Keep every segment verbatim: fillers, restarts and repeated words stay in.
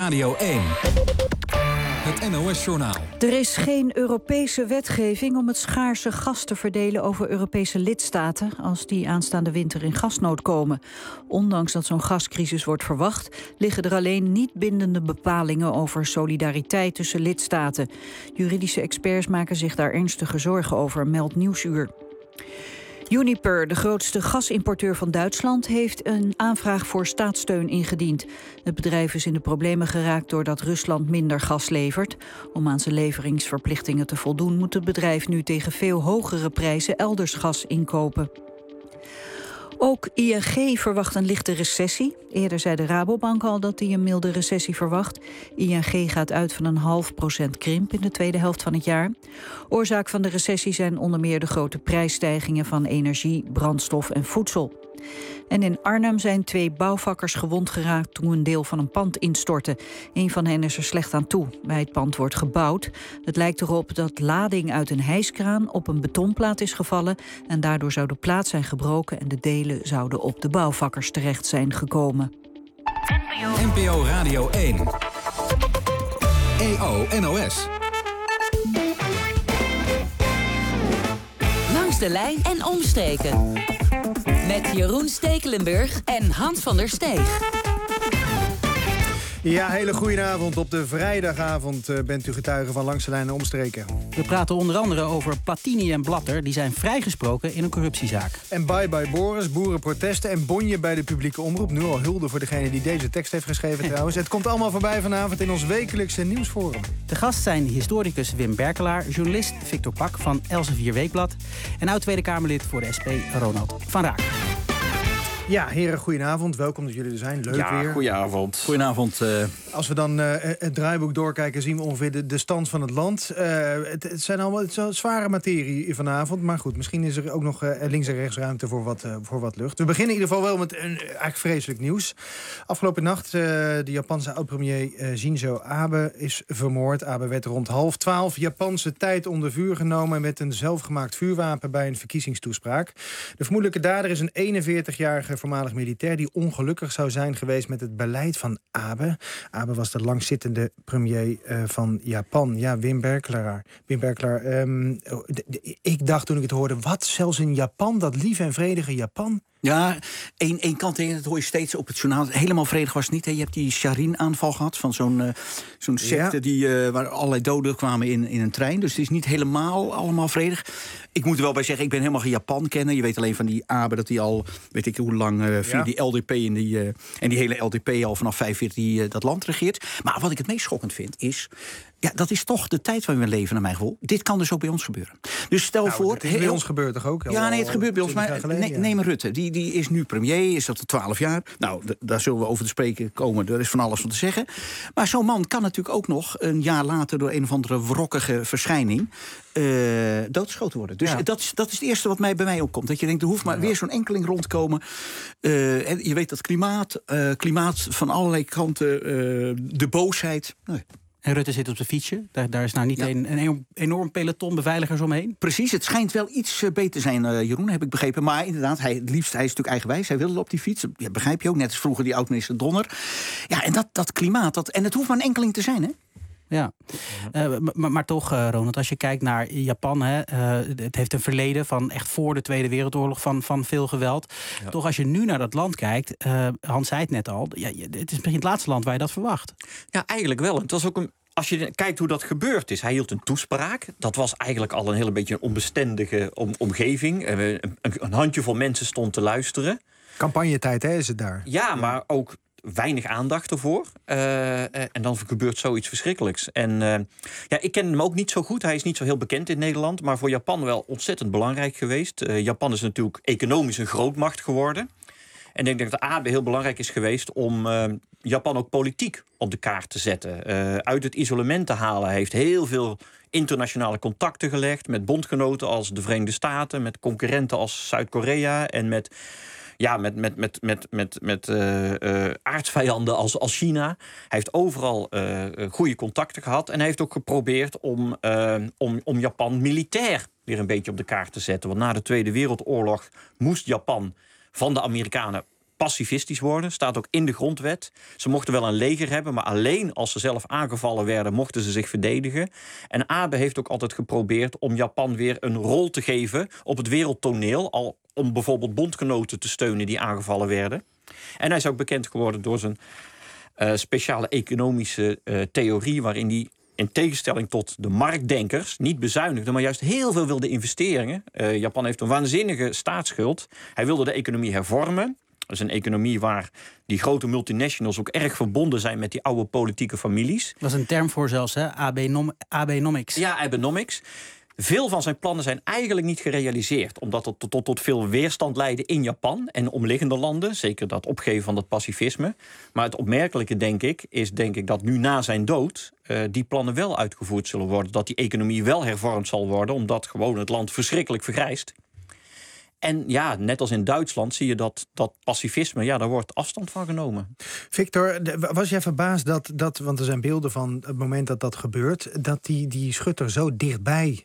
Radio één. Het N O S-journaal. Er is geen Europese wetgeving om het schaarse gas te verdelen over Europese lidstaten als die aanstaande winter in gasnood komen. Ondanks dat zo'n gascrisis wordt verwacht, liggen er alleen niet bindende bepalingen over solidariteit tussen lidstaten. Juridische experts maken zich daar ernstige zorgen over, meldt Nieuwsuur. Uniper, de grootste gasimporteur van Duitsland, heeft een aanvraag voor staatssteun ingediend. Het bedrijf is in de problemen geraakt doordat Rusland minder gas levert. Om aan zijn leveringsverplichtingen te voldoen moet het bedrijf nu tegen veel hogere prijzen elders gas inkopen. Ook I N G verwacht een lichte recessie. Eerder zei de Rabobank al dat hij een milde recessie verwacht. I N G gaat uit van een half procent krimp in de tweede helft van het jaar. Oorzaak van de recessie zijn onder meer de grote prijsstijgingen van energie, brandstof en voedsel. En in Arnhem zijn twee bouwvakkers gewond geraakt toen een deel van een pand instortte. Een van hen is er slecht aan toe. Bij het pand wordt gebouwd. Het lijkt erop dat lading uit een hijskraan op een betonplaat is gevallen en daardoor zou de plaat zijn gebroken en de delen zouden op de bouwvakkers terecht zijn gekomen. N P O Radio één. E O N O S. Langs de lijn en omstreken. Met Jeroen Stekelenburg en Hans van der Steeg. Ja, hele goedenavond. Op de vrijdagavond uh, bent u getuige van Langs de Lijn en Omstreken. We praten onder andere over Platini en Blatter. Die zijn vrijgesproken in een corruptiezaak. En bye bye Boris, boerenprotesten en bonje bij de publieke omroep. Nu al hulde voor degene die deze tekst heeft geschreven trouwens. Het komt allemaal voorbij vanavond in ons wekelijkse nieuwsforum. De gast zijn historicus Wim Berkelaar, journalist Victor Pak van Elsevier Weekblad en oud-Tweede Kamerlid voor de S P Ronald van Raak. Ja, heren, goedenavond. Welkom dat jullie er zijn. Leuk ja, weer. Goedenavond. Goedenavond. Uh... Als we dan uh, het draaiboek doorkijken, zien we ongeveer de, de stand van het land. Uh, het, het zijn allemaal het is wel zware materie vanavond. Maar goed, misschien is er ook nog uh, links en rechts ruimte voor wat, uh, voor wat lucht. We beginnen in ieder geval wel met een uh, eigenlijk vreselijk nieuws. Afgelopen nacht, uh, de Japanse oud-premier uh, Shinzo Abe is vermoord. Abe werd rond half twaalf Japanse tijd onder vuur genomen met een zelfgemaakt vuurwapen bij een verkiezingstoespraak. De vermoedelijke dader is een eenenveertigjarige voormalig militair die ongelukkig zou zijn geweest met het beleid van Abe. Abe was de langzittende premier uh, van Japan. Ja, Wim Berkelaar. Wim Berkelaar, um, ik dacht toen ik het hoorde, wat, zelfs in Japan, dat lieve en vredige Japan? Ja, één, één kant tegen, dat hoor je steeds op het journaal. Helemaal vredig was het niet. Hè. Je hebt die Sharin-aanval gehad van zo'n, uh, zo'n secte ja. die, uh, waar allerlei doden kwamen in, in een trein. Dus het is niet helemaal allemaal vredig. Ik moet er wel bij zeggen, ik ben helemaal geen Japan-kenner. Je weet alleen van die Abe dat hij al, weet ik hoe lang, uh, via ja. die L D P en die, uh, en die hele L D P al vanaf vijfenveertig die, uh, dat land regeert. Maar wat ik het meest schokkend vind is, ja, dat is toch de tijd waarin we leven, naar mijn gevoel. Dit kan dus ook bij ons gebeuren. Dus stel nou, voor... Het is bij heel, ons gebeurt toch ook? Ja, nee, het gebeurt bij ons. Maar geleden, nee, ja. neem Rutte, die, die is nu premier, is dat al twaalf jaar. Nou, d- daar zullen we over te spreken komen. Er is van alles van te zeggen. Maar zo'n man kan natuurlijk ook nog een jaar later door een of andere wrokkige verschijning uh, doodgeschoten worden. Dus ja. dat, is, dat is het eerste wat mij, bij mij opkomt. Dat je denkt, er hoeft maar ja. weer zo'n enkeling rondkomen. Uh, en je weet dat klimaat, uh, klimaat van allerlei kanten, uh, de boosheid. Nee. En Rutte zit op zijn fietsje. Daar, daar is nou niet ja. een, een enorm peloton beveiligers omheen. Precies, het schijnt wel iets beter te zijn, uh, Jeroen, heb ik begrepen. Maar inderdaad, hij, het liefst, hij is natuurlijk eigenwijs. Hij wilde op die fiets, ja, begrijp je ook. Net als vroeger die oud-minister Donner. Ja, en dat, dat klimaat, dat, en het hoeft maar een enkeling te zijn, hè? Ja, uh, maar, maar toch, uh, Ronald, als je kijkt naar Japan, hè, uh, het heeft een verleden van echt voor de Tweede Wereldoorlog van, van veel geweld. Ja. Toch, als je nu naar dat land kijkt, uh, Hans zei het net al, ja, het is misschien het laatste land waar je dat verwacht. Ja, eigenlijk wel. Het was ook een, als je kijkt hoe dat gebeurd is, hij hield een toespraak. Dat was eigenlijk al een hele beetje een onbestendige om, omgeving. Uh, een, een handjevol mensen stond te luisteren. Campagnetijd, hè, is het daar? Ja, maar ook weinig aandacht ervoor. Uh, uh, en dan gebeurt zoiets verschrikkelijks. En uh, ja, ik ken hem ook niet zo goed. Hij is niet zo heel bekend in Nederland. Maar voor Japan wel ontzettend belangrijk geweest. Uh, Japan is natuurlijk economisch een grootmacht geworden. En ik denk dat Abe heel belangrijk is geweest om uh, Japan ook politiek op de kaart te zetten. Uh, uit het isolement te halen. Hij heeft heel veel internationale contacten gelegd met bondgenoten als de Verenigde Staten, met concurrenten als Zuid-Korea en met Ja, met, met, met, met, met, met uh, uh, aardsvijanden als, als China. Hij heeft overal uh, goede contacten gehad. En hij heeft ook geprobeerd om, uh, om, om Japan militair weer een beetje op de kaart te zetten. Want na de Tweede Wereldoorlog moest Japan van de Amerikanen pacifistisch worden. Staat ook in de grondwet. Ze mochten wel een leger hebben, maar alleen als ze zelf aangevallen werden mochten ze zich verdedigen. En Abe heeft ook altijd geprobeerd om Japan weer een rol te geven op het wereldtoneel, al om bijvoorbeeld bondgenoten te steunen die aangevallen werden. En hij is ook bekend geworden door zijn uh, speciale economische uh, theorie, waarin hij in tegenstelling tot de marktdenkers niet bezuinigde, maar juist heel veel wilde investeringen. Uh, Japan heeft een waanzinnige staatsschuld. Hij wilde de economie hervormen. Dat is een economie waar die grote multinationals ook erg verbonden zijn met die oude politieke families. Dat is een term voor zelfs, hè? Abenomics. Ja, Abenomics. Veel van zijn plannen zijn eigenlijk niet gerealiseerd, omdat het tot, tot, tot veel weerstand leidde in Japan en omliggende landen. Zeker dat opgeven van dat pacifisme. Maar het opmerkelijke, denk ik, is denk ik dat nu na zijn dood uh, die plannen wel uitgevoerd zullen worden. Dat die economie wel hervormd zal worden, omdat gewoon het land verschrikkelijk vergrijst. En ja, net als in Duitsland zie je dat, dat pacifisme, ja, daar wordt afstand van genomen. Victor, was jij verbaasd dat, dat, want er zijn beelden van het moment dat dat gebeurt, dat die, die schutter zo dichtbij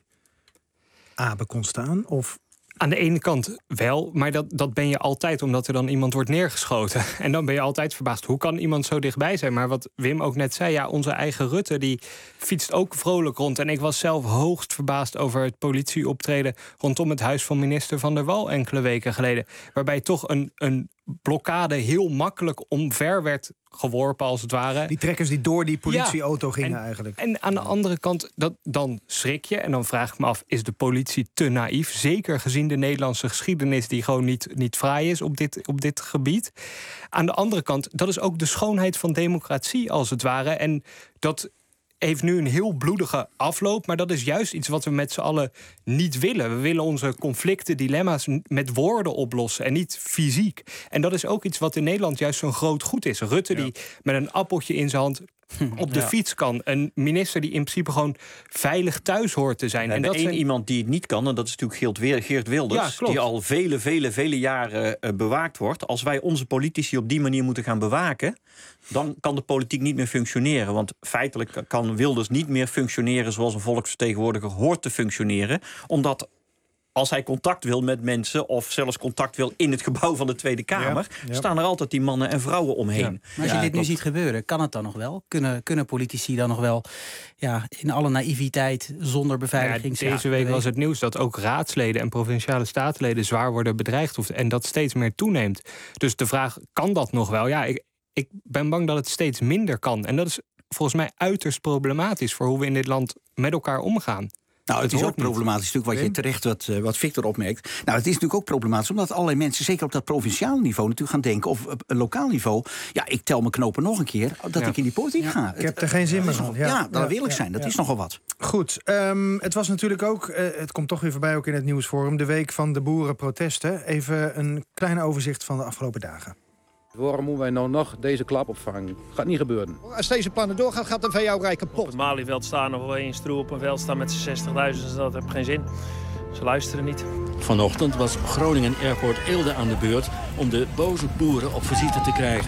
Abe kon staan? Of... Aan de ene kant wel, maar dat, dat ben je altijd, omdat er dan iemand wordt neergeschoten. En dan ben je altijd verbaasd. Hoe kan iemand zo dichtbij zijn? Maar wat Wim ook net zei, ja, onze eigen Rutte, die fietst ook vrolijk rond. En ik was zelf hoogst verbaasd over het politieoptreden rondom het huis van minister Van der Wal enkele weken geleden. Waarbij toch een, een blokkade heel makkelijk omver werd geworpen, als het ware. Die trekkers die door die politieauto ja, gingen en, eigenlijk. En aan de andere kant, dat, dan schrik je. En dan vraag ik me af, is de politie te naïef? Zeker gezien de Nederlandse geschiedenis, die gewoon niet, niet fraai is op dit, op dit gebied. Aan de andere kant, dat is ook de schoonheid van democratie, als het ware. En dat heeft nu een heel bloedige afloop, maar dat is juist iets wat we met z'n allen niet willen. We willen onze conflicten, dilemma's met woorden oplossen en niet fysiek. En dat is ook iets wat in Nederland juist zo'n groot goed is. Rutte ja. die met een appeltje in zijn hand op de ja. fiets kan. Een minister die in principe gewoon veilig thuis hoort te zijn. Ja, en dat één zijn... iemand die het niet kan, en dat is natuurlijk Geert Wilders, ja, die al vele, vele, vele jaren uh, bewaakt wordt. Als wij onze politici op die manier moeten gaan bewaken, dan kan de politiek niet meer functioneren. Want feitelijk kan Wilders niet meer functioneren zoals een volksvertegenwoordiger hoort te functioneren. Omdat als hij contact wil met mensen, of zelfs contact wil in het gebouw van de Tweede Kamer, ja, ja. staan er altijd die mannen en vrouwen omheen. Ja. Maar als je ja, dit klopt. nu ziet gebeuren, kan het dan nog wel? Kunnen, kunnen politici dan nog wel ja, in alle naïviteit, zonder beveiliging... Ja, deze week was het nieuws dat ook raadsleden en provinciale statenleden zwaar worden bedreigd. En dat steeds meer toeneemt. Dus de vraag, kan dat nog wel? Ja, ik, ik ben bang dat het steeds minder kan. En dat is volgens mij uiterst problematisch voor hoe we in dit land met elkaar omgaan. Nou, het, het is ook niet. problematisch, natuurlijk wat je terecht wat, uh, wat Victor opmerkt. Nou, het is natuurlijk ook problematisch, omdat allerlei mensen, zeker op dat provinciale niveau, natuurlijk gaan denken, of op een lokaal niveau, ja, ik tel mijn knopen nog een keer, dat ja. ik in die politiek ja. ga. Ik heb er geen zin meer van. Ja, ja, dan wil ik zijn. Dat ja. is nogal wat. Goed, um, het was natuurlijk ook, uh, het komt toch weer voorbij ook in het nieuwsforum, de week van de boerenprotesten. Even een klein overzicht van de afgelopen dagen. Waarom moeten wij nou nog deze klap opvangen? Gaat niet gebeuren. Als deze plannen doorgaan, gaat de veehouderij kapot. Op het Malieveld staan of in Stroe op een veld staan met z'n zestigduizend, dus dat heeft geen zin. Ze luisteren niet. Vanochtend was Groningen Airport Eelde aan de beurt om de boze boeren op visite te krijgen.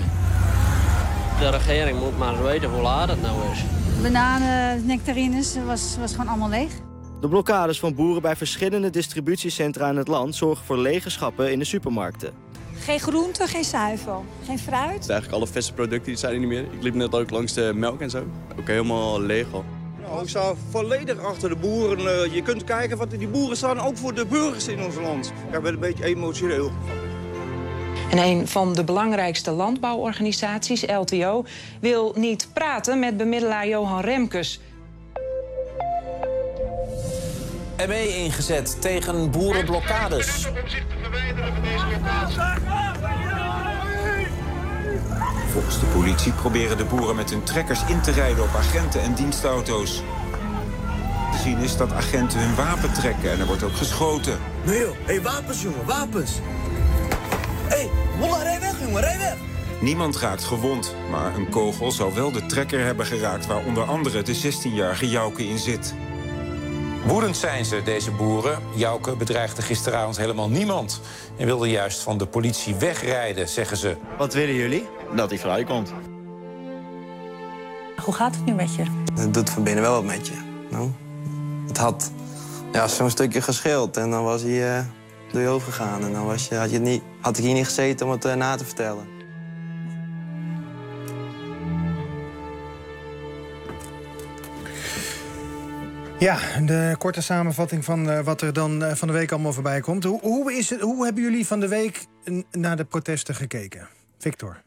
De regering moet maar weten hoe laat het nou is. Bananen, nectarines, was, was gewoon allemaal leeg. De blokkades van boeren bij verschillende distributiecentra in het land zorgen voor lege schappen in de supermarkten. Geen groente, geen zuivel, geen fruit. Eigenlijk alle verse producten die zijn er niet meer. Ik liep net ook langs de melk en zo. Ook helemaal leeg al. Nou, ik sta volledig achter de boeren. Je kunt kijken wat die boeren staan ook voor de burgers in ons land. Ik ben een beetje emotioneel. En een van de belangrijkste landbouworganisaties, L T O, wil niet praten met bemiddelaar Johan Remkes. M E ingezet tegen boerenblokkades. Volgens de politie proberen de boeren met hun trekkers in te rijden op agenten en dienstauto's. Te zien is dat agenten hun wapen trekken en er wordt ook geschoten. Nee joh, hé, hey, wapens jongen, wapens. Hé, hey, Molla, rij weg jongen, rij weg. Niemand raakt gewond, maar een kogel zou wel de trekker hebben geraakt waar onder andere de zestienjarige Jouke in zit. Woedend zijn ze, deze boeren. Jouke bedreigde gisteravond helemaal niemand en wilde juist van de politie wegrijden, zeggen ze. Wat willen jullie? Dat hij vrijkomt. Hoe gaat het nu met je? Het doet van binnen wel wat met je. Nou, het had ja, zo'n stukje gescheeld en dan was hij uh, door je hoofd gegaan. En dan was je, had, je niet, had ik hier niet gezeten om het uh, na te vertellen. Ja, de korte samenvatting van uh, wat er dan uh, van de week allemaal voorbij komt. Hoe, hoe, is het, hoe hebben jullie van de week naar de protesten gekeken? Victor?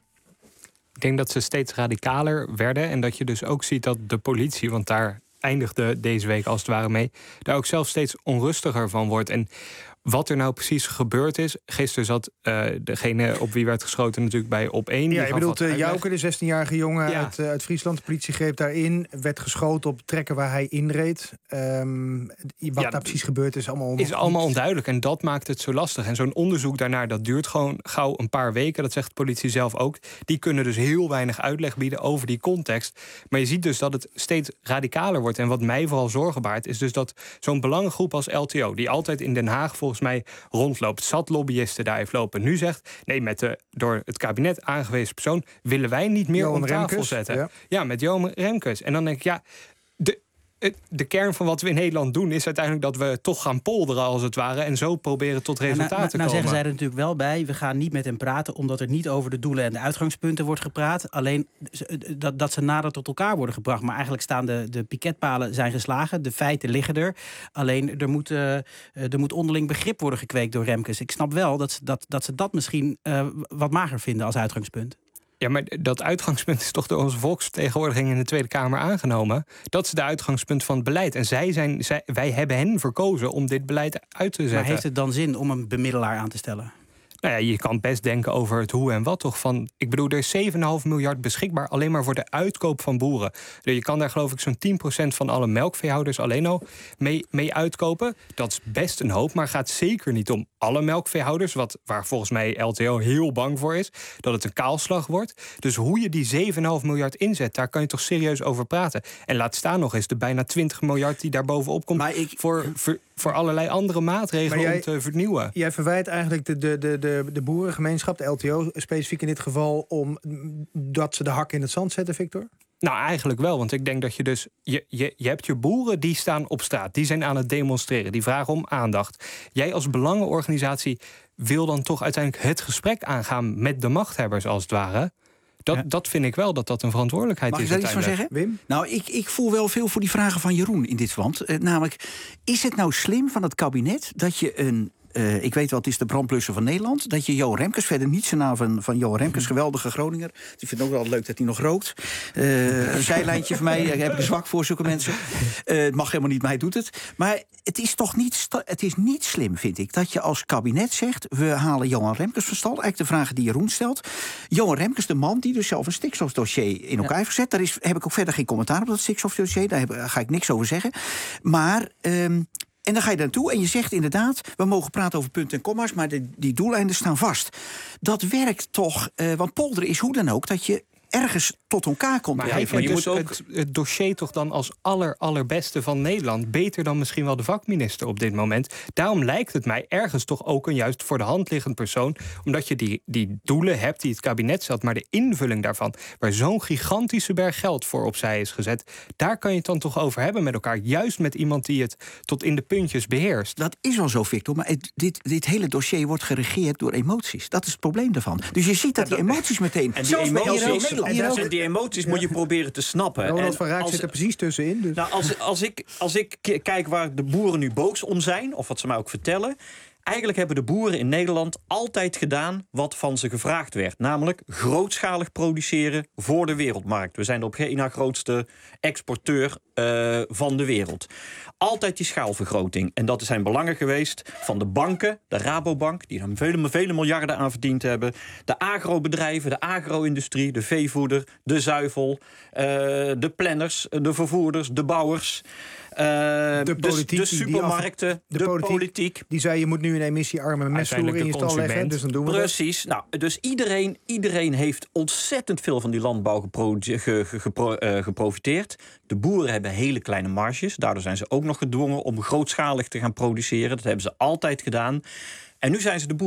Ik denk dat ze steeds radicaler werden. En dat je dus ook ziet dat de politie, want daar eindigde deze week als het ware mee, daar ook zelf steeds onrustiger van wordt. En wat er nou precies gebeurd is. Gisteren zat uh, degene op wie werd geschoten natuurlijk bij Op één. Ja, je bedoelt uh, Jouke, de zestienjarige jongen ja. uit, uh, uit Friesland. De politie greep daarin, werd geschoten op trekken waar hij inreed. Um, wat ja, daar precies gebeurd is, allemaal is allemaal onduidelijk. En dat maakt het zo lastig. En zo'n onderzoek daarnaar, dat duurt gewoon gauw een paar weken. Dat zegt de politie zelf ook. Die kunnen dus heel weinig uitleg bieden over die context. Maar je ziet dus dat het steeds radicaler wordt. En wat mij vooral zorgen baart, is dus dat zo'n belangengroep als L T O, die altijd in Den Haag volgens mij rondloopt, zat lobbyisten daar heeft lopen, nu zegt, nee, met de door het kabinet aangewezen persoon willen wij niet meer Johan om tafel Remkes, zetten. Ja. ja, met Johan Remkes. En dan denk ik, ja, de, de kern van wat we in Nederland doen is uiteindelijk dat we toch gaan polderen als het ware en zo proberen tot resultaten nou, te nou, komen. Nou zeggen zij er natuurlijk wel bij, we gaan niet met hem praten omdat er niet over de doelen en de uitgangspunten wordt gepraat. Alleen dat, dat ze nader tot elkaar worden gebracht. Maar eigenlijk staan de, de piketpalen zijn geslagen, de feiten liggen er. Alleen er moet, uh, er moet onderling begrip worden gekweekt door Remkes. Ik snap wel dat ze dat, dat, ze dat misschien uh, wat mager vinden als uitgangspunt. Ja, maar dat uitgangspunt is toch door onze volksvertegenwoordiging in de Tweede Kamer aangenomen. Dat is de uitgangspunt van het beleid. En zij zijn, zij, wij hebben hen verkozen om dit beleid uit te zetten. Maar heeft het dan zin om een bemiddelaar aan te stellen? Nou ja, je kan best denken over het hoe en wat toch van. Ik bedoel, er is zeven komma vijf miljard beschikbaar alleen maar voor de uitkoop van boeren. Dus je kan daar geloof ik zo'n tien procent van alle melkveehouders alleen al mee, mee uitkopen. Dat is best een hoop, maar gaat zeker niet om alle melkveehouders, wat, waar volgens mij L T O heel bang voor is, dat het een kaalslag wordt. Dus hoe je die zeven komma vijf miljard inzet, daar kan je toch serieus over praten. En laat staan nog eens de bijna twintig miljard die daar bovenop komt maar ik, voor, voor, voor allerlei andere maatregelen jij, om te vernieuwen. Jij verwijt eigenlijk de, de, de, de, de boerengemeenschap, de L T O specifiek in dit geval, om dat ze de hak in het zand zetten, Victor? Nou, eigenlijk wel, want ik denk dat je dus... Je, je, je hebt je boeren, die staan op straat. Die zijn aan het demonstreren, die vragen om aandacht. Jij als belangenorganisatie wil dan toch uiteindelijk het gesprek aangaan met de machthebbers, als het ware. Dat, ja. dat vind ik wel, dat dat een verantwoordelijkheid Mag is. Mag ik daar iets van zeggen? Wim? Nou, ik, ik voel wel veel voor die vragen van Jeroen in dit verband. Uh, namelijk, is het nou slim van het kabinet dat je een... Uh, ik weet wel, het is de brandblusser van Nederland. Dat je Johan Remkes, verder niet zijn naam van, van Johan Remkes, geweldige Groninger. Ik vind het ook wel leuk dat hij nog rookt. Uh, een zijlijntje voor mij, ik heb een zwak voor zulke mensen. Uh, het mag helemaal niet, maar hij doet het. Maar het is toch niet, het is niet slim, vind ik, dat je als kabinet zegt, we halen Johan Remkes van stal. Eigenlijk de vragen die Jeroen stelt. Johan Remkes, de man die dus zelf een stikstofdossier in elkaar heeft gezet. Daar is, heb ik ook verder geen commentaar op dat stikstofdossier. Daar heb, ga ik niks over zeggen. Maar... Um, En dan ga je daar naartoe en je zegt inderdaad, we mogen praten over punten en komma's, maar de, die doeleinden staan vast. Dat werkt toch, uh, want polderen is hoe dan ook dat je ergens tot elkaar komt. Maar hij vindt dus het, het dossier toch dan als aller, allerbeste van Nederland beter dan misschien wel de vakminister op dit moment. Daarom lijkt het mij ergens toch ook een juist voor de hand liggend persoon, omdat je die, die doelen hebt die het kabinet stelt, maar de invulling daarvan, waar zo'n gigantische berg geld voor opzij is gezet, daar kan je het dan toch over hebben met elkaar, juist met iemand die het tot in de puntjes beheerst. Dat is wel zo, Victor, maar het, dit, dit hele dossier wordt geregeerd door emoties. Dat is het probleem daarvan. Dus je ziet dat die emoties meteen... En die emoties, en dat, die emoties moet je proberen te snappen. Ronald van Raak zit er precies tussenin. Dus. Nou, als, als, ik, als ik kijk waar de boeren nu boos om zijn, of wat ze mij ook vertellen, eigenlijk hebben de boeren in Nederland altijd gedaan wat van ze gevraagd werd. Namelijk grootschalig produceren voor de wereldmarkt. We zijn de op één na grootste exporteur uh, van de wereld. Altijd die schaalvergroting. En dat zijn belangen geweest van de banken, de Rabobank, die er vele, vele miljarden aan verdiend hebben. De agrobedrijven, de agro-industrie, de veevoeder, de zuivel, uh, de planners, de vervoerders, de bouwers. Uh, de, politiek, de, de supermarkten, die, die de, de politiek, politiek. Die zei, je moet nu een emissiearme mesvloer in je stal leggen. Dus dan doen we Precies. dat. Nou, dus iedereen, iedereen heeft ontzettend veel van die landbouw gepro- ge, ge, gepro- uh, geprofiteerd. De boeren hebben hele kleine marges. Daardoor zijn ze ook nog gedwongen om grootschalig te gaan produceren. Dat hebben ze altijd gedaan. En nu zijn ze de boeman.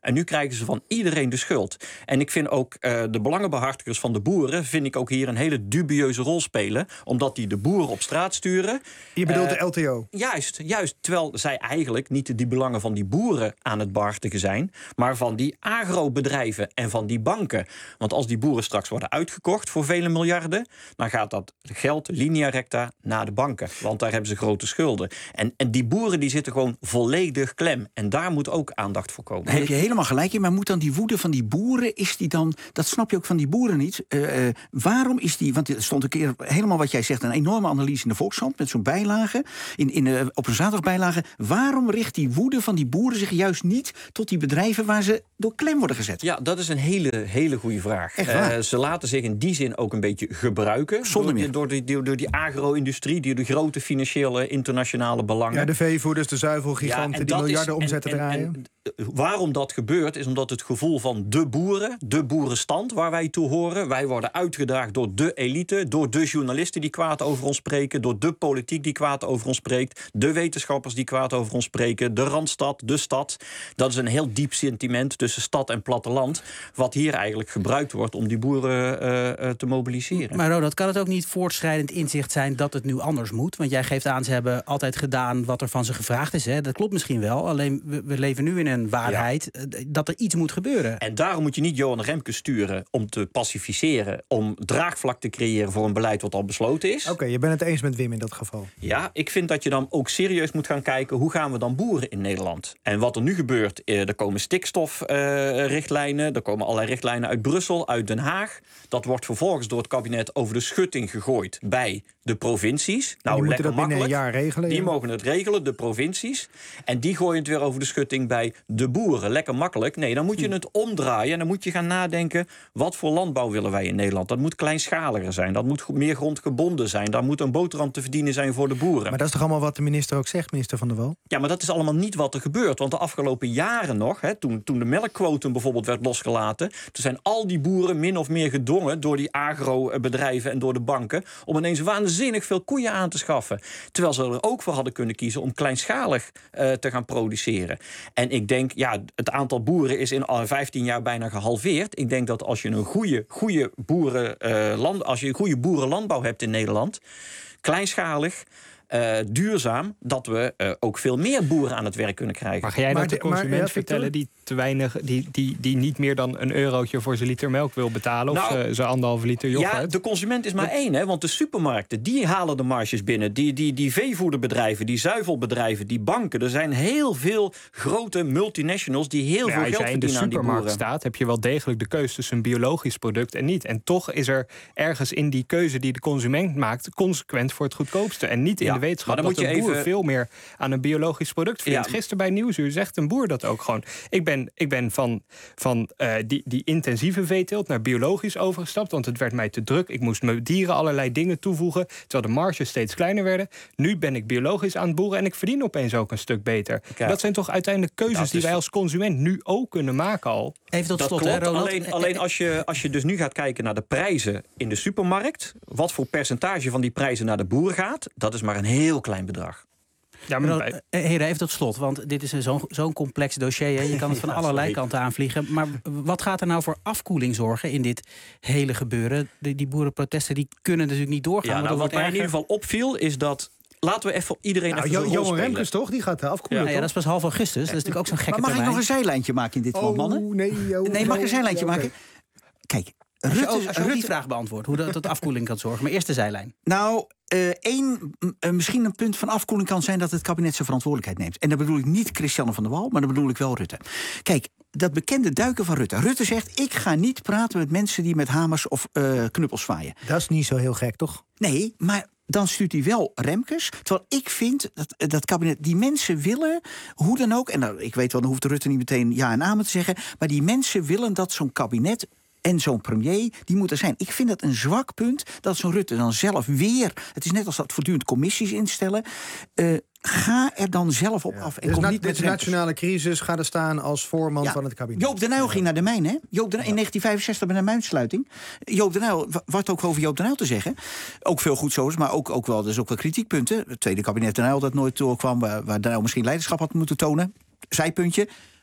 En nu krijgen ze van iedereen de schuld. En ik vind ook uh, de belangenbehartigers van de boeren... vind ik ook hier een hele dubieuze rol spelen. Omdat die de boeren op straat sturen. Je bedoelt uh, de L T O? Juist, juist. Terwijl zij eigenlijk niet die belangen van die boeren aan het behartigen zijn... maar van die agrobedrijven en van die banken. Want als die boeren straks worden uitgekocht voor vele miljarden... dan gaat dat geld linea recta naar de banken. Want daar hebben ze grote schulden. En, en die boeren die zitten gewoon volledig klem. En daar moet ook aandacht voor komen. Daar heb je helemaal gelijk in, maar moet dan die woede van die boeren... is die dan, dat snap je ook van die boeren niet... Uh, uh, waarom is die, want er stond een keer helemaal wat jij zegt... een enorme analyse in de Volkskrant met zo'n bijlage... In, in, uh, op een zaterdagbijlage. Waarom richt die woede van die boeren zich juist niet... tot die bedrijven waar ze door klem worden gezet? Ja, dat is een hele, hele goede vraag. Uh, ze laten zich in die zin ook een beetje gebruiken... Zonder meer. Door, door, die, door die agro-industrie, die de grote financiële internationale belangen... Ja, de veevoerders, de zuivelgiganten, ja, die miljarden is, omzetten en, en, draaien. En, waarom dat gebeurt, is omdat het gevoel van de boeren... de boerenstand waar wij toe horen... wij worden uitgedaagd door de elite... door de journalisten die kwaad over ons spreken... door de politiek die kwaad over ons spreekt... de wetenschappers die kwaad over ons spreken... de Randstad, de stad. Dat is een heel diep sentiment tussen stad en platteland... wat hier eigenlijk gebruikt wordt om die boeren uh, uh, te mobiliseren. Maar Ronald, kan het ook niet voortschrijdend inzicht zijn dat het nu anders moet? Want jij geeft aan, ze hebben altijd gedaan wat er van ze gevraagd is. Hè? Dat klopt misschien wel, alleen we, we leven nu in een waarheid... Ja. dat er iets moet gebeuren. En daarom moet je niet Johan Remkes sturen om te pacificeren... om draagvlak te creëren voor een beleid wat al besloten is. Oké, okay, je bent het eens met Wim in dat geval. Ja, ik vind dat je dan ook serieus moet gaan kijken... hoe gaan we dan boeren in Nederland? En wat er nu gebeurt, er komen stikstofrichtlijnen... Uh, er komen allerlei richtlijnen uit Brussel, uit Den Haag. Dat wordt vervolgens door het kabinet over de schutting gegooid... bij de provincies. Nou, die moeten dat binnen een jaar regelen. Die ja. mogen het regelen, de provincies. En die gooien het weer over de schutting bij de boeren. Lekker makkelijk. Nee, dan moet je het omdraaien. En dan moet je gaan nadenken, wat voor landbouw willen wij in Nederland? Dat moet kleinschaliger zijn. Dat moet meer grondgebonden zijn. Daar moet een boterham te verdienen zijn voor de boeren. Maar dat is toch allemaal wat de minister ook zegt, minister Van der Wal? Ja, maar dat is allemaal niet wat er gebeurt. Want de afgelopen jaren nog, hè, toen, toen de melkquotum bijvoorbeeld werd losgelaten... toen zijn al die boeren min of meer gedwongen door die agrobedrijven en door de banken... om ineens waanzinnig veel koeien aan te schaffen. Terwijl ze er ook voor hadden kunnen kiezen om kleinschalig uh, te gaan produceren. En ik denk, ja, het aantal boeren is in al vijftien jaar bijna gehalveerd. Ik denk dat als je een goede, goede boeren, uh, land, als je een goede boerenlandbouw hebt in Nederland, kleinschalig, Uh, duurzaam, dat we uh, ook veel meer boeren aan het werk kunnen krijgen. Maar ga jij dat de consument maar, ja, vertellen die te weinig, die, die, die niet meer dan een eurotje voor zijn liter melk wil betalen, nou, of zijn anderhalve liter yoghurt? Ja, de consument is maar één, hè, want de supermarkten die halen de marges binnen. Die, die, die veevoederbedrijven, die zuivelbedrijven, die banken. Er zijn heel veel grote multinationals die heel maar veel geld verdienen aan die boeren. Als jij in de supermarkt staat, heb je wel degelijk de keuze tussen een biologisch product en niet. En toch is er ergens in die keuze die de consument maakt consequent voor het goedkoopste en niet in ja. de wetenschap dat een boer even veel meer aan een biologisch product vindt. Ja. Gisteren bij Nieuwsuur zegt een boer dat ook gewoon. Ik ben, ik ben van, van uh, die, die intensieve veeteelt naar biologisch overgestapt, want het werd mij te druk. Ik moest mijn dieren allerlei dingen toevoegen, terwijl de marges steeds kleiner werden. Nu ben ik biologisch aan het boeren en ik verdien opeens ook een stuk beter. Kijk, dat zijn toch uiteindelijk keuzes die wij als consument nu ook kunnen maken al. Even tot dat slot, klopt. Hè, Ronald? Alleen, alleen als, je, als je dus nu gaat kijken naar de prijzen in de supermarkt, wat voor percentage van die prijzen naar de boer gaat, dat is maar een heel klein bedrag. Ja, maar dan, heren, even tot slot, want dit is zo'n zo'n complex dossier. Hè. Je kan het van ja, allerlei kanten aanvliegen. Maar wat gaat er nou voor afkoeling zorgen in dit hele gebeuren? Die, die boerenprotesten die kunnen natuurlijk niet doorgaan. Ja, nou, wat mij erger. in ieder geval opviel is dat. Laten we even iedereen nou, even Jo- Johan Remkes toch? Die gaat afkoelen. Ja, ja, dat is pas half augustus. Dat is natuurlijk ook zo'n gekke Maar mag termijn. ik nog een zijlijntje maken in dit geval, oh, mannen? Nee, oh, nee, mag ik een zijlijntje okay. maken? Kijk, Als je, Rutte, ook, als je ook Rutte, die vraag beantwoordt, hoe dat tot afkoeling kan zorgen. Maar eerst de zijlijn. Nou, uh, één, uh, misschien een punt van afkoeling kan zijn dat het kabinet zijn verantwoordelijkheid neemt. En dan bedoel ik niet Christiane van der Wal, maar dan bedoel ik wel Rutte. Kijk, dat bekende duiken van Rutte. Rutte zegt, ik ga niet praten met mensen die met hamers of uh, knuppels zwaaien. Dat is niet zo heel gek, toch? Nee, maar dan stuurt hij wel Remkes. Terwijl ik vind dat dat kabinet, die mensen willen, hoe dan ook, en nou, ik weet wel, dan hoeft Rutte niet meteen ja en amen te zeggen, maar die mensen willen dat zo'n kabinet en zo'n premier, die moet er zijn. Ik vind dat een zwak punt, dat zo'n Rutte dan zelf weer, het is net als dat voortdurend commissies instellen, uh, ga er dan zelf op ja. af. En dus kom na, niet met de nationale crisis gaat er staan als voorman ja. van het kabinet. Joop den Uyl ging naar de mijn, hè? Joop den Uyl, in negentien vijfenzestig bij de mijnsluiting. Joop den Uyl, wat ook over Joop den Uyl te zeggen. Ook veel goed zo is, maar ook, ook wel, dus ook wel kritiekpunten. Het tweede kabinet den Uyl dat nooit doorkwam, waar, waar den Uyl misschien leiderschap had moeten tonen. Zijpuntje.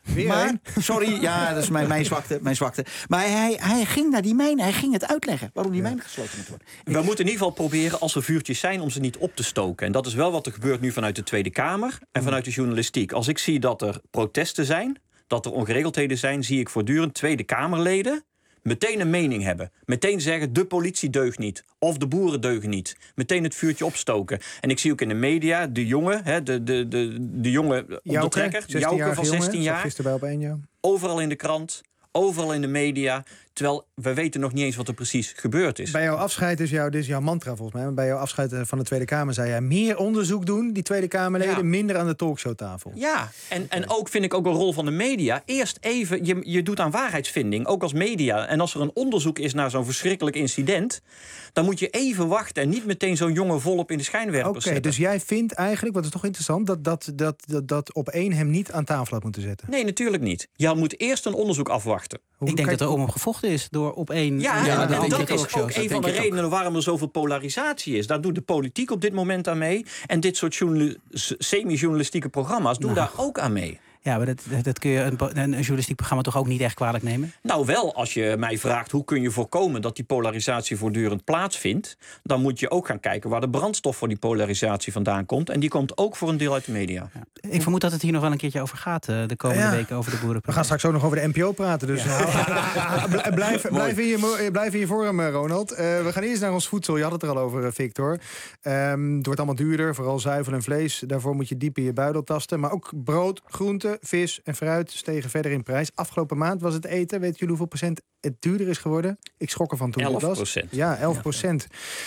Weer maar, een? sorry, ja, dat is mijn, mijn, zwakte, mijn zwakte. Maar hij, hij ging naar die mijn, hij ging het uitleggen waarom die ja. mijn gesloten moet worden. We ik... moeten in ieder geval proberen, als er vuurtjes zijn, om ze niet op te stoken. En dat is wel wat er gebeurt nu vanuit de Tweede Kamer en vanuit de journalistiek. Als ik zie dat er protesten zijn, dat er ongeregeldheden zijn, zie ik voortdurend Tweede Kamerleden meteen een mening hebben. Meteen zeggen, de politie deugt niet. Of de boeren deugen niet. Meteen het vuurtje opstoken. En ik zie ook in de media de jongen, hè, de, de, de, de jongen op de trekker, Jouke van zestien jaar. Gisteren bij op één, ja. Overal in de krant, overal in de media. Terwijl we weten nog niet eens wat er precies gebeurd is. Bij jouw afscheid is jouw, dit is jouw mantra volgens mij. Bij jouw afscheid van de Tweede Kamer zei jij meer onderzoek doen, die Tweede Kamerleden, ja. minder aan de talkshowtafel. Ja, en, en ook vind ik ook een rol van de media. Eerst even, je, je doet aan waarheidsvinding, ook als media. En als er een onderzoek is naar zo'n verschrikkelijk incident, dan moet je even wachten en niet meteen zo'n jongen volop in de schijnwerpers Oké, zetten. dus jij vindt eigenlijk, wat is toch interessant, dat, dat, dat, dat, dat op één hem niet aan tafel had moeten zetten? Nee, natuurlijk niet. Je moet eerst een onderzoek afwachten. Hoe ik denk dat er om hem gevochten is door op één. Ja, ja, en, en dat is ook dat een van de redenen waarom er zoveel polarisatie is. Daar doet de politiek op dit moment aan mee. En dit soort journal- semi-journalistieke programma's doen nou. daar ook aan mee. Ja, maar dat, dat kun je een, een journalistiek programma toch ook niet echt kwalijk nemen? Nou wel, als je mij vraagt hoe kun je voorkomen dat die polarisatie voortdurend plaatsvindt, dan moet je ook gaan kijken waar de brandstof voor die polarisatie vandaan komt. En die komt ook voor een deel uit de media. Ja. Ik vermoed dat het hier nog wel een keertje over gaat uh, de komende ja. weken over de boerenprotest. We gaan straks ook nog over de N P O praten. Dus ja. blijf, blijf, in je, blijf in je vorm, Ronald. Uh, we gaan eerst naar ons voedsel. Je had het er al over, Victor. Um, het wordt allemaal duurder, vooral zuivel en vlees. Daarvoor moet je diep in je buidel tasten. Maar ook brood, groenten, vis en fruit stegen verder in prijs. Afgelopen maand was het eten, weet jullie hoeveel procent het duurder is geworden? Ik schrok ervan toen het was. elf procent. Ja, elf procent.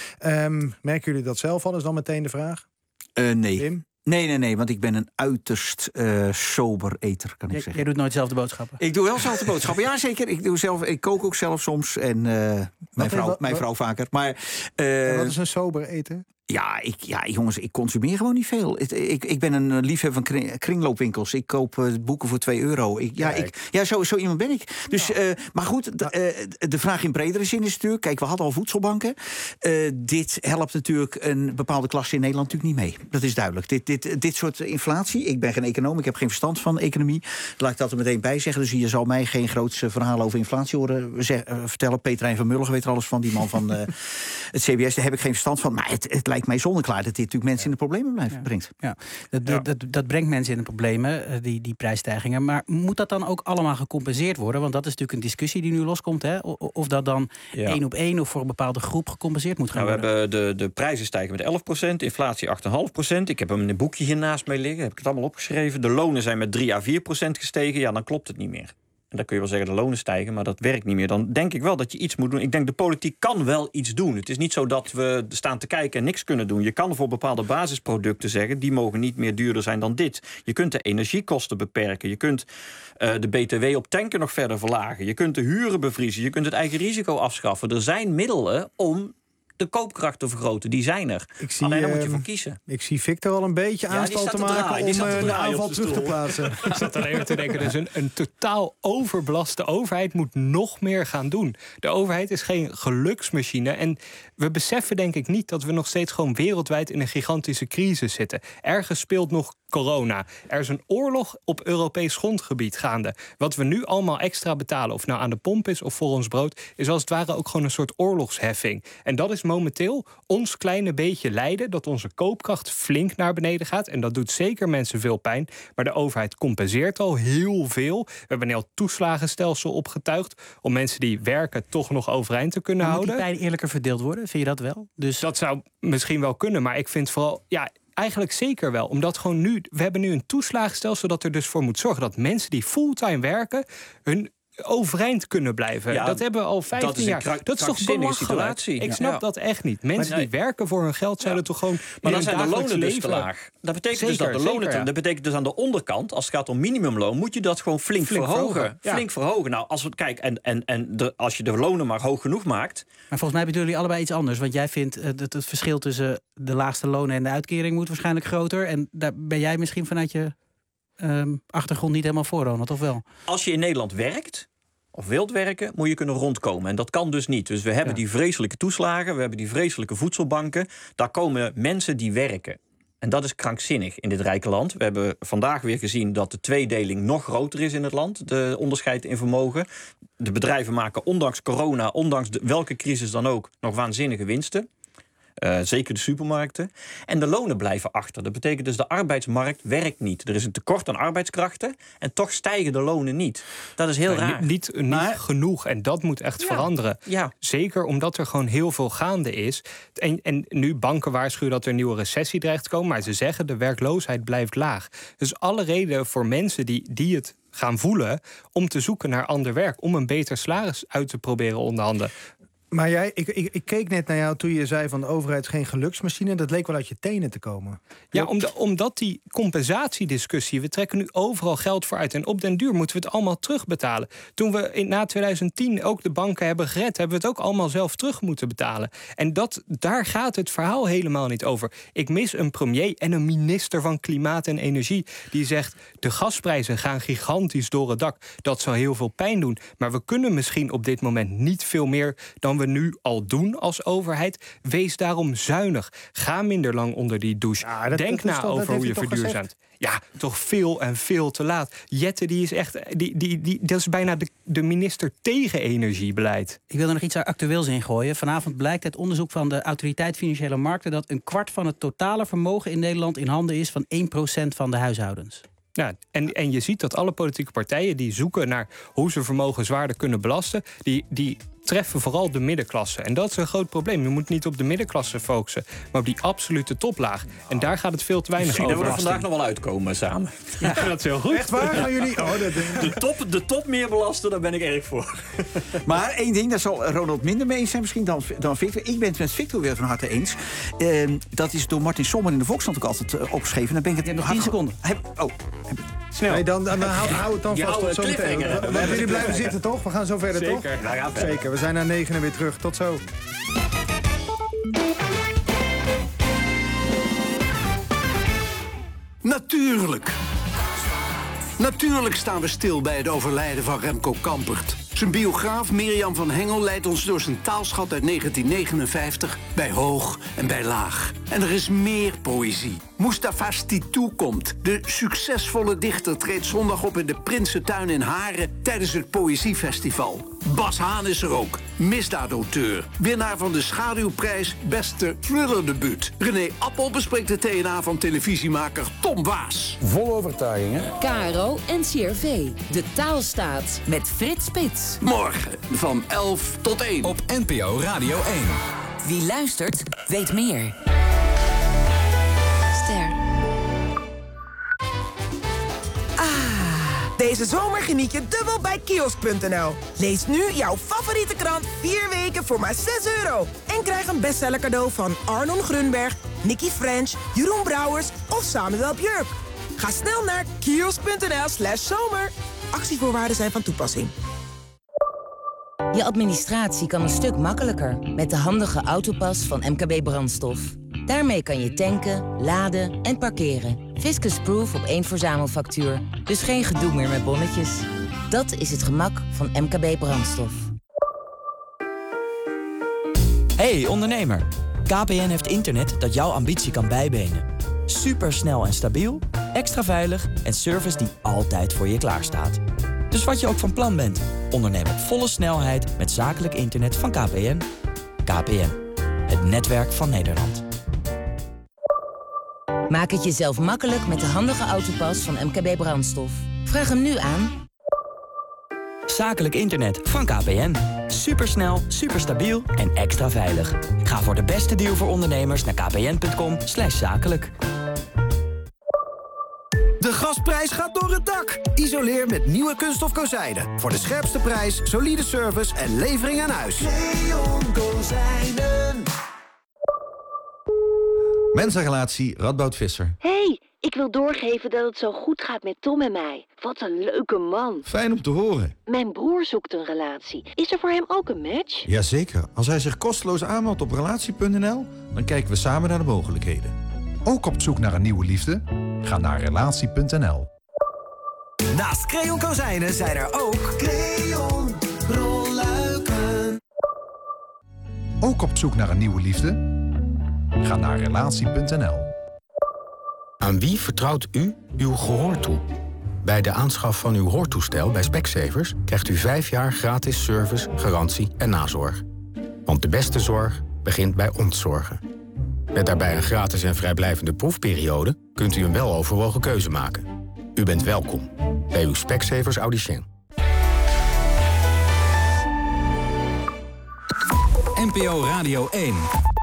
Um, merken jullie dat zelf al? Is dan meteen de vraag. Uh, nee. Tim? Nee, nee, nee, want ik ben een uiterst uh, sober eter, kan ik jij, zeggen. Jij doet nooit zelf de boodschappen? Ik doe wel zelf de boodschappen, ja zeker. Ik, doe zelf, ik kook ook zelf soms en uh, mijn, vrouw, wat, mijn vrouw vaker. Maar, uh, en wat is een sober eten? Ja, ik, ja, jongens, ik consumeer gewoon niet veel. Ik, ik, ik ben een liefhebber van kring, kringloopwinkels. Ik koop uh, boeken voor twee euro. Ik, ja, ik, ja zo, zo iemand ben ik. Dus, uh, maar goed, d, uh, de vraag in bredere zin is natuurlijk, kijk, we hadden al voedselbanken. Uh, dit helpt natuurlijk een bepaalde klasse in Nederland natuurlijk niet mee. Dat is duidelijk. Dit, dit, dit soort inflatie, ik ben geen econoom, ik heb geen verstand van economie. Laat ik dat er meteen bij zeggen. Dus je zal mij geen groots verhaal over inflatie horen zeg, uh, vertellen. Peter Hein van Mulligen weet er alles van, die man van uh, het C B S. Daar heb ik geen verstand van. Maar het, het lijkt mij zonneklaar dat dit natuurlijk mensen ja. in de problemen blijft, ja. brengt. Ja. Dat, ja. Dat, dat, dat brengt mensen in de problemen, die, die prijsstijgingen. Maar moet dat dan ook allemaal gecompenseerd worden? Want dat is natuurlijk een discussie die nu loskomt. Hè? Of dat dan ja. één op één of voor een bepaalde groep gecompenseerd moet gaan nou, worden? We hebben de, de prijzen stijgen met elf procent, inflatie acht komma vijf procent. Ik heb hem in een boekje hier naast mij liggen, heb ik het allemaal opgeschreven. De lonen zijn met drie à vier procent gestegen. Ja, dan klopt het niet meer. En dan kun je wel zeggen de lonen stijgen, maar dat werkt niet meer. Dan denk ik wel dat je iets moet doen. Ik denk de politiek kan wel iets doen. Het is niet zo dat we staan te kijken en niks kunnen doen. Je kan voor bepaalde basisproducten zeggen, die mogen niet meer duurder zijn dan dit. Je kunt de energiekosten beperken. Je kunt uh, de B T W op tanken nog verder verlagen. Je kunt de huren bevriezen. Je kunt het eigen risico afschaffen. Er zijn middelen om de koopkracht te vergroten, die zijn er. Zie, Alleen daar moet je uh, voor kiezen. Ik zie Victor al een beetje ja, aanstal te maken draaien, om te de aanval terug te plaatsen. Ik zat alleen maar te denken, dus een, een totaal overbelaste overheid moet nog meer gaan doen. De overheid is geen geluksmachine. En we beseffen denk ik niet dat we nog steeds gewoon wereldwijd in een gigantische crisis zitten. Ergens speelt nog corona. Er is een oorlog op Europees grondgebied gaande. Wat we nu allemaal extra betalen, of nou aan de pomp is of voor ons brood, is als het ware ook gewoon een soort oorlogsheffing. En dat is momenteel ons kleine beetje lijden, dat onze koopkracht flink naar beneden gaat. En dat doet zeker mensen veel pijn. Maar de overheid compenseert al heel veel. We hebben een heel toeslagenstelsel opgetuigd om mensen die werken toch nog overeind te kunnen maar houden. Moet die pijn eerlijker verdeeld worden? Vind je dat wel? Dus dat zou misschien wel kunnen, maar ik vind vooral, ja, eigenlijk zeker wel. Omdat gewoon nu, we hebben nu een toeslagenstelsel dat er dus voor moet zorgen dat mensen die fulltime werken hun overeind kunnen blijven. Ja, dat hebben we al vijftien jaar. Kra- dat is toch belachelijk? Ik snap ja. dat echt niet. Mensen maar, nee. die werken voor hun geld zouden ja. toch gewoon. Maar dan zijn de lonen dus te laag. Dat betekent zeker, dus dat de lonen. Zeker, ja. te, dat betekent dus aan de onderkant, als het gaat om minimumloon, moet je dat gewoon flink, flink verhogen. verhogen. Ja. Flink verhogen. Nou, als we kijk en en en de, als je de lonen maar hoog genoeg maakt. Maar volgens mij bedoelen jullie allebei iets anders, want jij vindt uh, dat het verschil tussen de laagste lonen en de uitkering moet waarschijnlijk groter. En daar ben jij misschien vanuit je Um, achtergrond niet helemaal voor, Ronald, of wel? Als je in Nederland werkt of wilt werken, moet je kunnen rondkomen. En dat kan dus niet. Dus we hebben ja. die vreselijke toeslagen, we hebben die vreselijke voedselbanken. Daar komen mensen die werken. En dat is krankzinnig in dit rijke land. We hebben vandaag weer gezien dat de tweedeling nog groter is in het land. De onderscheid in vermogen. De bedrijven maken ondanks corona, ondanks de, welke crisis dan ook, nog waanzinnige winsten. Uh, zeker de supermarkten. En de lonen blijven achter. Dat betekent dus de arbeidsmarkt werkt niet. Er is een tekort aan arbeidskrachten en toch stijgen de lonen niet. Dat is heel nee, raar. Niet, niet maar, genoeg en dat moet echt ja, veranderen. Ja. Zeker omdat er gewoon heel veel gaande is. En, en nu banken waarschuwen dat er een nieuwe recessie dreigt te komen, maar ze zeggen de werkloosheid blijft laag. Dus alle reden voor mensen die, die het gaan voelen om te zoeken naar ander werk, om een beter salaris uit te proberen onderhandelen. Maar jij, ik, ik, ik keek net naar jou toen je zei van de overheid is geen geluksmachine. Dat leek wel uit je tenen te komen. Ja, om de, omdat die compensatiediscussie, we trekken nu overal geld voor uit. En op den duur moeten we het allemaal terugbetalen. Toen we in, na twintig tien ook de banken hebben gered, hebben we het ook allemaal zelf terug moeten betalen. En dat, daar gaat het verhaal helemaal niet over. Ik mis een premier en een minister van Klimaat en Energie die zegt de gasprijzen gaan gigantisch door het dak. Dat zal heel veel pijn doen. Maar we kunnen misschien op dit moment niet veel meer dan we nu al doen als overheid. Wees daarom zuinig. Ga minder lang onder die douche. Ja, dat, Denk dat na toch, over hoe je verduurzaamt. Ja, toch veel en veel te laat. Jette, die is echt, die, die, die, dat is bijna de, de minister tegen energiebeleid. Ik wil er nog iets actueels in gooien. Vanavond blijkt uit onderzoek van de Autoriteit Financiële Markten dat een kwart van het totale vermogen in Nederland in handen is van één procent van de huishoudens. Ja, en, en je ziet dat alle politieke partijen die zoeken naar hoe ze vermogen zwaarder kunnen belasten, die, die treffen vooral de middenklasse. En dat is een groot probleem. Je moet niet op de middenklasse focussen, maar op die absolute toplaag. En daar gaat het veel te weinig over. Misschien dat we er vandaag nog wel uitkomen samen. Ja, dat is heel goed. Echt waar? Gaan jullie? Oh, dat... de, top, de top meer belasten, daar ben ik erg voor. Maar één ding, daar zal Ronald minder mee eens zijn misschien dan, dan Victor. Ik ben het met Victor weer van harte eens. Uh, dat is door Martin Sommer in de Volkskrant ook altijd uh, opgeschreven. Dan ben ik het ja, nog tien seconden. Heb, oh, heb, Snel. Nee, dan, dan, dan hou, hou het dan je vast tot zo meteen. Want jullie blijven zitten, toch? We gaan zo verder, Zeker. toch? Ja, ja, Zeker. We zijn na negen en weer terug. Tot zo. Natuurlijk. Natuurlijk staan we stil bij het overlijden van Remco Kampert. Zijn biograaf Mirjam van Hengel leidt ons door zijn taalschat uit negentien negenenvijftig... bij hoog en bij laag. En er is meer poëzie. Mustafa Stitou komt. De succesvolle dichter treedt zondag op in de Prinsentuin in Haren tijdens het Poëziefestival. Bas Haan is er ook, misdaadauteur. Winnaar van de Schaduwprijs Beste Thrillerdebuut. René Appel bespreekt de T N A van televisiemaker Tom Waas. Vol overtuiging, hè? Caro en C R V. De Taalstaat met Frits Spits. Morgen van elf tot één. Op N P O Radio één. Wie luistert, weet meer. Ster. Ah, deze zomer geniet je dubbel bij kiosk punt n l. Lees nu jouw favoriete krant vier weken voor maar zes euro. En krijg een bestseller cadeau van Arnon Grunberg, Nicky French, Jeroen Brouwers of Samuel Björk. Ga snel naar kiosk punt n l slash zomer. Actievoorwaarden zijn van toepassing. Je administratie kan een stuk makkelijker met de handige Autopas van M K B Brandstof. Daarmee kan je tanken, laden en parkeren. Fiscus-proof op één verzamelfactuur. Dus geen gedoe meer met bonnetjes. Dat is het gemak van M K B Brandstof. Hey ondernemer, K P N heeft internet dat jouw ambitie kan bijbenen. Supersnel en stabiel, extra veilig en service die altijd voor je klaarstaat. Dus wat je ook van plan bent, onderneem op volle snelheid met zakelijk internet van K P N. K P N, het netwerk van Nederland. Maak het jezelf makkelijk met de handige Autopas van M K B Brandstof. Vraag hem nu aan. Zakelijk internet van K P N. Supersnel, superstabiel en extra veilig. Ga voor de beste deal voor ondernemers naar kpn punt com slash zakelijk. De gasprijs gaat door het dak. Isoleer met nieuwe kunststof kozijnen. Voor de scherpste prijs, solide service en levering aan huis. Leon Kozijnen. Mensenrelatie Radboud Visser. Hey, ik wil doorgeven dat het zo goed gaat met Tom en mij. Wat een leuke man. Fijn om te horen. Mijn broer zoekt een relatie. Is er voor hem ook een match? Jazeker. Als hij zich kosteloos aanmeldt op relatie punt n l... dan kijken we samen naar de mogelijkheden. Ook op zoek naar een nieuwe liefde? Ga naar relatie punt n l. Naast Creon Kozijnen zijn er ook Creon rolluiken. Ook op zoek naar een nieuwe liefde? Ga naar relatie punt n l. Aan wie vertrouwt u uw gehoor toe? Bij de aanschaf van uw hoortoestel bij Specsavers krijgt u vijf jaar gratis service, garantie en nazorg. Want de beste zorg begint bij ontzorgen. Met daarbij een gratis en vrijblijvende proefperiode kunt u een weloverwogen keuze maken. U bent welkom bij uw Specsavers Audicien. N P O Radio één.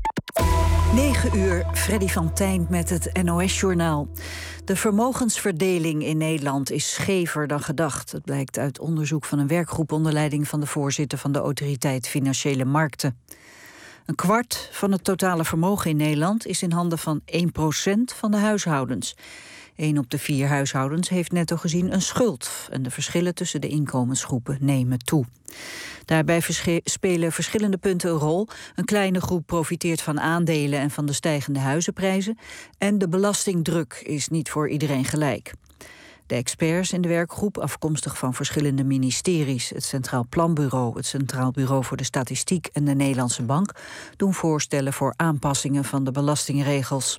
negen uur, Freddy van Tijn met het N O S-journaal. De vermogensverdeling in Nederland is schever dan gedacht. Het blijkt uit onderzoek van een werkgroep onder leiding van de voorzitter van de Autoriteit Financiële Markten. Een kwart van het totale vermogen in Nederland is in handen van één procent van de huishoudens. Eén op de vier huishoudens heeft netto gezien een schuld. En de verschillen tussen de inkomensgroepen nemen toe. Daarbij versche- spelen verschillende punten een rol. Een kleine groep profiteert van aandelen en van de stijgende huizenprijzen. En de belastingdruk is niet voor iedereen gelijk. De experts in de werkgroep, afkomstig van verschillende ministeries, het Centraal Planbureau, het Centraal Bureau voor de Statistiek en de Nederlandse Bank, doen voorstellen voor aanpassingen van de belastingregels.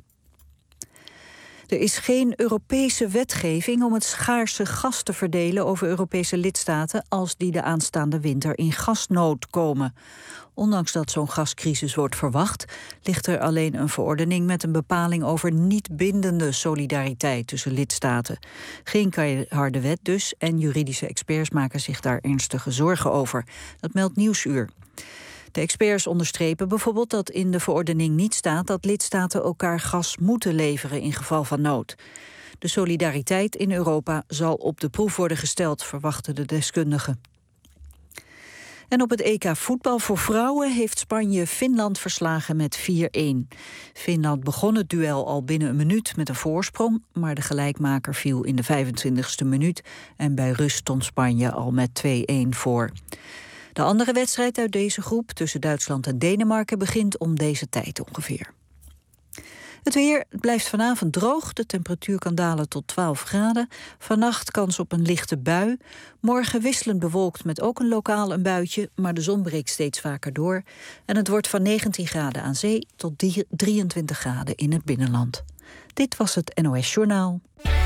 Er is geen Europese wetgeving om het schaarse gas te verdelen over Europese lidstaten als die de aanstaande winter in gasnood komen. Ondanks dat zo'n gascrisis wordt verwacht, ligt er alleen een verordening met een bepaling over niet bindende solidariteit tussen lidstaten. Geen keiharde wet dus, en juridische experts maken zich daar ernstige zorgen over. Dat meldt Nieuwsuur. De experts onderstrepen bijvoorbeeld dat in de verordening niet staat dat lidstaten elkaar gas moeten leveren in geval van nood. De solidariteit in Europa zal op de proef worden gesteld, verwachten de deskundigen. En op het E K voetbal voor vrouwen heeft Spanje Finland verslagen met vier-een. Finland begon het duel al binnen een minuut met een voorsprong, maar de gelijkmaker viel in de vijfentwintigste minuut en bij rust stond Spanje al met twee-een voor. De andere wedstrijd uit deze groep tussen Duitsland en Denemarken begint om deze tijd ongeveer. Het weer blijft vanavond droog. De temperatuur kan dalen tot twaalf graden. Vannacht kans op een lichte bui. Morgen wisselend bewolkt met ook een lokaal een buitje, maar de zon breekt steeds vaker door. En het wordt van negentien graden aan zee tot drieëntwintig graden in het binnenland. Dit was het N O S-journaal.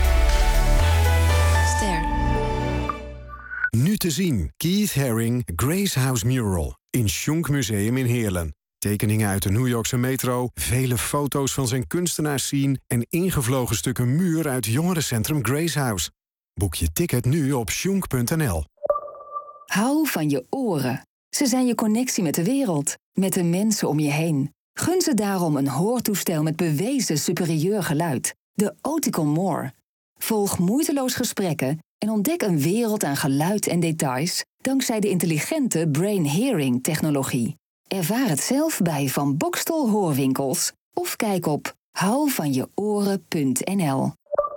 Ster. Nu te zien, Keith Haring, Grace House Mural in Schunk Museum in Heerlen. Tekeningen uit de New Yorkse metro, vele foto's van zijn kunstenaarsscene en ingevlogen stukken muur uit jongerencentrum Grace House. Boek je ticket nu op schunk punt n l. Hou van je oren. Ze zijn je connectie met de wereld, met de mensen om je heen. Gun ze daarom een hoortoestel met bewezen superieur geluid. De Oticon More. Volg moeiteloos gesprekken en ontdek een wereld aan geluid en details dankzij de intelligente Brain Hearing technologie. Ervaar het zelf bij Van Bokstel Hoorwinkels of kijk op hou van je oren punt n l.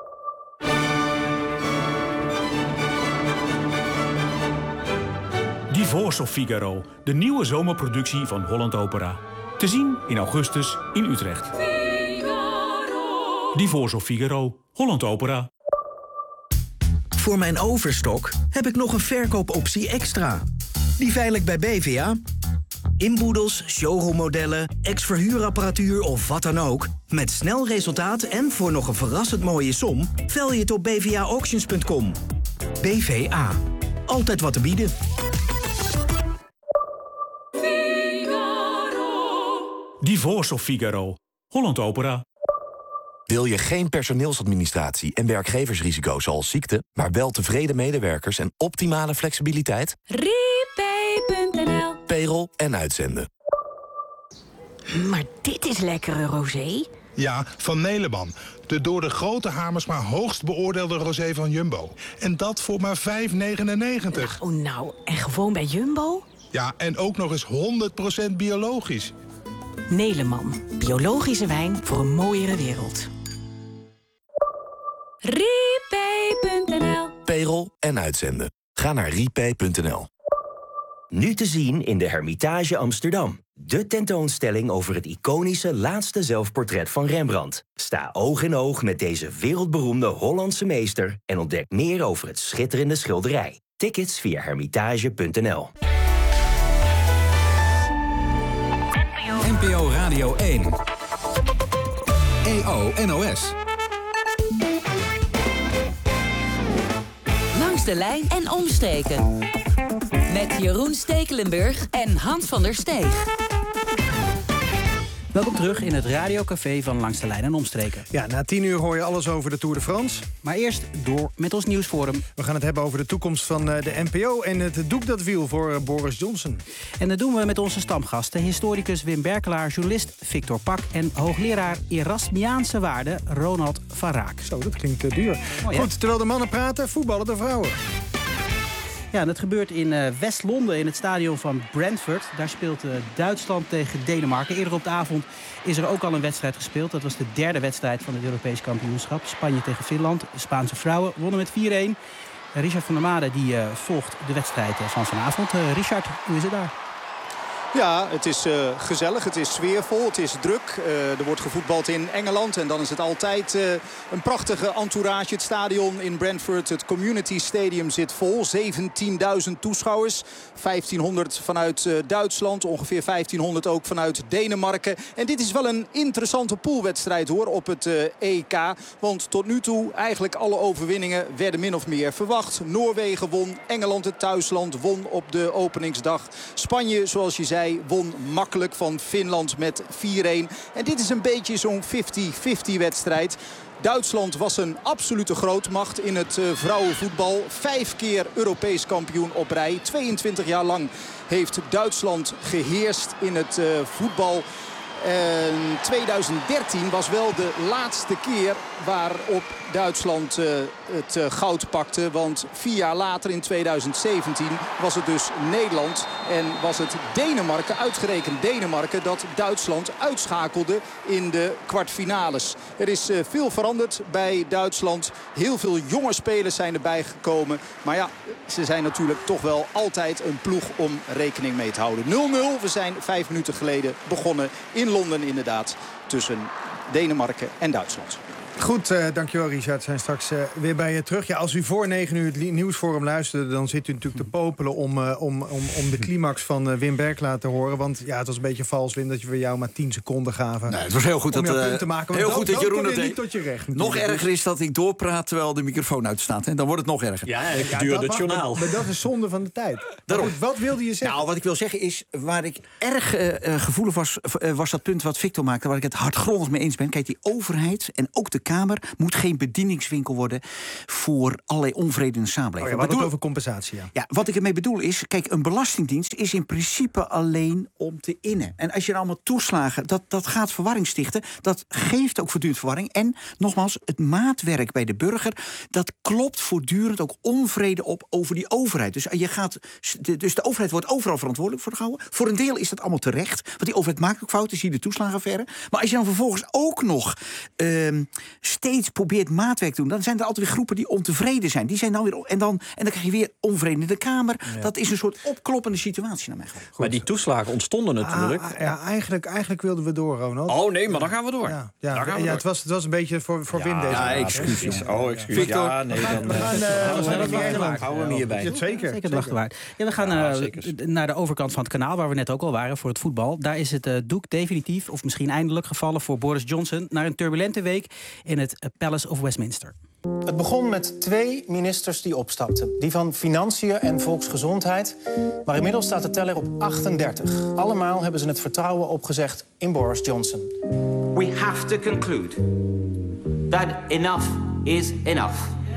Divorce of Figaro, de nieuwe zomerproductie van Holland Opera. Te zien in augustus in Utrecht. Figaro. Divorce of Figaro, Holland Opera. Voor mijn overstok heb ik nog een verkoopoptie extra. Die veil ik bij B V A. Inboedels, showroommodellen, ex-verhuurapparatuur of wat dan ook. Met snel resultaat en voor nog een verrassend mooie som veil je het op b v a auctions punt com. B V A. Altijd wat te bieden. Divorce of Figaro, Holland Opera. Wil je geen personeelsadministratie en werkgeversrisico's zoals ziekte, maar wel tevreden medewerkers en optimale flexibiliteit? Repay punt n l. Payroll en uitzenden. Maar dit is lekkere rosé. Ja, van Neleman. De door de grote Hamersma hoogst beoordeelde rosé van Jumbo. En dat voor maar vijf negenennegentig. Oh nou, en gewoon bij Jumbo? Ja, en ook nog eens honderd procent biologisch. Neleman. Biologische wijn voor een mooiere wereld. Repay punt n l. Payroll en uitzenden. Ga naar repay punt n l. Nu te zien in de Hermitage Amsterdam. De tentoonstelling over het iconische laatste zelfportret van Rembrandt. Sta oog in oog met deze wereldberoemde Hollandse meester en ontdek meer over het schitterende schilderij. Tickets via hermitage punt n l. N P O Radio één. E O N O S. Langs de lijn en omstreken. Met Jeroen Stekelenburg en Hans van der Steeg. Welkom terug in het radiocafé van Langs de Lijn en Omstreken. Ja, na tien uur hoor je alles over de Tour de France. Maar eerst door met ons nieuwsforum. We gaan het hebben over de toekomst van de N P O en het doek dat viel voor Boris Johnson. En dat doen we met onze stamgasten. Historicus Wim Berkelaar, journalist Victor Pak en hoogleraar Erasmiaanse waarden Ronald van Raak. Zo, dat klinkt uh, duur. Mooi, goed, terwijl de mannen praten, voetballen de vrouwen. Ja, en dat gebeurt in uh, West-Londen in het stadion van Brentford. Daar speelt uh, Duitsland tegen Denemarken. Eerder op de avond is er ook al een wedstrijd gespeeld. Dat was de derde wedstrijd van het Europees kampioenschap. Spanje tegen Finland. De Spaanse vrouwen wonnen met vier een. Uh, Richard van der Made die, uh, volgt de wedstrijd uh, van vanavond. Uh, Richard, hoe is het daar? Ja, het is uh, gezellig, het is sfeervol, het is druk. Uh, er wordt gevoetbald in Engeland en dan is het altijd uh, een prachtige entourage. Het stadion in Brentford, het Community Stadium, zit vol. zeventienduizend toeschouwers, vijftienhonderd vanuit uh, Duitsland, ongeveer vijftienhonderd ook vanuit Denemarken. En dit is wel een interessante poolwedstrijd hoor op het uh, E K. Want tot nu toe eigenlijk alle overwinningen werden min of meer verwacht. Noorwegen won, Engeland het thuisland won op de openingsdag. Spanje, zoals je zei, won makkelijk van Finland met vier een. En dit is een beetje zo'n vijftig vijftig wedstrijd. Duitsland was een absolute grootmacht in het uh, vrouwenvoetbal. Vijf keer Europees kampioen op rij. tweeëntwintig jaar lang heeft Duitsland geheerst in het uh, voetbal. En tweeduizend dertien was wel de laatste keer waarop Duitsland uh, het uh, goud pakte. Want vier jaar later in tweeduizend zeventien was het dus Nederland. En was het Denemarken, uitgerekend Denemarken, dat Duitsland uitschakelde in de kwartfinales. Er is uh, veel veranderd bij Duitsland. Heel veel jonge spelers zijn erbij gekomen. Maar ja, ze zijn natuurlijk toch wel altijd een ploeg om rekening mee te houden. nul nul, we zijn vijf minuten geleden begonnen in Londen inderdaad tussen Denemarken en Duitsland. Goed, uh, dankjewel Richard. We zijn straks uh, weer bij je terug. Ja, als u voor negen uur het nieuwsforum luisterde, dan zit u natuurlijk te popelen om, uh, om, om, om de climax van uh, Wim Berkelaar te horen. Want ja, het was een beetje vals, Wim, dat je jou maar tien seconden gaven. Nee, het was heel goed om dat, jouw uh, punt te maken. heel dan, goed dat dan Jeroen kom je het niet tot je recht. Nog erger is dat ik doorpraat terwijl de microfoon uitstaat. Hè? Dan wordt het nog erger. Ja, het duurde het journaal. Maar, maar dat is zonde van de tijd. Daarom. Goed, wat wilde je zeggen? Nou, wat ik wil zeggen is, waar ik erg uh, gevoelig was, uh, was dat punt wat Victor maakte, waar ik het hardgrondig mee eens ben. Kijk, die overheid en ook de Kamer moet geen bedieningswinkel worden voor allerlei onvrede in de samenleving. Oh ja, we hadden het over compensatie, ja. Ja, wat ik ermee bedoel is, kijk, een belastingdienst is in principe alleen om te innen. En als je er allemaal toeslagen, dat, dat gaat verwarring stichten. Dat geeft ook voortdurend verwarring. En nogmaals, het maatwerk bij de burger, dat klopt voortdurend ook onvrede op over die overheid. Dus, je gaat, dus de overheid wordt overal verantwoordelijk voor gehouden. Voor een deel is dat allemaal terecht. Want die overheid maakt ook fouten, zie je de toeslagenaffaire. Maar als je dan vervolgens ook nog uh, steeds probeert maatwerk te doen, dan zijn er altijd weer groepen die ontevreden zijn. Die zijn dan weer, en, dan, en dan krijg je weer onvrede in de Kamer. Ja. Dat is een soort opkloppende situatie naar mij. Goed. Maar die toeslagen ontstonden natuurlijk. Ah, ja, eigenlijk, eigenlijk wilden we door, Ronald. Oh nee, maar dan gaan we door. Ja, ja, dan gaan we ja door. Het, was, het was een beetje voor, voor ja, Wim deze Ja, excuus. Oh, excuus. Victor, ja, nee, dan we gaan, uh, we gaan uh, uh, waard. Houden we hem hierbij. Ja, zeker. Zeker de waard. Ja, we gaan uh, ja, naar de overkant van het kanaal, waar we net ook al waren voor het voetbal. Daar is het uh, doek definitief, of misschien eindelijk gevallen voor Boris Johnson, na een turbulente week in het Palace of Westminster. Het begon met twee ministers die opstapten. Die van Financiën en Volksgezondheid. Maar inmiddels staat de teller op achtendertig. Allemaal hebben ze het vertrouwen opgezegd in Boris Johnson. We have to conclude that enough is enough.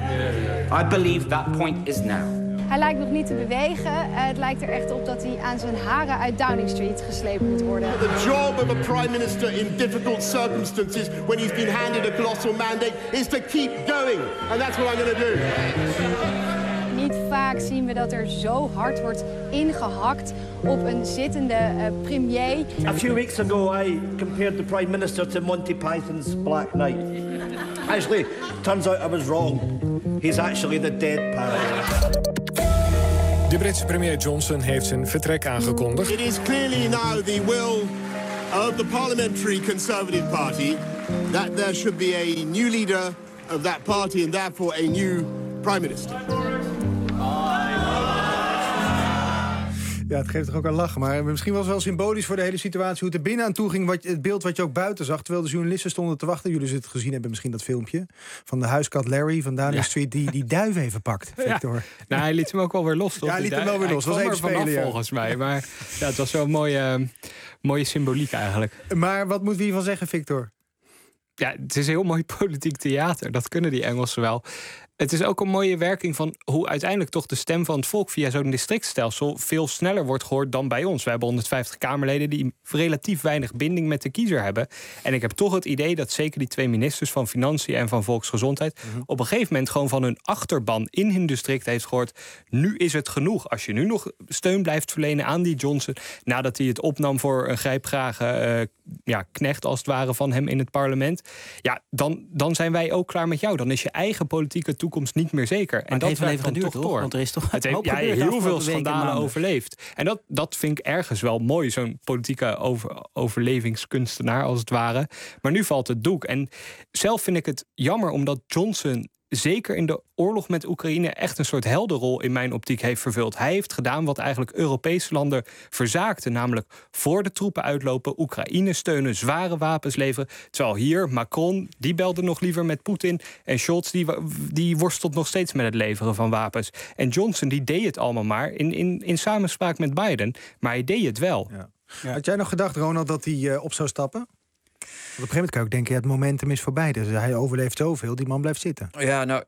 I believe that point is now. Hij lijkt nog niet te bewegen. Uh, het lijkt er echt op dat hij aan zijn haren uit Downing Street gesleept moet worden. The job of a prime minister in difficult circumstances when he's been handed a colossal mandate is to keep going. And that's what I'm going to do. Niet vaak zien we dat er zo hard wordt ingehakt op een zittende uh, premier. A few weeks ago I compared the prime minister to Monty Python's Black Knight. Actually, turns out I was wrong. He's actually the dead parrot. De Britse premier Johnson heeft zijn vertrek aangekondigd. It is clearly now the will of the Parliamentary Conservative Party that there should be a new leader of that party and therefore a new prime minister. Ja, het geeft toch ook aan lachen. Maar misschien was het wel symbolisch voor de hele situatie... hoe het er binnen aan toe ging, wat, het beeld wat je ook buiten zag... terwijl de journalisten stonden te wachten. Jullie het gezien hebben, misschien dat filmpje... van de huiskat Larry van Downing ja. Street... die die duif even pakt, Victor. Ja. Nou, hij liet hem ook wel weer los, toch? Ja, hij liet hem wel weer los. Hij was kwam even er vanaf, spelen, ja. volgens mij. Maar ja, het was wel een mooie, uh, mooie symboliek eigenlijk. Maar wat moeten we hiervan zeggen, Victor? Ja, het is heel mooi politiek theater. Dat kunnen die Engelsen wel. Het is ook een mooie werking van hoe uiteindelijk toch de stem van het volk via zo'n districtstelsel veel sneller wordt gehoord dan bij ons. We hebben honderdvijftig Kamerleden die relatief weinig binding met de kiezer hebben. En ik heb toch het idee dat zeker die twee ministers van Financiën en van Volksgezondheid mm-hmm. op een gegeven moment gewoon van hun achterban in hun district heeft gehoord: nu is het genoeg. Als je nu nog steun blijft verlenen aan die Johnson, nadat hij het opnam voor een grijpgrage uh, ja, knecht als het ware van hem in het parlement, ja, dan, dan zijn wij ook klaar met jou. Dan is je eigen politieke toekomst niet meer zeker. Maar en dat heeft wel even geduurd, toch toch? door. Want er is toch het heeft ja, heel veel schandalen overleefd. En dat, dat vind ik ergens wel mooi, zo'n politieke over, overlevingskunstenaar als het ware. Maar nu valt het doek. En zelf vind ik het jammer omdat Johnson zeker in de oorlog met Oekraïne echt een soort heldenrol in mijn optiek heeft vervuld. Hij heeft gedaan wat eigenlijk Europese landen verzaakten, namelijk voor de troepen uitlopen, Oekraïne steunen, zware wapens leveren. Terwijl hier Macron, die belde nog liever met Poetin en Scholz, die, die worstelt nog steeds met het leveren van wapens. En Johnson, die deed het allemaal maar in, in, in samenspraak met Biden, maar hij deed het wel. Ja. Ja. Had jij nog gedacht, Ronald, dat hij uh, op zou stappen? Want op een gegeven moment kan je ook denken, ja, het momentum is voorbij. Dus hij overleeft zoveel, die man blijft zitten. Ja, nou,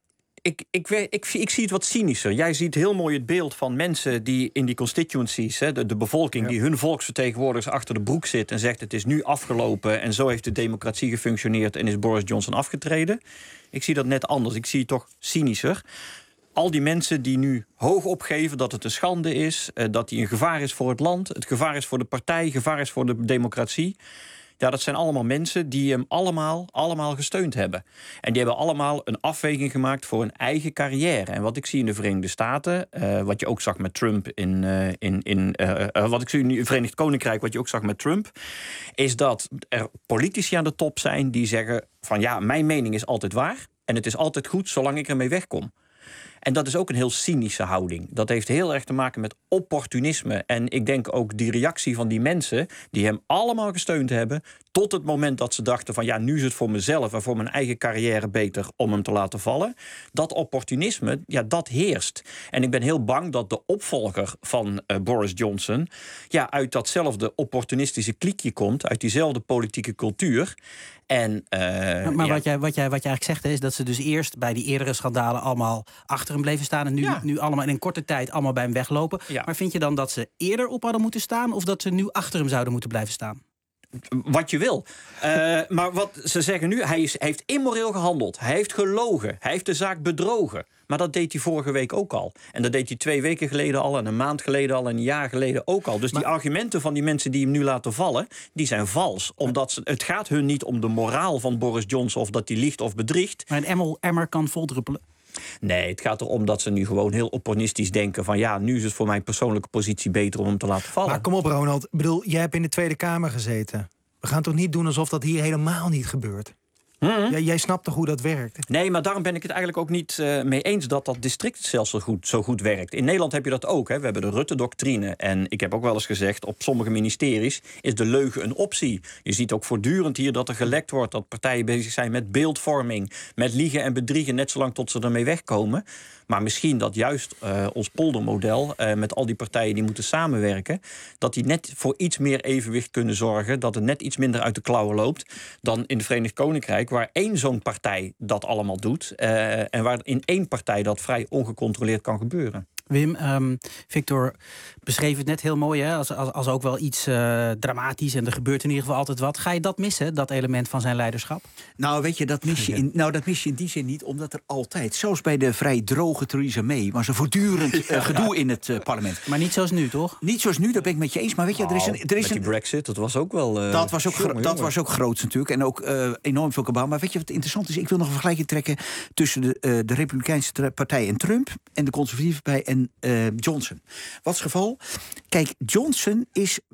ik, ik, ik, ik, ik zie het wat cynischer. Jij ziet heel mooi het beeld van mensen die in die constituencies, hè, de, de bevolking, ja. die hun volksvertegenwoordigers achter de broek zit en zegt: het is nu afgelopen en zo heeft de democratie gefunctioneerd en is Boris Johnson afgetreden. Ik zie dat net anders. Ik zie het toch cynischer. Al die mensen die nu hoog opgeven dat het een schande is, dat hij een gevaar is voor het land, het gevaar is voor de partij, gevaar is voor de democratie. Ja, dat zijn allemaal mensen die hem allemaal, allemaal gesteund hebben. En die hebben allemaal een afweging gemaakt voor hun eigen carrière. En wat ik zie in de Verenigde Staten, uh, wat je ook zag met Trump in, uh, in, in uh, uh, wat ik zie in het Verenigd Koninkrijk, wat je ook zag met Trump, is dat er politici aan de top zijn die zeggen van ja, mijn mening is altijd waar en het is altijd goed zolang ik ermee wegkom. En dat is ook een heel cynische houding. Dat heeft heel erg te maken met opportunisme. En ik denk ook die reactie van die mensen die hem allemaal gesteund hebben, tot het moment dat ze dachten van ja, nu is het voor mezelf en voor mijn eigen carrière beter om hem te laten vallen. Dat opportunisme, ja, dat heerst. En ik ben heel bang dat de opvolger van uh, Boris Johnson ja, uit datzelfde opportunistische kliekje komt, uit diezelfde politieke cultuur. En, uh, maar maar ja. wat, jij, wat, jij, wat jij eigenlijk zegt hè, is dat ze dus eerst bij die eerdere schandalen allemaal achter hem bleven staan en nu, ja. nu allemaal in een korte tijd allemaal bij hem weglopen. Ja. Maar vind je dan dat ze eerder op hadden moeten staan of dat ze nu achter hem zouden moeten blijven staan? Wat je wil. Uh, maar wat ze zeggen nu, hij, is, hij heeft immoreel gehandeld. Hij heeft gelogen. Hij heeft de zaak bedrogen. Maar dat deed hij vorige week ook al. En dat deed hij twee weken geleden al, en een maand geleden al, en een jaar geleden ook al. Dus maar die argumenten van die mensen die hem nu laten vallen, die zijn vals. Omdat ze, het gaat hun niet om de moraal van Boris Johnson of dat hij liegt of bedriegt. Maar een emmer, emmer kan voldruppelen. Nee, het gaat erom dat ze nu gewoon heel opportunistisch denken van ja, nu is het voor mijn persoonlijke positie beter om hem te laten vallen. Maar kom op, Ronald. Ik bedoel, jij hebt in de Tweede Kamer gezeten. We gaan toch niet doen alsof dat hier helemaal niet gebeurt? Mm-hmm. Ja, jij snapt toch hoe dat werkt? Nee, maar daarom ben ik het eigenlijk ook niet uh, mee eens dat dat districtstelsel goed, zo goed werkt. In Nederland heb je dat ook. Hè. We hebben de Rutte-doctrine. En ik heb ook wel eens gezegd, op sommige ministeries is de leugen een optie. Je ziet ook voortdurend hier dat er gelekt wordt, dat partijen bezig zijn met beeldvorming, met liegen en bedriegen, net zolang tot ze ermee wegkomen. Maar misschien dat juist uh, ons poldermodel, uh, met al die partijen die moeten samenwerken, dat die net voor iets meer evenwicht kunnen zorgen, dat het net iets minder uit de klauwen loopt dan in het Verenigd Koninkrijk, waar één zo'n partij dat allemaal doet uh, en waar in één partij dat vrij ongecontroleerd kan gebeuren. Wim, um, Victor beschreef het net heel mooi, hè? Als, als, als ook wel iets uh, dramatisch en er gebeurt in ieder geval altijd wat. Ga je dat missen, dat element van zijn leiderschap? Nou, weet je, dat mis je in, nou, dat mis je in die zin niet, omdat er altijd, zelfs bij de vrij droge Theresa May, was er voortdurend uh, gedoe in het uh, parlement. Maar niet zoals nu, toch? Niet zoals nu, dat ben ik met je eens. Maar weet je, er is een, er is met die een, Brexit, dat was ook wel. Uh, dat was ook, jongen, dat jongen. was ook groot natuurlijk en ook uh, enorm veel kabaal. Maar weet je wat interessant is? Ik wil nog een vergelijking trekken tussen de, uh, de Republikeinse partij en Trump en de conservatieve partij en uh, Johnson. Wat is het geval? Kijk, Johnson is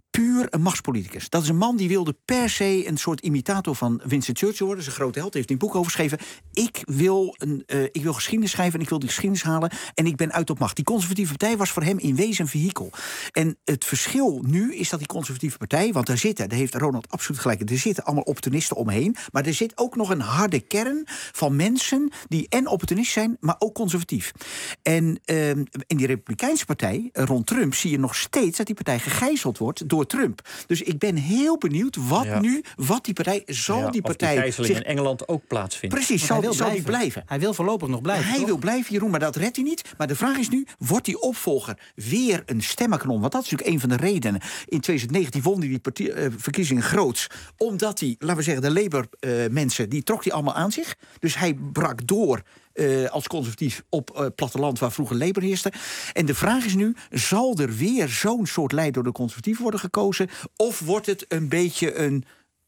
puur een machtspoliticus. Dat is een man die wilde per se een soort imitator van Winston Churchill worden. Zijn grote held, heeft hij een boek over geschreven. Ik wil, een, uh, ik wil geschiedenis schrijven en ik wil die geschiedenis halen en ik ben uit op macht. Die conservatieve partij was voor hem in wezen een vehikel. En het verschil nu is dat die conservatieve partij, want daar zitten, daar heeft Ronald absoluut gelijk, er zitten allemaal opportunisten omheen, maar er zit ook nog een harde kern van mensen die en opportunist zijn, maar ook conservatief. En uh, in die Republikeinse partij, uh, rond Trump, zie je nog steeds dat die partij gegijzeld wordt door Trump. Dus ik ben heel benieuwd wat Ja. nu, wat die partij, zal Ja, die of partij die gijzeling zich... in Engeland ook plaatsvindt. Precies, zal, die, zal die blijven? Hij wil voorlopig nog blijven. Hij toch? wil blijven, Jeroen, maar dat redt hij niet. Maar de vraag is nu, wordt die opvolger weer een stemmenkanon? Want dat is natuurlijk een van de redenen. In twintig negentien won hij die partij, uh, verkiezingen groots. Omdat hij, laten we zeggen, de Labour-mensen, uh, die trok hij allemaal aan zich. Dus hij brak door uh, als conservatief op uh, platteland waar vroeger Labour heerste. En de vraag is nu, zal er weer zo'n soort leider door de conservatieven worden gekozen? Of wordt het een beetje een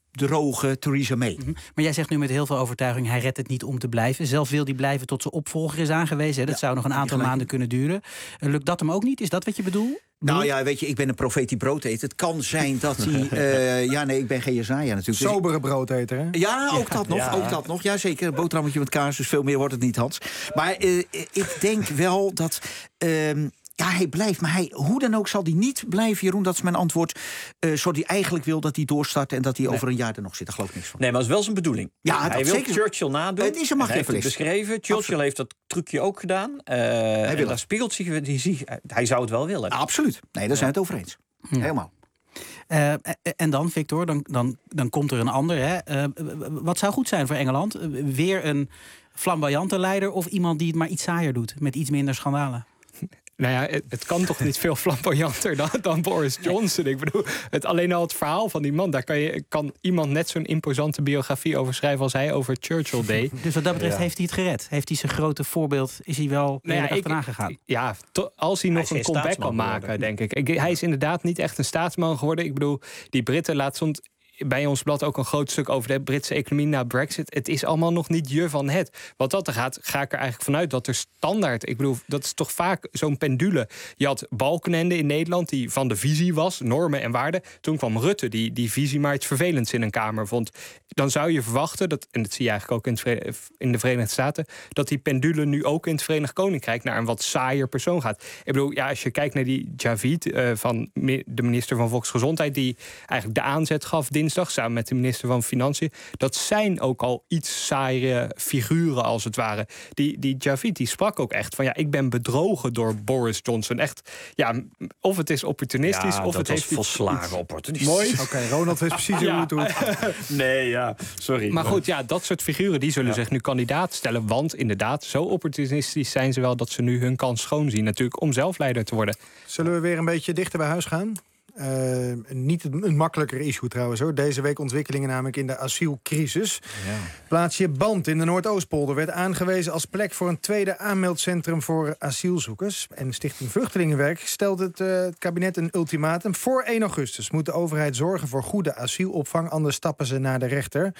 droge Theresa May? Mm-hmm. Maar jij zegt nu met heel veel overtuiging, hij redt het niet om te blijven. Zelf wil hij blijven tot zijn opvolger is aangewezen. Hè? Dat ja, zou nog een aantal maanden kunnen duren. Uh, lukt dat hem ook niet? Is dat wat je bedoelt? Nou ja, weet je, ik ben een profeet die brood eet. Het kan zijn dat hij... Uh, ja, nee, ik ben geen Jesaja natuurlijk. Sobere broodeter, hè? Ja, ook dat nog. Ja. Ook dat nog. Ja, zeker. Een boterhammetje met kaas, dus veel meer wordt het niet, Hans. Maar uh, ik denk wel dat... Uh, Ja, hij blijft, maar hij, hoe dan ook zal hij niet blijven, Jeroen. Dat is mijn antwoord. Uh, zoals hij eigenlijk wil dat hij doorstart en dat hij nee. over een jaar er nog zit. Daar geloof ik niks van. Nee, maar dat is wel zijn bedoeling. Ja, hij dat wil zeker. Churchill nadoen. Het is een hij heeft het beschreven. Churchill Absoluut. heeft dat trucje ook gedaan. Uh, hij wil daar spiegelt zich. Die, die, hij zou het wel willen. Absoluut. Nee, daar zijn we het over eens. Ja. Helemaal. Uh, en dan, Victor, dan, dan, dan komt er een ander. Hè. Uh, wat zou goed zijn voor Engeland? Uh, weer een flamboyante leider of iemand die het maar iets saaier doet, met iets minder schandalen? Nou ja, het, het kan toch niet veel flamboyanter dan, dan Boris Johnson. Ik bedoel, het, alleen al het verhaal van die man, daar kan, je, kan iemand net zo'n imposante biografie over schrijven als hij over Churchill deed. Dus wat dat betreft ja. heeft hij het gered. Heeft hij zijn grote voorbeeld, is hij wel nou ja, achterna gegaan? Ja, to, als hij nog hij een comeback kan maken, geworden. denk ik. ik. Hij is inderdaad niet echt een staatsman geworden. Ik bedoel, die Britten laat soms bij ons blad ook een groot stuk over de Britse economie na Brexit. Het is allemaal nog niet je van het. Wat dat er gaat, ga ik er eigenlijk vanuit dat er standaard... Ik bedoel, dat is toch vaak zo'n pendule. Je had Balkenende in Nederland, die van de visie was, normen en waarden. Toen kwam Rutte, die die visie maar iets vervelends in een kamer vond. Dan zou je verwachten, dat, en dat zie je eigenlijk ook in, het, in de Verenigde Staten, dat die pendule nu ook in het Verenigd Koninkrijk naar een wat saaier persoon gaat. Ik bedoel, ja, als je kijkt naar die Javid, uh, van de minister van Volksgezondheid, die eigenlijk de aanzet gaf dinsdag, samen met de minister van Financiën. Dat zijn ook al iets saaiere figuren, als het ware. Die, die Javid, die sprak ook echt van, ja, ik ben bedrogen door Boris Johnson. Echt, ja, of het is opportunistisch, ja, of het heeft volslagen iets opportunistisch. Mooi. Oké, okay, Ronald weet precies hoe ja. het doet. Nee, ja, sorry. Maar goed, ja, dat soort figuren, die zullen ja. zich nu kandidaat stellen. Want inderdaad, zo opportunistisch zijn ze wel dat ze nu hun kans schoon zien, natuurlijk, om zelf leider te worden. Zullen we weer een beetje dichter bij huis gaan? Uh, niet een makkelijker issue trouwens hoor. Deze week ontwikkelingen namelijk in de asielcrisis. Ja. Plaatsje Band in de Noordoostpolder werd aangewezen als plek voor een tweede aanmeldcentrum voor asielzoekers. En Stichting Vluchtelingenwerk stelt het, uh, het kabinet een ultimatum. Voor één augustus moet de overheid zorgen voor goede asielopvang. Anders stappen ze naar de rechter.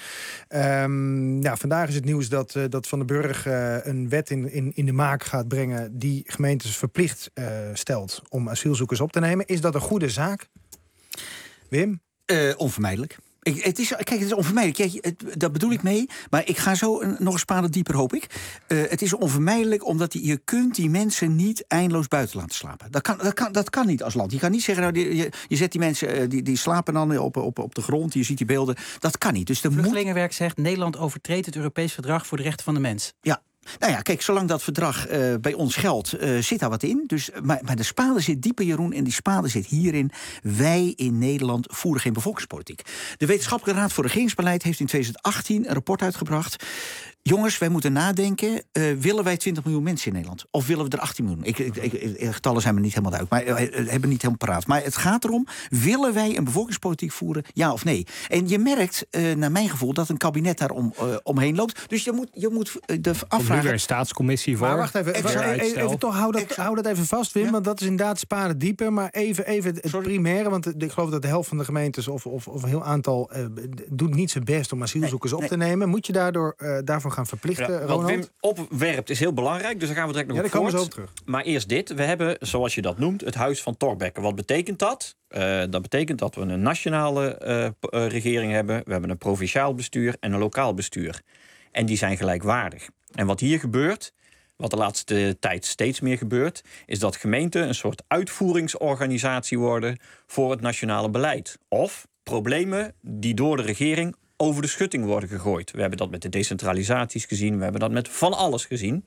Um, ja, vandaag is het nieuws dat, uh, dat Van den Burg uh, een wet in, in, in de maak gaat brengen die gemeentes verplicht uh, stelt om asielzoekers op te nemen. Is dat een goede zaak? Wim? Uh, onvermijdelijk. Ik, het is, kijk, het is onvermijdelijk. Kijk, het, dat bedoel ik mee. Maar ik ga zo een, nog een spade dieper, hoop ik. Uh, het is onvermijdelijk omdat die, je kunt die mensen niet eindeloos buiten laten slapen. Dat kan, dat kan, dat kan niet als land. Je kan niet zeggen, nou, die, je, je zet die mensen, uh, die, die slapen dan op, op, op de grond. Je ziet die beelden. Dat kan niet. Dus de Vluchtelingenwerk moet... zegt, Nederland overtreedt het Europees Verdrag voor de Rechten van de Mens. Ja. Nou ja, kijk, zolang dat verdrag uh, bij ons geldt, uh, zit daar wat in. Dus, maar, maar de spade zit dieper, Jeroen, en die spade zit hierin. Wij in Nederland voeren geen bevolkingspolitiek. De Wetenschappelijke Raad voor Regeringsbeleid heeft in twintig achttien een rapport uitgebracht. Jongens, wij moeten nadenken. Uh, willen wij twintig miljoen mensen in Nederland? Of willen we er achttien miljoen? Ik, ik, ik, de getallen zijn me niet helemaal duidelijk, maar uh, hebben niet helemaal paraat. Maar het gaat erom, willen wij een bevolkingspolitiek voeren? Ja of nee? En je merkt, uh, naar mijn gevoel, dat een kabinet daar om, uh, omheen loopt. Dus je moet, je moet de afvragen... Nu weer een staatscommissie voor. Maar wacht even, even, even, even toch, hou dat, hou dat even vast, Wim. Ja? Want dat is inderdaad sparen dieper. Maar even, even het Sorry. primaire, want ik geloof dat de helft van de gemeentes of, of, of een heel aantal uh, doet niet zijn best om asielzoekers nee, op te nee. nemen. Moet je daardoor uh, daarvan gaan verplichten, Ja, Ronald? wat Wim opwerpt is heel belangrijk, dus daar gaan we direct nog Ja, op daar komen voort. we zo op terug. Maar eerst dit. We hebben, zoals je dat noemt, het Huis van Thorbecke. Wat betekent dat? Uh, dat betekent dat we een nationale uh, p- uh, regering hebben. We hebben een provinciaal bestuur en een lokaal bestuur. En die zijn gelijkwaardig. En wat hier gebeurt, wat de laatste tijd steeds meer gebeurt, is dat gemeenten een soort uitvoeringsorganisatie worden voor het nationale beleid. Of problemen die door de regering over de schutting worden gegooid. We hebben dat met de decentralisaties gezien. We hebben dat met van alles gezien.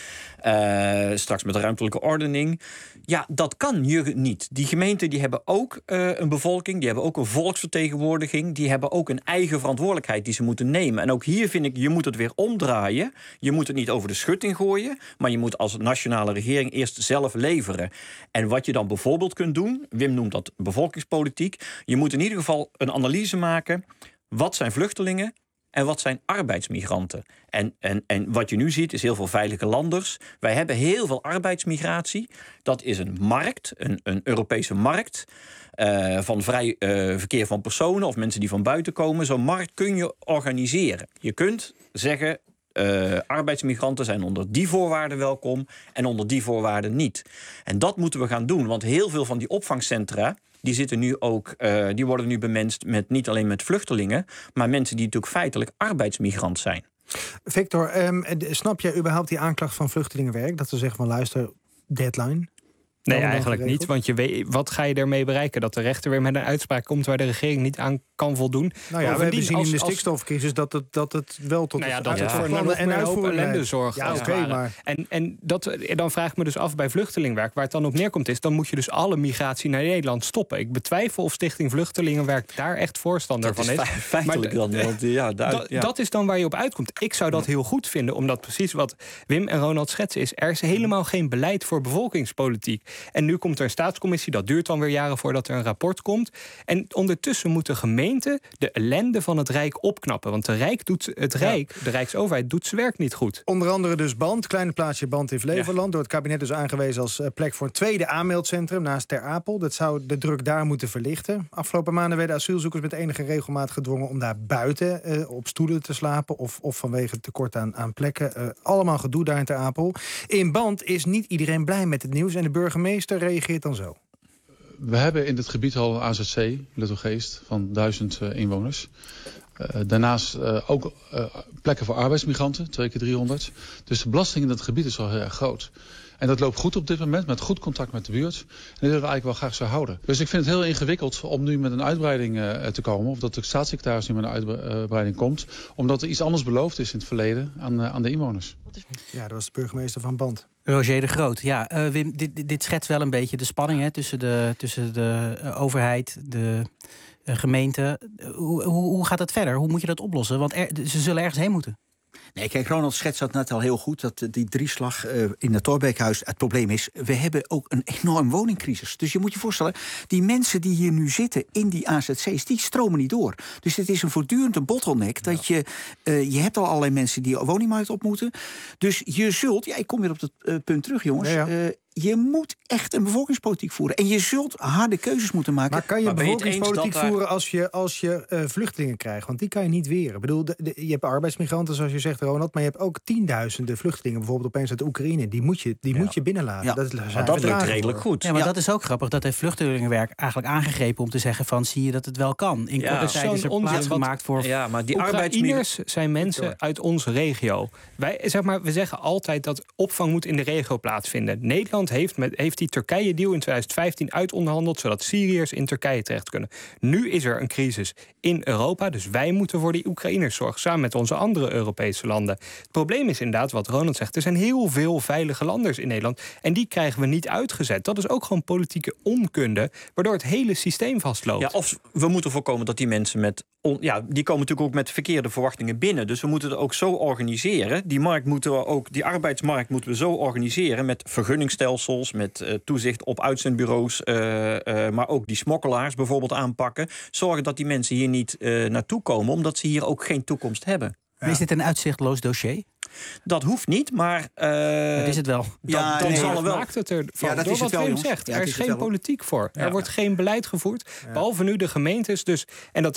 Uh, straks met de ruimtelijke ordening. Ja, dat kan je niet. Die gemeenten die hebben ook uh, een bevolking, die hebben ook een volksvertegenwoordiging, die hebben ook een eigen verantwoordelijkheid die ze moeten nemen. En ook hier vind ik, je moet het weer omdraaien. Je moet het niet over de schutting gooien, maar je moet als nationale regering eerst zelf leveren. En wat je dan bijvoorbeeld kunt doen, Wim noemt dat bevolkingspolitiek, je moet in ieder geval een analyse maken. Wat zijn vluchtelingen? En wat zijn arbeidsmigranten? En, en, en wat je nu ziet is heel veel veilige landers. Wij hebben heel veel arbeidsmigratie. Dat is een markt, een, een Europese markt. Uh, van vrij uh, verkeer van personen of mensen die van buiten komen. Zo'n markt kun je organiseren. Je kunt zeggen, uh, arbeidsmigranten zijn onder die voorwaarden welkom en onder die voorwaarden niet. En dat moeten we gaan doen, want heel veel van die opvangcentra, die zitten nu ook, uh, die worden nu bemenst met niet alleen met vluchtelingen, maar mensen die natuurlijk feitelijk arbeidsmigrant zijn. Victor, um, snap jij überhaupt die aanklacht van Vluchtelingenwerk? Dat ze zeggen van luister, deadline? Nee, eigenlijk niet. Want je weet, wat ga je ermee bereiken? Dat de rechter weer met een uitspraak komt waar de regering niet aan kan voldoen. Nou ja, we hebben zien in de stikstofcrisis dat het, dat het wel tot nou ja, het dat ja. het voor nog meer en hoop ellende zorgt. Ja, oké, okay, maar... En, en dat, dan vraag ik me dus af bij Vluchtelingenwerk, waar het dan op neerkomt is, dan moet je dus alle migratie naar Nederland stoppen. Ik betwijfel of Stichting Vluchtelingenwerk daar echt voorstander dat van is. Dat is feitelijk maar, dan. Want, ja, daar, dat, ja. dat is dan waar je op uitkomt. Ik zou dat heel goed vinden, omdat precies wat Wim en Ronald schetsen is, er is helemaal geen beleid voor bevolkingspolitiek. En nu komt er een staatscommissie, dat duurt dan weer jaren voordat er een rapport komt. En ondertussen moet de gemeente de ellende van het Rijk opknappen. Want de Rijk doet het Rijk, ja. de Rijksoverheid doet zijn werk niet goed. Onder andere dus Band, kleine plaatsje Band in Flevoland. Ja. Door het kabinet dus aangewezen als plek voor een tweede aanmeldcentrum naast Ter Apel. Dat zou de druk daar moeten verlichten. Afgelopen maanden werden asielzoekers met enige regelmaat gedwongen om daar buiten uh, op stoelen te slapen. Of, of vanwege tekort aan, aan plekken. Uh, allemaal gedoe daar in Ter Apel. In Band is niet iedereen blij met het nieuws. En de burgemeester reageert dan zo. We hebben in dit gebied al een A Z C, Luttelgeest, van duizend uh, inwoners. Uh, daarnaast uh, ook uh, plekken voor arbeidsmigranten, twee keer driehonderd. Dus de belasting in dat gebied is al heel erg groot. En dat loopt goed op dit moment, met goed contact met de buurt. En dat willen we eigenlijk wel graag zo houden. Dus ik vind het heel ingewikkeld om nu met een uitbreiding uh, te komen. Of dat de staatssecretaris nu met een uitbreiding komt. Omdat er iets anders beloofd is in het verleden aan, uh, aan de inwoners. Ja, dat was de burgemeester van Band. Roger de Groot. Ja, uh, Wim, dit, dit schetst wel een beetje de spanning hè, tussen de, tussen de uh, overheid, de uh, gemeente. Uh, hoe, hoe, hoe gaat het verder? Hoe moet je dat oplossen? Want er, ze zullen ergens heen moeten. Nee, kijk, Ronald schetst dat net al heel goed, dat die drieslag uh, in het Thorbeckehuis. Het probleem is, we hebben ook een enorm woningcrisis. Dus je moet je voorstellen, die mensen die hier nu zitten in die A Z C's, die stromen niet door. Dus het is een voortdurende bottleneck dat je, uh, je hebt al allerlei mensen die woningmarkt op moeten. Dus je zult, ja, ik kom weer op dat uh, punt terug, jongens. Ja, ja. Uh, je moet echt een bevolkingspolitiek voeren. En je zult harde keuzes moeten maken. Maar kan je maar bevolkingspolitiek je voeren als je, als je uh, vluchtelingen krijgt? Want die kan je niet weren. Ik bedoel, de, de, je hebt arbeidsmigranten, zoals je zegt, Ronald. Maar je hebt ook tienduizenden vluchtelingen, bijvoorbeeld opeens uit Oekraïne. Die moet je, die ja. moet je binnenlaten. Ja. Dat, maar dat lukt redelijk goed. Ja, maar ja. dat is ook grappig. Dat heeft Vluchtelingenwerk eigenlijk aangegrepen om te zeggen van, zie je dat het wel kan. In ja, korte tijd is er plaats gemaakt voor... Ja, maar die Oekraïners zijn mensen uit onze regio. Wij, zeg maar, we zeggen altijd dat opvang moet in de regio plaatsvinden. Nederland heeft, met, heeft die Turkije-deal in twintig vijftien uitonderhandeld, zodat Syriërs in Turkije terecht kunnen. Nu is er een crisis in Europa, dus wij moeten voor die Oekraïners zorgen, samen met onze andere Europese landen. Het probleem is inderdaad, wat Ronald zegt, er zijn heel veel veilige landers in Nederland en die krijgen we niet uitgezet. Dat is ook gewoon politieke onkunde, waardoor het hele systeem vastloopt. Ja, of we moeten voorkomen dat die mensen met... On, ja, die komen natuurlijk ook met verkeerde verwachtingen binnen. Dus we moeten het ook zo organiseren. Die markt moeten we ook, die arbeidsmarkt moeten we zo organiseren met vergunningstelsels, met uh, toezicht op uitzendbureaus, uh, uh, maar ook die smokkelaars bijvoorbeeld aanpakken. Zorgen dat die mensen hier niet uh, naartoe komen, omdat ze hier ook geen toekomst hebben. Ja. Is dit een uitzichtloos dossier? Dat hoeft niet, maar... Uh, dat is het wel. Ja, dan nee, zal er wel... maakt het ervan. Ja, dat Door is wat het wel, Wim jongens. zegt. Ja, er is, is geen wel. politiek voor. Ja. Er wordt geen beleid gevoerd. Ja. Behalve nu de gemeentes. Dus, en dat is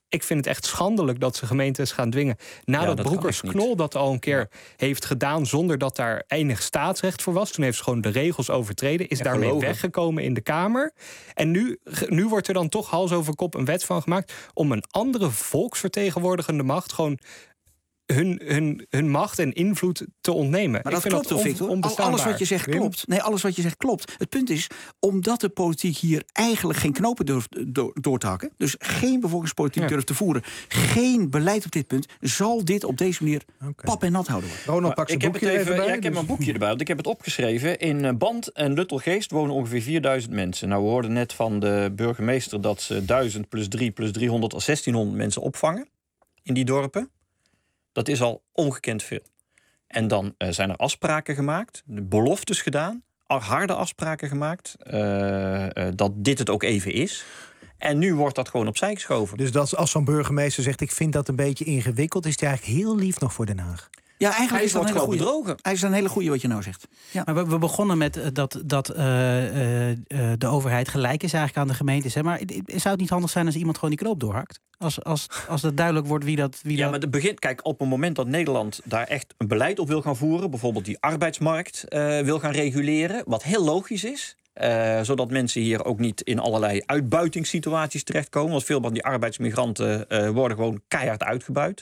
Ik vind het echt schandelijk dat ze gemeentes gaan dwingen. Nadat ja, Broekers-Knol dat al een keer ja. heeft gedaan zonder dat daar enig staatsrecht voor was. Toen heeft ze gewoon de regels overtreden. Is ja, daarmee geloven. weggekomen in de Kamer. En nu, nu wordt er dan toch hals over kop een wet van gemaakt om een andere volksvertegenwoordigende macht gewoon Hun, hun, hun macht en invloed te ontnemen. Maar dat ik vind klopt toch, Victor? On, alles wat je zegt Wim? klopt. Nee, alles wat je zegt klopt. Het punt is, omdat de politiek hier eigenlijk geen knopen durft do- door te hakken, dus geen bevolkingspolitiek ja. durft te voeren, geen beleid op dit punt, zal dit op deze manier okay. pap en nat houden worden. Ronald, pak ik heb het even, ja, ik heb mijn boekje erbij, want ik heb het opgeschreven. In Band en Luttelgeest wonen ongeveer vierduizend mensen. Nou, we hoorden net van de burgemeester dat ze duizend plus drie plus driehonderd of zestienhonderd mensen opvangen in die dorpen. Dat is al ongekend veel. En dan uh, zijn er afspraken gemaakt, de beloftes gedaan, harde afspraken gemaakt, uh, uh, dat dit het ook even is. En nu wordt dat gewoon opzij geschoven. Dus dat als zo'n burgemeester zegt, ik vind dat een beetje ingewikkeld, is het eigenlijk heel lief nog voor Den Haag. Ja, eigenlijk hij is dat een hele goede. bedrogen. Hij is een hele goede wat je nou zegt. Ja. Maar we, we begonnen met dat, dat uh, uh, de overheid gelijk is eigenlijk aan de gemeentes. Hè? Maar zou het niet handig zijn als iemand gewoon die knoop doorhakt? Als, als, als het duidelijk wordt wie dat... Wie ja, dat... maar het begint, kijk, op het moment dat Nederland daar echt een beleid op wil gaan voeren, bijvoorbeeld die arbeidsmarkt uh, wil gaan reguleren, wat heel logisch is. Uh, zodat mensen hier ook niet in allerlei uitbuitingssituaties terechtkomen. Want veel van die arbeidsmigranten uh, worden gewoon keihard uitgebuit.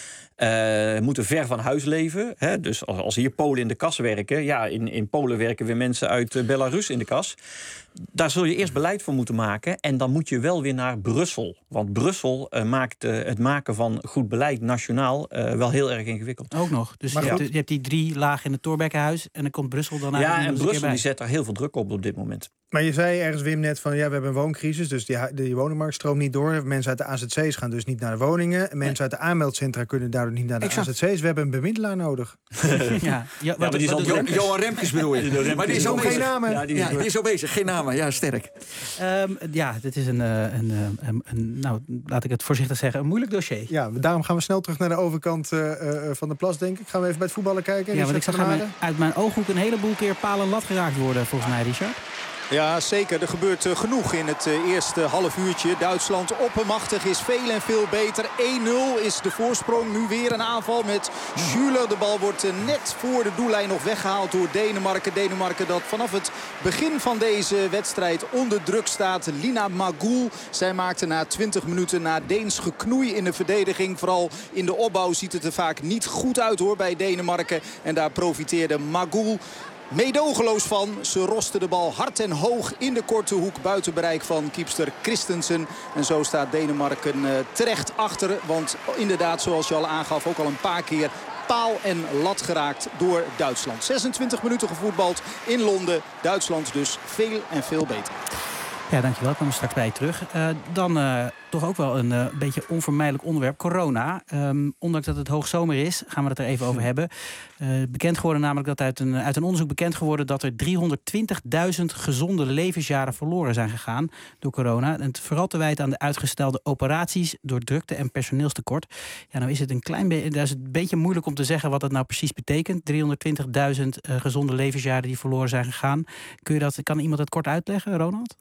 Uh, moeten ver van huis leven. Hè? Dus als, als hier Polen in de kas werken, ja, in, in Polen werken weer mensen uit uh, Belarus in de kas. Daar zul je eerst beleid voor moeten maken. En dan moet je wel weer naar Brussel. Want Brussel uh, maakt uh, het maken van goed beleid nationaal uh, wel heel erg ingewikkeld. Ook nog. Dus maar je, ja. hebt, je hebt die drie lagen in het Thorbeckenhuis en dan komt Brussel dan uit. Ja, en Brussel die zet er heel veel druk op op dit moment. Maar je zei ergens, Wim, net van ja, we hebben een wooncrisis, dus die, die woningmarkt stroomt niet door. Mensen uit de A Z C's gaan dus niet naar de woningen. Mensen nee. uit de aanmeldcentra kunnen daardoor niet naar de exact. A Z C's. We hebben een bemiddelaar nodig. ja, ja, ja, maar die is al Johan Remkes bedoel je. Maar die is ook geen namen. Ja, die is, ja, die is al bezig. Geen namen. Ja, sterk. Um, ja, dit is een, een, een, een, nou, laat ik het voorzichtig zeggen, een moeilijk dossier. Ja, daarom gaan we snel terug naar de overkant uh, uh, van de plas, denk ik. Gaan we even bij het voetballen kijken. Ja, want ik zag uit mijn, uit mijn ooghoek een heleboel keer paal en lat geraakt worden, volgens mij, Richard. Ja, zeker. Er gebeurt uh, genoeg in het uh, eerste half uurtje. Duitsland oppermachtig is veel en veel beter. één nul is de voorsprong. Nu weer een aanval met Schüller. De bal wordt uh, net voor de doellijn nog weggehaald door Denemarken. Denemarken dat vanaf het begin van deze wedstrijd onder druk staat. Lina Magool. Zij maakte na twintig minuten na Deens geknoei in de verdediging. Vooral in de opbouw ziet het er vaak niet goed uit hoor bij Denemarken. En daar profiteerde Magool meedogenloos van. Ze roste de bal hard en hoog in de korte hoek buiten bereik van keepster Christensen. En zo staat Denemarken uh, terecht achter. Want inderdaad, zoals je al aangaf, ook al een paar keer paal en lat geraakt door Duitsland. zesentwintig minuten gevoetbald in Londen. Duitsland dus veel en veel beter. Ja, dankjewel. Ik kom er straks bij je terug. Uh, dan uh, toch ook wel een uh, beetje onvermijdelijk onderwerp. Corona. Um, ondanks dat het hoogzomer is, gaan we het er even over hebben. Uh, bekend geworden namelijk dat uit een, uit een onderzoek bekend geworden dat er driehonderdtwintigduizend gezonde levensjaren verloren zijn gegaan door corona. En het vooral te wijten aan de uitgestelde operaties door drukte en personeelstekort. Ja, nou is het een klein beetje, dat is een beetje moeilijk om te zeggen wat dat nou precies betekent. driehonderdtwintigduizend uh, gezonde levensjaren die verloren zijn gegaan. Kun je dat, kan iemand dat kort uitleggen, Ronald?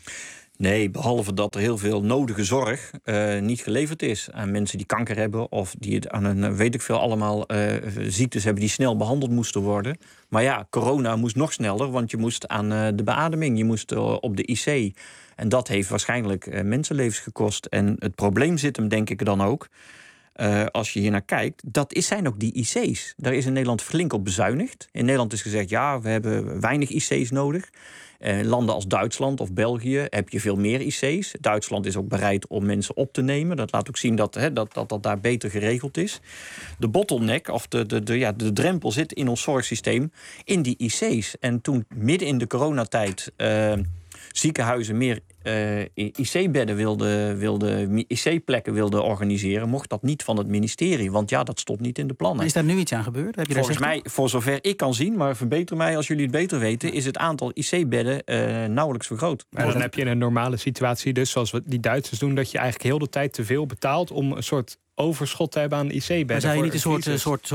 Nee, behalve dat er heel veel nodige zorg uh, niet geleverd is aan mensen die kanker hebben of die het aan een, weet ik veel, allemaal uh, ziektes hebben die snel behandeld moesten worden. Maar ja, corona moest nog sneller, want je moest aan uh, de beademing, je moest uh, op de I C. En dat heeft waarschijnlijk uh, mensenlevens gekost. En het probleem zit hem denk ik dan ook, uh, als je hier naar kijkt, dat is, zijn ook die I C's. Daar is in Nederland flink op bezuinigd. In Nederland is gezegd, ja, we hebben weinig I C's nodig. Uh, landen als Duitsland of België heb je veel meer I C's. Duitsland is ook bereid om mensen op te nemen. Dat laat ook zien dat hè, dat, dat, dat daar beter geregeld is. De bottleneck, of de, de, de, ja, de drempel zit in ons zorgsysteem in die I C's. En toen midden in de coronatijd uh, ziekenhuizen meer uh, I C-bedden wilden, wilden, I C-plekken wilden organiseren, mocht dat niet van het ministerie. Want ja, dat stond niet in de plannen. Maar is daar nu iets aan gebeurd? Heb je Volgens mij, voor zover ik kan zien, maar verbeter mij als jullie het beter weten, is het aantal I C-bedden uh, nauwelijks vergroot. Maar dan heb je in een normale situatie, dus zoals we die Duitsers doen, dat je eigenlijk heel de tijd te veel betaalt om een soort overschot te hebben aan I C-bedden. Maar zou je niet een soort, soort, soort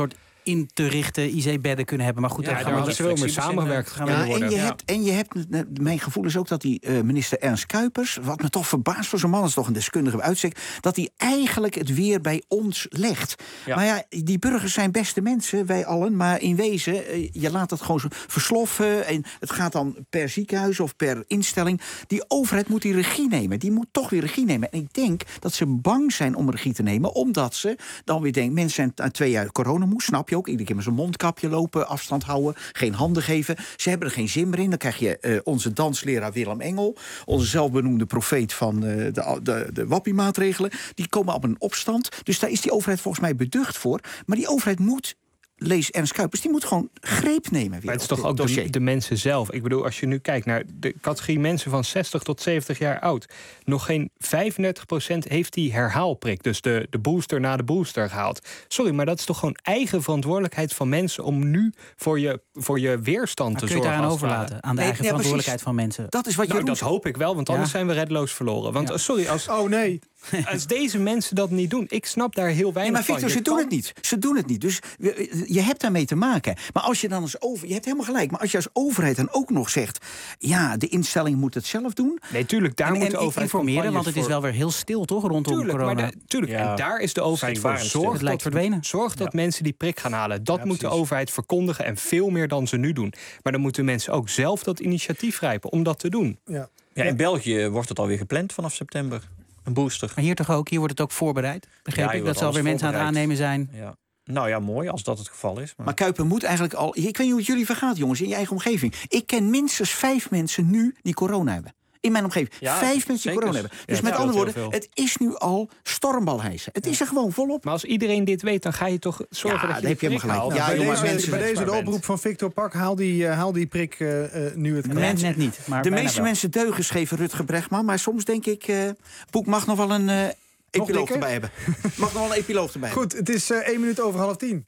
in te richten, I C-bedden kunnen hebben. Maar goed, Ja, daar gaan daar we hadden ze wel meer samenwerkt gaan we Ja, niet worden. en je Ja. hebt, en je hebt, eh, mijn gevoel is ook dat die uh, minister Ernst Kuipers, wat me toch verbaast voor zo'n man, is toch een deskundige bij uitstek, dat hij eigenlijk het weer bij ons legt. Ja. Maar ja, die burgers zijn beste mensen, wij allen, maar in wezen, uh, je laat het gewoon zo versloffen en het gaat dan per ziekenhuis of per instelling. Die overheid moet die regie nemen. Die moet toch weer regie nemen. En ik denk dat ze bang zijn om regie te nemen, omdat ze dan weer denken, mensen zijn aan twee jaar coronamoes, snap je ook, iedere keer met zo'n mondkapje lopen, afstand houden, geen handen geven. Ze hebben er geen zin meer in. Dan krijg je uh, onze dansleraar Willem Engel, onze zelfbenoemde profeet van uh, de, de, de wappie-maatregelen. Die komen op een opstand. Dus daar is die overheid volgens mij beducht voor. Maar die overheid moet, lees Ernst Kuipers, die moet gewoon greep nemen weer. Maar het is op toch ook dit de, de mensen zelf. Ik bedoel, als je nu kijkt naar de categorie mensen van zestig tot zeventig jaar oud, nog geen vijfendertig procent heeft die herhaalprik. Dus de, de booster na de booster gehaald. Sorry, maar dat is toch gewoon eigen verantwoordelijkheid van mensen om nu voor je, voor je weerstand Maar te kun je zorgen. daaraan als het ware. overlaten? Aan de Nee, eigen ja, verantwoordelijkheid precies. van mensen? Dat is wat je Nou, dat hoop ik wel, want anders Ja. zijn we reddeloos verloren. Want Ja. sorry, als, Oh nee. als deze mensen dat niet doen, ik snap daar heel Nee, weinig maar Victor, van. ze Je doen kan- het niet. Ze doen het niet. Dus we- je hebt daarmee te maken. Maar als je dan als over, je hebt helemaal gelijk. Maar als je als overheid dan ook nog zegt, ja, de instelling moet het zelf doen. Nee, tuurlijk, daar En, moet en de overheid informeren, want het is voor- wel weer heel stil, toch, rondom Tuurlijk, corona. maar de- tuurlijk. Ja. En daar is de overheid voor. Schrikbarend stil. Zorg Het lijkt dat, verdwenen. zorg dat mensen die prik gaan halen. Dat Ja, moet de precies. overheid verkondigen en veel meer dan ze nu doen. Maar dan moeten mensen ook zelf dat initiatief grijpen om dat te doen. Ja. Ja, in België wordt het alweer gepland vanaf september. Een booster. Maar hier toch ook? Hier wordt het ook voorbereid? Begreep Ja, hier ik dat wordt ze alweer alles mensen aan het aannemen zijn? Ja. Nou ja, mooi als dat het geval is. Maar... Maar Kuiper moet eigenlijk al... Ik weet niet hoe het jullie vergaat, jongens, in je eigen omgeving. Ik ken minstens vijf mensen nu die corona hebben. In mijn omgeving. Ja, vijf mensen die zeker. corona hebben. Dus Ja, met het andere scheelt woorden, heel het is nu al stormbalhijsen. Het is er gewoon volop. Maar als iedereen dit weet, dan ga je toch zorgen Ja, dat je daar heb je die helemaal prik gelijk. haalt. Ja, bij jongens, deze, mensen bij zijn deze de het oproep van Victor Pak, haal die, uh, haal die prik uh, uh, nu het kan. Net, net niet, maar De bijna meeste wel. mensen deugen, schreef Rutger Bregman. Maar soms denk ik, uh, Boek mag nog wel een uh, epiloog dikker? erbij hebben. Mag nog wel een epiloog erbij hebben. Goed, het is uh, één minuut over half tien.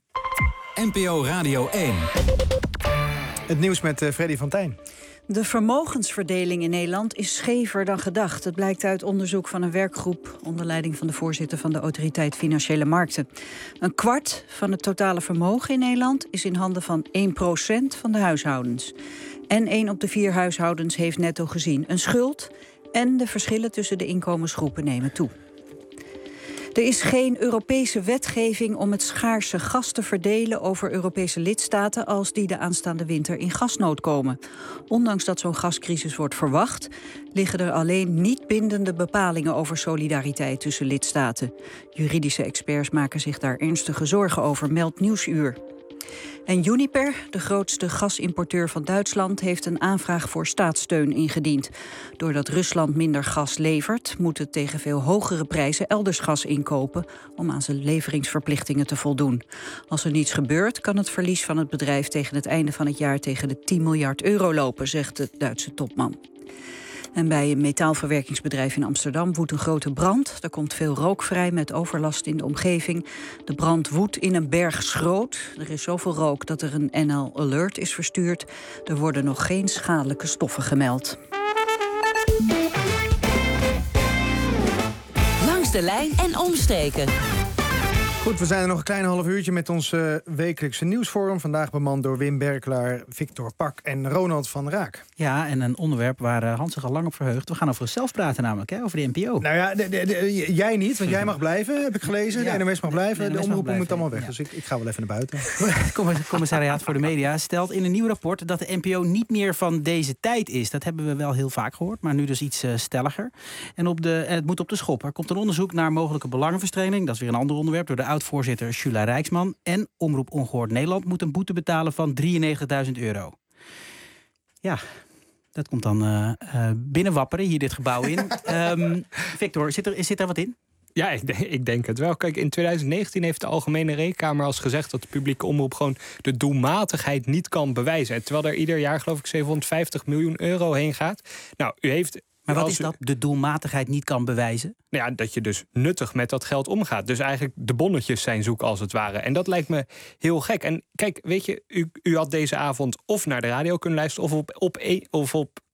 N P O Radio één. Het nieuws met uh, Freddy van Tijn. De vermogensverdeling in Nederland is schever dan gedacht. Het blijkt uit onderzoek van een werkgroep onder leiding van de voorzitter van de Autoriteit Financiële Markten. Een kwart van het totale vermogen in Nederland is in handen van één procent van de huishoudens. En één op de vier huishoudens heeft netto gezien een schuld. En de verschillen tussen de inkomensgroepen nemen toe. Er is geen Europese wetgeving om het schaarse gas te verdelen over Europese lidstaten als die de aanstaande winter in gasnood komen. Ondanks dat zo'n gascrisis wordt verwacht, liggen er alleen niet bindende bepalingen over solidariteit tussen lidstaten. Juridische experts maken zich daar ernstige zorgen over, meldt Nieuwsuur. En Uniper, de grootste gasimporteur van Duitsland, heeft een aanvraag voor staatssteun ingediend. Doordat Rusland minder gas levert, moet het tegen veel hogere prijzen elders gas inkopen om aan zijn leveringsverplichtingen te voldoen. Als er niets gebeurt, kan het verlies van het bedrijf tegen het einde van het jaar tegen de tien miljard euro lopen, zegt de Duitse topman. En bij een metaalverwerkingsbedrijf in Amsterdam woedt een grote brand. Er komt veel rook vrij met overlast in de omgeving. De brand woedt in een berg schroot. Er is zoveel rook dat er een N L Alert is verstuurd. Er worden nog geen schadelijke stoffen gemeld. Langs de lijn en omstreken. Goed, we zijn er nog een klein half uurtje met ons uh, wekelijkse nieuwsforum. Vandaag bemand door Wim Berkelaar, Victor Pak en Ronald van Raak. Ja, en een onderwerp waar uh, Hans zich al lang op verheugt. We gaan over onszelf praten namelijk, hè, over de N P O. Nou ja, de, de, de, jij niet, want jij mag blijven, heb ik gelezen. Ja, de N O S mag blijven, de, de omroepen moet allemaal weg. Ja. Dus ik, ik ga wel even naar buiten. Commissariaat voor de Media stelt in een nieuw rapport dat de N P O niet meer van deze tijd is. Dat hebben we wel heel vaak gehoord, maar nu dus iets uh, stelliger. En, op de, en het moet op de schop. Er komt een onderzoek naar mogelijke belangenverstrengeling. Dat is weer een ander onderwerp, door de oud-voorzitter Jula Rijksman. En Omroep Ongehoord Nederland moet een boete betalen van drieënnegentigduizend euro. Ja, dat komt dan uh, uh, binnenwapperen, hier dit gebouw in. um, Victor, zit er, zit er wat in? Ja, ik denk, ik denk het wel. Kijk, in twintig negentien heeft de Algemene Rekenkamer als gezegd dat de publieke omroep gewoon de doelmatigheid niet kan bewijzen. Terwijl er ieder jaar, geloof ik, zevenhonderdvijftig miljoen euro heen gaat. Nou, u heeft... Maar wat als is u, dat? De doelmatigheid niet kan bewijzen? Nou ja, dat je dus nuttig met dat geld omgaat. Dus eigenlijk de bonnetjes zijn zoek als het ware. En dat lijkt me heel gek. En kijk, weet je, u, u had deze avond of naar de radio kunnen luisteren of op, op, e, of op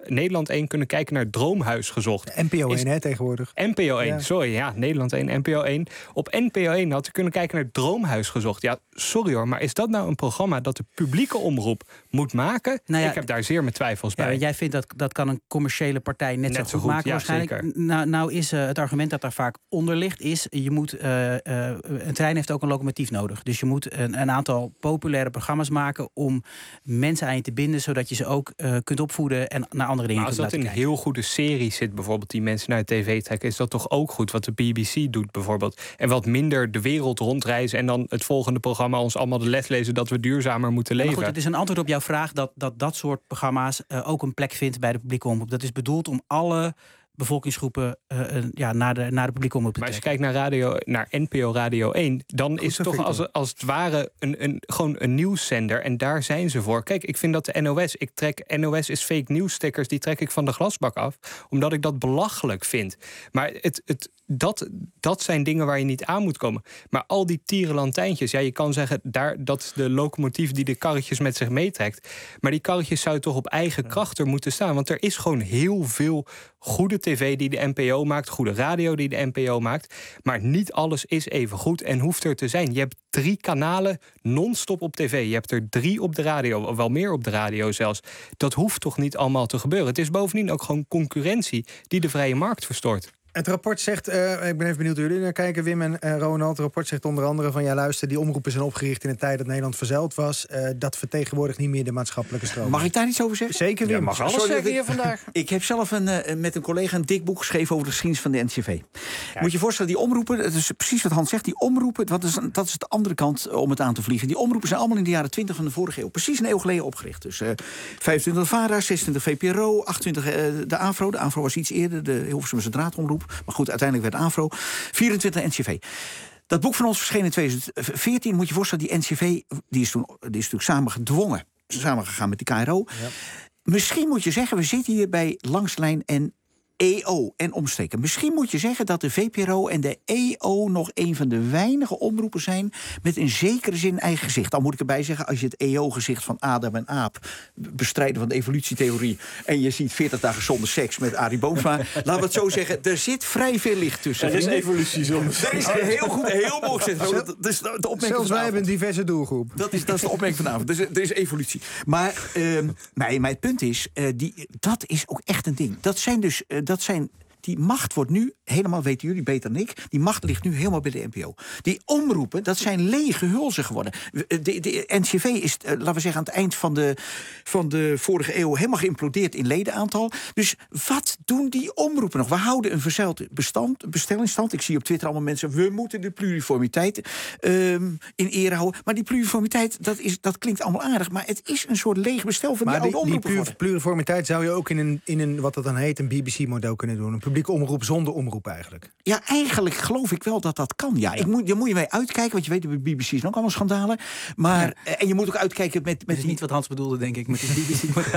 Nederland één kunnen kijken naar Droomhuis gezocht. N P O één, Is, hè, tegenwoordig. N P O één, Ja. sorry, ja, Nederland één, N P O één. Op N P O één had u kunnen kijken naar Droomhuis gezocht. Ja, sorry hoor, maar is dat nou een programma dat de publieke omroep moet maken? Nou ja, ik heb daar zeer mijn twijfels Ja, bij. jij vindt dat dat kan een commerciële partij net, Net zo zo goed, goed, maken ja, waarschijnlijk. zeker. Nou, nou is uh, het argument dat daar vaak onder ligt, is je moet uh, uh, een trein heeft ook een locomotief nodig. Dus je moet een, een aantal populaire programma's maken om mensen aan je te binden, zodat je ze ook uh, kunt opvoeden en naar andere dingen Maar als kunt dat in laten een heel goede serie zit, bijvoorbeeld die mensen naar de tv trekken, is dat toch ook goed wat de B B C doet bijvoorbeeld. En wat minder de wereld rondreizen en dan het volgende programma ons allemaal de les lezen dat we duurzamer moeten leven. Maar goed, het is een antwoord op jouw vraag dat dat, dat soort programma's uh, ook een plek vindt bij de publieke omroep. Dat is bedoeld om alle bevolkingsgroepen uh, uh, ja, naar, de, naar de publieke omroep te Maar als je trekken. kijkt naar, radio, naar N P O Radio één, dan is het toch als, als het ware een, een, gewoon een nieuwszender. En daar zijn ze voor. Kijk, ik vind dat de N O S, ik trek N O S is fake news stickers, die trek ik van de glasbak af, omdat ik dat belachelijk vind. Maar het, het, dat, dat zijn dingen waar je niet aan moet komen. Maar al die tierenlantijntjes, ja, je kan zeggen, daar, dat is de locomotief die de karretjes met zich meetrekt. Maar die karretjes zouden toch op eigen kracht er moeten staan. Want er is gewoon heel veel goede tv die de N P O maakt, goede radio die de N P O maakt. Maar niet alles is even goed en hoeft er te zijn. Je hebt drie kanalen non-stop op tv. Je hebt er drie op de radio, of wel meer op de radio zelfs. Dat hoeft toch niet allemaal te gebeuren. Het is bovendien ook gewoon concurrentie die de vrije markt verstoort. Het rapport zegt, uh, ik ben even benieuwd hoe jullie naar kijken, Wim en uh, Ronald. Het rapport zegt onder andere van, ja luister, die omroepen zijn opgericht in een tijd dat Nederland verzeild was. Uh, dat vertegenwoordigt niet meer de maatschappelijke stroom. Mag ik daar iets over zeggen? Zeker, Wim. Ja, mag alles Sorry zeggen dat ik- hier vandaag. Ik heb zelf een, uh, met een collega een dik boek geschreven over de geschiedenis van de N C V. Moet je je voorstellen, die omroepen, het is precies wat Hans zegt, die omroepen, wat is, dat is de andere kant om het aan te vliegen. Die omroepen zijn allemaal in de jaren twintig van de vorige eeuw, precies een eeuw geleden opgericht. Dus uh, vijfentwintig de VARA, zesentwintig V P R O, achtentwintig uh, de AVRO. De AVRO was iets eerder, de Hilversumse draadomroep. Maar goed, uiteindelijk werd AVRO. vierentwintig N C V. Dat boek van ons verscheen in tweeduizend veertien. Moet je voorstellen, die N C V die is toen die is natuurlijk samen gedwongen. Samen gegaan met de K R O. Ja. Misschien moet je zeggen, we zitten hier bij Langslijn en E O en omsteken. Misschien moet je zeggen dat de V P R O en de E O nog een van de weinige omroepen zijn met in zekere zin eigen gezicht. Dan moet ik erbij zeggen, als je het E O-gezicht van Adam en Aap, bestrijden van de evolutietheorie, en je ziet veertig dagen zonder seks met Arie Boomsma, laten we het zo zeggen, er zit vrij veel licht tussen. Er is evolutie soms. Er is heel goed, heel mooi gezegd. Dat, dat is de opmerking Zelfs van wij hebben een diverse doelgroep. Dat is, dat is de opmerking vanavond. Dus er is evolutie. Maar, uh, maar, maar het punt is, uh, die, dat is ook echt een ding. Dat zijn dus, uh, dat zijn, die macht wordt nu, helemaal weten jullie beter dan ik, die macht ligt nu helemaal bij de N P O. Die omroepen, dat zijn lege hulzen geworden. De, de N C V is, uh, laten we zeggen, aan het eind van de, van de vorige eeuw helemaal geïmplodeerd in ledenaantal. Dus wat doen die omroepen nog? We houden een verzeild bestand, bestellingsstand. Ik zie op Twitter allemaal mensen, we moeten de pluriformiteit um, in ere houden. Maar die pluriformiteit, dat, is, dat klinkt allemaal aardig, maar het is een soort leeg bestel van Maar die, die, oude die omroepen. plur- pluriformiteit zou je ook in een, in een, wat dat dan heet, een B B C-model kunnen doen. Een publieke omroep zonder omroep eigenlijk. Ja, eigenlijk geloof ik wel dat dat kan. Ja, ik moet, daar moet je mee uitkijken, want je weet, de B B C is ook allemaal schandalen. Maar, ja. En je moet ook uitkijken met... met dat is niet wat Hans bedoelde, denk ik, met die B B C-model.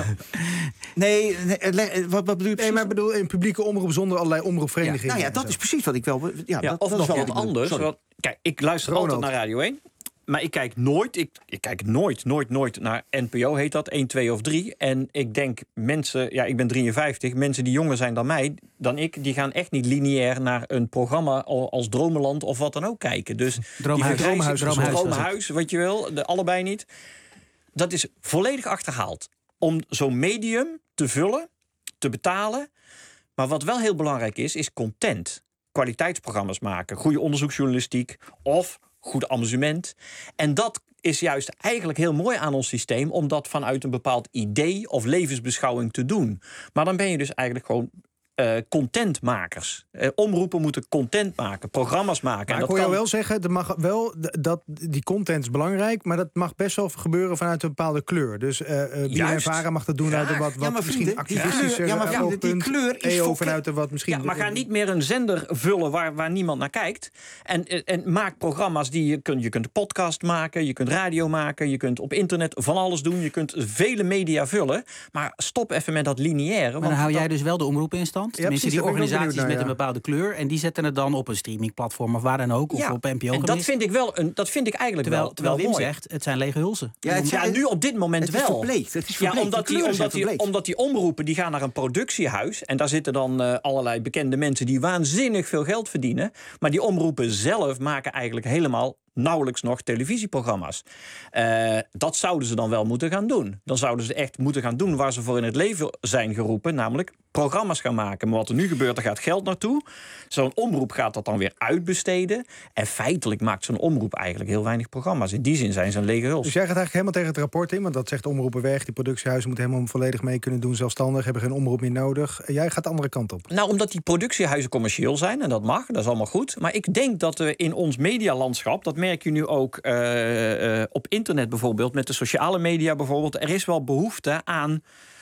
nee, nee wat, wat bedoel je precies? Nee, maar ik bedoel een publieke omroep zonder allerlei omroepverenigingen. Ja, nou ja, dat is precies wat ik wel... Ja, Ja, dat, of dat nog is wel wat wat ik anders. Sorry. Want, kijk, ik luister Ronald. altijd naar Radio één. Maar ik kijk nooit, ik, ik kijk nooit, nooit, nooit naar N P O, heet dat, één, twee of drie. En ik denk, mensen, ja, ik ben drieënvijftig, mensen die jonger zijn dan mij, dan ik, die gaan echt niet lineair naar een programma als Dromenland of wat dan ook kijken. Dus Droomhuis, die Droomhuis, Droomhuis, Droomhuis, Droomhuis, wat je wil, de, allebei niet. Dat is volledig achterhaald. Om zo'n medium te vullen, te betalen. Maar wat wel heel belangrijk is, is content. Kwaliteitsprogramma's maken, goede onderzoeksjournalistiek of goed amusement. En dat is juist eigenlijk heel mooi aan ons systeem, om dat vanuit een bepaald idee of levensbeschouwing te doen. Maar dan ben je dus eigenlijk gewoon uh, contentmakers. Uh, omroepen moeten content maken, programma's maken. Maar en ik dat hoor jou kan... wel zeggen, er mag wel, dat, die content is belangrijk, maar dat mag best wel gebeuren vanuit een bepaalde kleur. Dus uh, uh, B N Vara mag dat doen Graag. uit een wat, wat Ja, maar misschien vrienden, die activistischer kleur- ja, maar vrienden, die oogpunt. kleur is E O voor- vanuit een wat misschien... Ja, maar ga niet meer een zender vullen waar, waar niemand naar kijkt. En, en maak programma's die je kunt... Je kunt podcast maken, je kunt radio maken, je kunt op internet van alles doen. Je kunt vele media vullen. Maar stop even met dat lineaire. Maar Want dan hou dat... jij dus wel de omroep in stand? Duitsland. Tenminste, die organisaties naar, met ja. een bepaalde kleur. En die zetten het dan op een streamingplatform of waar dan ook. Of ja, op N P O. En dat vind ik wel een, dat vind ik eigenlijk terwijl, wel, terwijl wel Wim mooi. zegt, het zijn lege hulzen. Ja, het zijn, ja, nu op dit moment het wel. Is verbleekt, het is verbleekt. Ja, omdat, die, omdat, die, omdat die omroepen die gaan naar een productiehuis. En daar zitten dan uh, allerlei bekende mensen die waanzinnig veel geld verdienen. Maar die omroepen zelf maken eigenlijk helemaal nauwelijks nog televisieprogramma's. Uh, dat zouden ze dan wel moeten gaan doen. Dan zouden ze echt moeten gaan doen waar ze voor in het leven zijn geroepen, namelijk programma's gaan maken. Maar wat er nu gebeurt, daar gaat geld naartoe. Zo'n omroep gaat dat dan weer uitbesteden. En feitelijk maakt zo'n omroep eigenlijk heel weinig programma's. In die zin zijn ze een lege huls. Dus jij gaat eigenlijk helemaal tegen het rapport in, want dat zegt omroepen weg. Die productiehuizen moeten helemaal volledig mee kunnen doen, zelfstandig, hebben geen omroep meer nodig. Jij gaat de andere kant op. Nou, omdat die productiehuizen commercieel zijn, en dat mag, dat is allemaal goed. Maar ik denk dat we in ons medialandschap, dat merk je nu ook uh, uh, op internet bijvoorbeeld, met de sociale media bijvoorbeeld, er is wel behoefte aan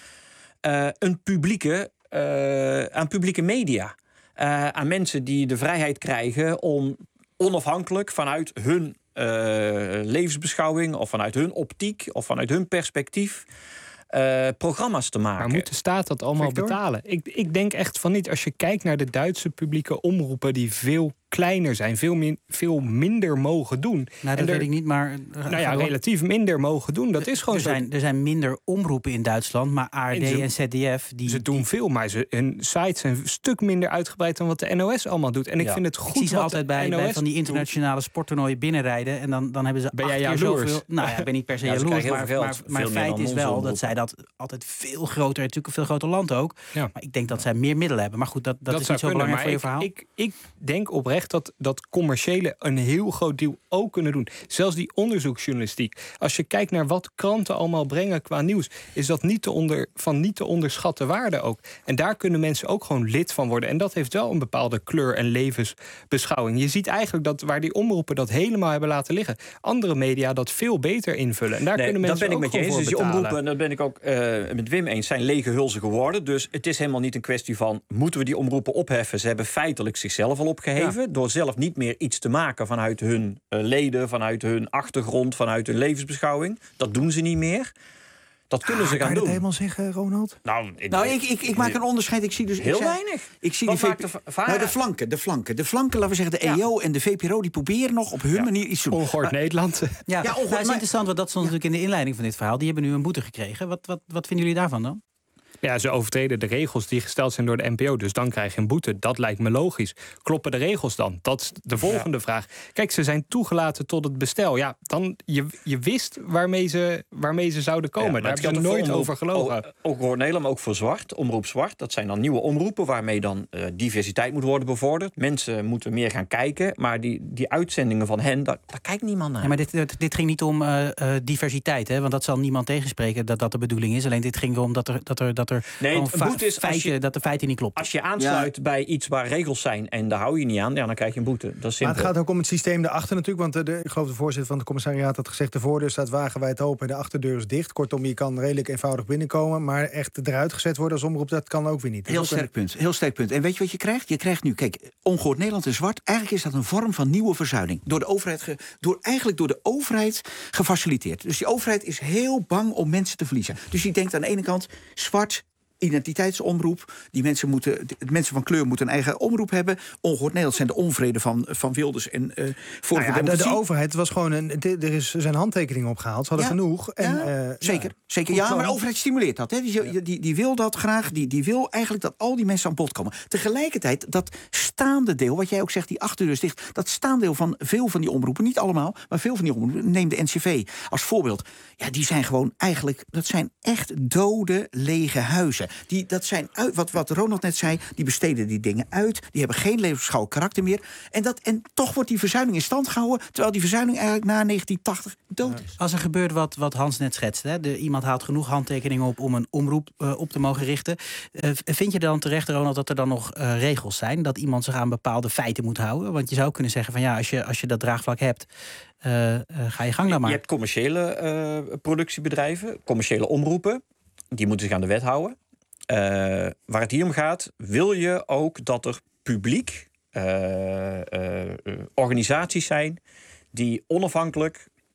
uh, een publieke, uh, aan publieke media. Uh, aan mensen die de vrijheid krijgen om onafhankelijk vanuit hun uh, levensbeschouwing of vanuit hun optiek of vanuit hun perspectief Uh, programma's te maken. Maar moet de staat dat allemaal Victor? betalen? Ik, ik denk echt van niet. Als je kijkt naar de Duitse publieke omroepen die veel kleiner zijn, veel, min, veel minder mogen doen. Nou, dat er, weet ik niet, maar Uh, nou ja, relatief minder mogen doen. Dat is gewoon er zijn, zo. Er zijn minder omroepen in Duitsland, maar A R D en, ze, en Z D F... Die, ze doen die, veel, maar ze, hun sites zijn een stuk minder uitgebreid dan wat de N O S allemaal doet. En ik ja. vind het goed. Ik zie ze wat altijd bij, bij van die internationale sporttoernooien binnenrijden. En dan, dan hebben ze ben acht jij keer jaloers? zoveel. Nou ja, ik ben niet per se ja, jaloers, maar, maar, maar, maar feit is wel dat zij dat altijd veel groter, natuurlijk een veel groter land ook. Ja. Maar ik denk dat zij meer middelen hebben. Maar goed, dat, dat, dat is niet zo kunnen, belangrijk voor je verhaal. Ik, ik, ik denk oprecht dat, dat commerciële een heel groot deel ook kunnen doen. Zelfs die onderzoeksjournalistiek. Als je kijkt naar wat kranten allemaal brengen qua nieuws, is dat niet te onder, van niet te onderschatten waarde ook. En daar kunnen mensen ook gewoon lid van worden. En dat heeft wel een bepaalde kleur en levensbeschouwing. Je ziet eigenlijk dat waar die omroepen dat helemaal hebben laten liggen, andere media dat veel beter invullen. En daar nee, kunnen mensen dat ben ook ik met je eens. Dus die omroepen, en dat ben ik ook uh, met Wim eens, zijn lege hulzen geworden. Dus het is helemaal niet een kwestie van, moeten we die omroepen opheffen? Ze hebben feitelijk zichzelf al opgeheven, ja. door zelf niet meer iets te maken vanuit hun uh, leden, vanuit hun achtergrond, vanuit hun levensbeschouwing. Dat doen ze niet meer. Dat kunnen ah, ze gaan kan je doen. dat helemaal zeggen, Ronald? Nou, ik, nou, ik, ik, ik maak een onderscheid. Ik zie dus heel ik zei, weinig. Ik zie Wat die V P... de, nou, de flanken, de flanken. De flanken, laten we zeggen, de ja. E O en de V P R O, die proberen nog op hun ja. manier iets te doen. Ongehoord maar, Nederland. Ja, ja ongehoord, nou, het is interessant, want dat stond ja. natuurlijk in de inleiding van dit verhaal. Die hebben nu een boete gekregen. Wat, wat, wat vinden jullie daarvan dan? Ja, ze overtreden de regels die gesteld zijn door de N P O. Dus dan krijg je een boete. Dat lijkt me logisch. Kloppen de regels dan? Dat is de volgende ja. vraag. Kijk, ze zijn toegelaten tot het bestel. Ja, dan je, je wist waarmee ze, waarmee ze zouden komen. Ja, daar hebben ze nooit omroep, over gelogen. Ook, ook voor Nederland, maar ook voor Zwart. Omroep Zwart. Dat zijn dan nieuwe omroepen waarmee dan uh, diversiteit moet worden bevorderd. Mensen moeten meer gaan kijken. Maar die, die uitzendingen van hen, daar, daar kijkt niemand naar. Ja, maar dit, dit, dit ging niet om uh, uh, diversiteit, hè? Want dat zal niemand tegenspreken dat dat de bedoeling is. Alleen dit ging erom dat er... Dat er, dat er nee, het fa- boete is feiten, je, dat de feiten niet kloppen. Als je aansluit ja. bij iets waar regels zijn en daar hou je niet aan, ja, dan krijg je een boete. Dat is simpel. Maar het gaat ook om het systeem daarachter natuurlijk. Want de, ik geloof de voorzitter van het commissariaat had gezegd, de voordeur staat wagenwijd open en de achterdeur is dicht. Kortom, je kan redelijk eenvoudig binnenkomen. Maar echt eruit gezet worden als omroep, dat kan ook weer niet. Heel sterk punt. Heel sterk punt. En weet je wat je krijgt? Je krijgt nu, kijk, Ongehoord Nederland en Zwart. Eigenlijk is dat een vorm van nieuwe verzuiling. Door de overheid, ge, door, eigenlijk door de overheid gefaciliteerd. Dus die overheid is heel bang om mensen te verliezen. Dus die denkt aan de ene kant, Zwart, identiteitsomroep. Die mensen, moeten, de mensen van kleur moeten een eigen omroep hebben. Ongehoord Nederland zijn de onvrede van, van Wilders en uh, voor nou ja, de, de overheid was gewoon een. De, er is zijn handtekeningen opgehaald. Ze hadden ja, genoeg. En, ja, uh, zeker, ja, zeker. Ja, maar de overheid stimuleert dat. Hè. Die, ja. die, die wil dat graag. Die, die wil eigenlijk dat al die mensen aan bod komen. Tegelijkertijd dat staande deel, wat jij ook zegt, die achterdeur is dicht. Dat staande deel van veel van die omroepen, niet allemaal, maar veel van die omroepen. Neem de N C V als voorbeeld. Ja, die zijn gewoon eigenlijk. Dat zijn echt dode lege huizen. Die, dat zijn uit, wat, wat Ronald net zei, die besteden die dingen uit. Die hebben geen levensbeschouwend karakter meer. En, dat, en toch wordt die verzuiling in stand gehouden, terwijl die verzuiling eigenlijk na negentien tachtig dood is. Als er gebeurt wat, wat Hans net schetst, hè, de, iemand haalt genoeg handtekeningen op om een omroep uh, op te mogen richten. Uh, vind je dan terecht, Ronald, dat er dan nog uh, regels zijn? Dat iemand zich aan bepaalde feiten moet houden? Want je zou kunnen zeggen van ja, als je, als je dat draagvlak hebt, uh, uh, ga je gang dan maar. Je hebt commerciële uh, productiebedrijven, commerciële omroepen. Die moeten zich aan de wet houden. Uh, waar het hier om gaat, wil je ook dat er publiek uh, uh, uh, organisaties zijn die onafhankelijk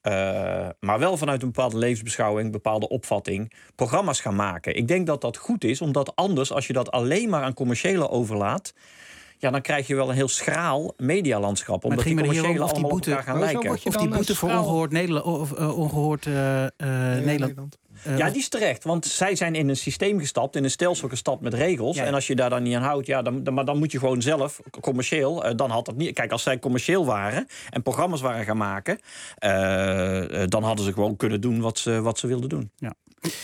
Uh, maar wel vanuit een bepaalde levensbeschouwing, bepaalde opvatting, programma's gaan maken. Ik denk dat dat goed is, omdat anders, als je dat alleen maar aan commerciële overlaat, ja, dan krijg je wel een heel schraal medialandschap. Omdat die commerciële allemaal op elkaar gaan lijken. Of die boete voor ongehoord Nederland, of, uh, ongehoord, uh, uh, ja, Nederland. Uh, ja, die is terecht. Want zij zijn in een systeem gestapt, in een stelsel gestapt met regels. Ja. En als je daar dan niet aan houdt, ja, dan, dan, maar dan moet je gewoon zelf, commercieel, uh, dan had dat niet. Kijk, als zij commercieel waren en programma's waren gaan maken, uh, dan hadden ze gewoon kunnen doen wat ze, wat ze wilden doen. Ja.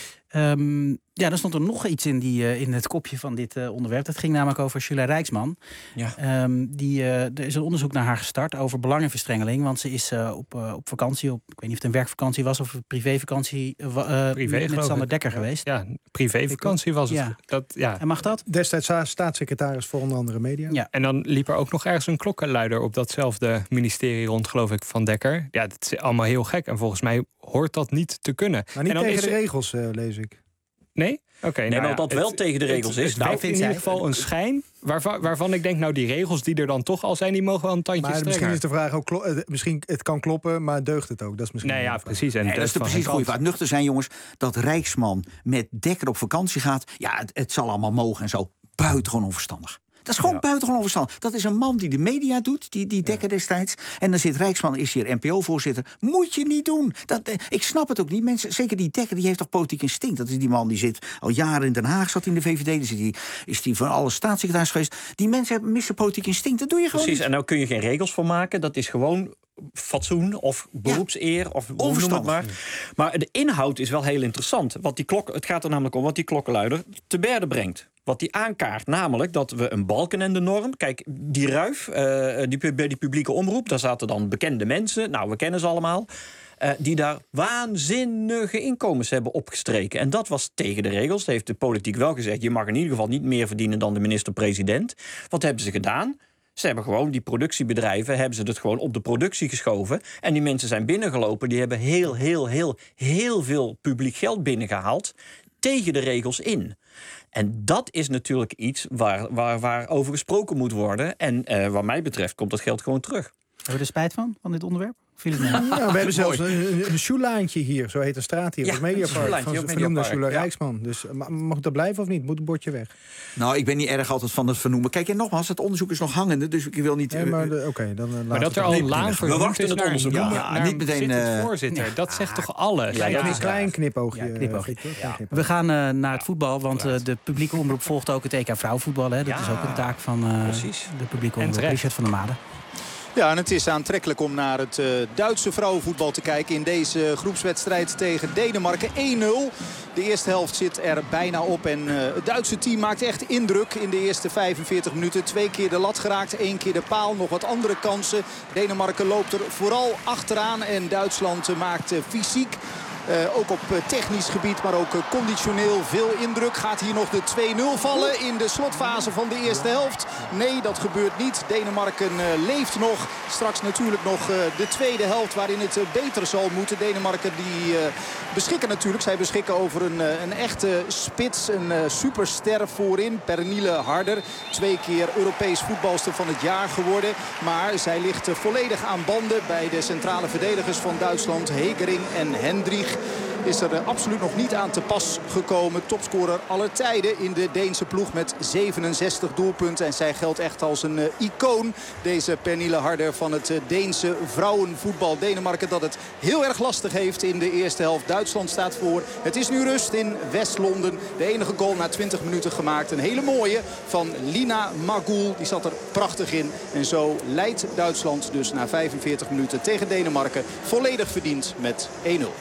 Um, ja, dan stond er nog iets in, die, uh, in het kopje van dit uh, onderwerp. Dat ging namelijk over Julia Rijksman. Ja. Um, die, uh, er is een onderzoek naar haar gestart over belangenverstrengeling. Want ze is uh, op, uh, op vakantie, op, ik weet niet of het een werkvakantie was of een privévakantie, uh, Privé, met, met Sander Dekker ja. geweest. Ja, privévakantie was het. Ja. Dat, ja. En mag dat? Destijds staatssecretaris voor onder andere media. Ja. En dan liep er ook nog ergens een klokkenluider op datzelfde ministerie rond, geloof ik, van Dekker. Ja, dat is allemaal heel gek. En volgens mij hoort dat niet te kunnen. Maar niet en dan tegen is de er... regels, uh, lees ik. Nee? Oké. Okay, nee, nou maar ja, dat wel het, tegen de regels het, is. Het nou, wekt in ieder geval een schijn waarvan, waarvan ik denk, nou, die regels die er dan toch al zijn, die mogen wel een tandje maar strenger. Misschien is de vraag ook, klo- misschien het kan kloppen, maar deugt het ook? Dat is misschien. Nee, ja, precies. En nee, dat is de precies goede vraag. Nuchter zijn, jongens, dat Rijksman met Dekker op vakantie gaat. Ja, het, het zal allemaal mogen en zo. Buitengewoon onverstandig. Dat is gewoon ja. buitengewoon onverstandig. Dat is een man die de media doet, die, die Dekker ja. destijds. En dan zit Rijksman, is hier N P O-voorzitter. Moet je niet doen. Dat, eh, ik snap het ook niet. Mensen, zeker die Dekker, die heeft toch politiek instinct. Dat is die man die zit al jaren in Den Haag, zat in de V V D. Dan zit die, is die van alle staatssecretaris geweest. Die mensen hebben missen politiek instinct. Dat doe je gewoon Precies, niet. En nou kun je geen regels voor maken. Dat is gewoon fatsoen of beroepseer. Ja. Of onverstandig. Maar. maar de inhoud is wel heel interessant. Wat die klok, het gaat er namelijk om wat die klokkenluider te berde brengt. Wat die aankaart, namelijk dat we een Balkenende-norm... Kijk, die Ruif, uh, die, bij die publieke omroep, daar zaten dan bekende mensen. Nou, we kennen ze allemaal. Uh, die daar waanzinnige inkomens hebben opgestreken. En dat was tegen de regels. Dat heeft de politiek wel gezegd. Je mag in ieder geval niet meer verdienen dan de minister-president. Wat hebben ze gedaan? Ze hebben gewoon, die productiebedrijven, hebben ze het gewoon op de productie geschoven. En die mensen zijn binnengelopen. Die hebben heel, heel, heel, heel veel publiek geld binnengehaald tegen de regels in. En dat is natuurlijk iets waar, waar, waar over gesproken moet worden. En uh, wat mij betreft komt dat geld gewoon terug. Hebben we er spijt van, van dit onderwerp? Viel het ja, we hebben zelfs een, een Sjoelaantje hier, zo heet de straat hier, ja, op het Mediapark. Van vernoemde Sjoela Rijksman. Dus mag dat blijven of niet? Moet het bordje weg? Nou, ik ben niet erg altijd van het vernoemen. Kijk, en nogmaals, het onderzoek is nog hangende, dus ik wil niet... Ja, maar de, okay, dan, uh, maar dat er al een laan voor we wachten het onderzoek. Ja, ja, naar niet meteen uh, voorzitter. Ja. Dat zegt toch alles? Ja, ja, ja, een klein knipoogje. Ja, knipoogje. Ja. We gaan uh, naar het voetbal, want uh, de publieke omroep volgt ook het E K vrouwenvoetbal. Hè. Dat ja. is ook een taak van uh, de publieke omroep. Richard van der Made. Ja, en het is aantrekkelijk om naar het uh, Duitse vrouwenvoetbal te kijken in deze groepswedstrijd tegen Denemarken. één nul. De eerste helft zit er bijna op en uh, het Duitse team maakt echt indruk in de eerste vijfenveertig minuten. Twee keer de lat geraakt, één keer de paal, nog wat andere kansen. Denemarken loopt er vooral achteraan en Duitsland uh, maakt uh, fysiek. Uh, ook op uh, technisch gebied, maar ook uh, conditioneel veel indruk. Gaat hier nog de twee nul vallen in de slotfase van de eerste helft? Nee, dat gebeurt niet. Denemarken uh, leeft nog. Straks natuurlijk nog uh, de tweede helft waarin het uh, beter zal moeten. Denemarken die uh, beschikken natuurlijk. Zij beschikken over een, uh, een echte spits. Een uh, superster voorin. Pernille Harder. Twee keer Europees voetbalster van het jaar geworden. Maar zij ligt uh, volledig aan banden bij de centrale verdedigers van Duitsland. Hegering en Hendrich. Is er uh, absoluut nog niet aan te pas gekomen. Topscorer aller tijden in de Deense ploeg met zevenenzestig doelpunten. En zij geldt echt als een uh, icoon. Deze Pernille Harder van het uh, Deense vrouwenvoetbal. Denemarken dat het heel erg lastig heeft in de eerste helft. Duitsland staat voor. Het is nu rust in West-Londen. De enige goal na twintig minuten gemaakt. Een hele mooie van Lina Magoul. Die zat er prachtig in. En zo leidt Duitsland dus na vijfenveertig minuten tegen Denemarken volledig verdiend met één nul.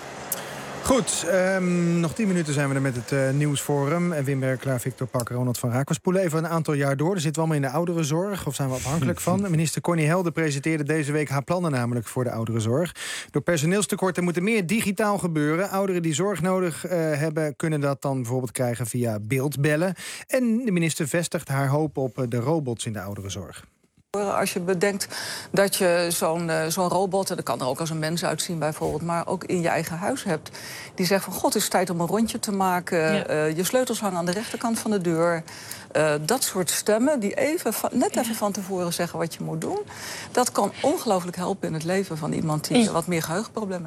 Goed, um, nog tien minuten zijn we er met het uh, nieuwsforum. En Wim Berklaar, Victor Pakker, Ronald van Raak. We spoelen even een aantal jaar door. Er zitten we allemaal in de ouderenzorg, of zijn we afhankelijk van? Minister Connie Helder presenteerde deze week haar plannen namelijk voor de ouderenzorg. Door personeelstekorten moet er meer digitaal gebeuren. Ouderen die zorg nodig uh, hebben, kunnen dat dan bijvoorbeeld krijgen via beeldbellen. En de minister vestigt haar hoop op de robots in de ouderenzorg. Als je bedenkt dat je zo'n uh, zo'n robot, en dat kan er ook als een mens uitzien bijvoorbeeld, maar ook in je eigen huis hebt, die zegt van god, het is tijd om een rondje te maken. Ja. Uh, je sleutels hangen aan de rechterkant van de deur. Uh, dat soort stemmen die even van, net even van tevoren zeggen wat je moet doen. Dat kan ongelooflijk helpen in het leven van iemand die wat meer geheugenproblemen heeft.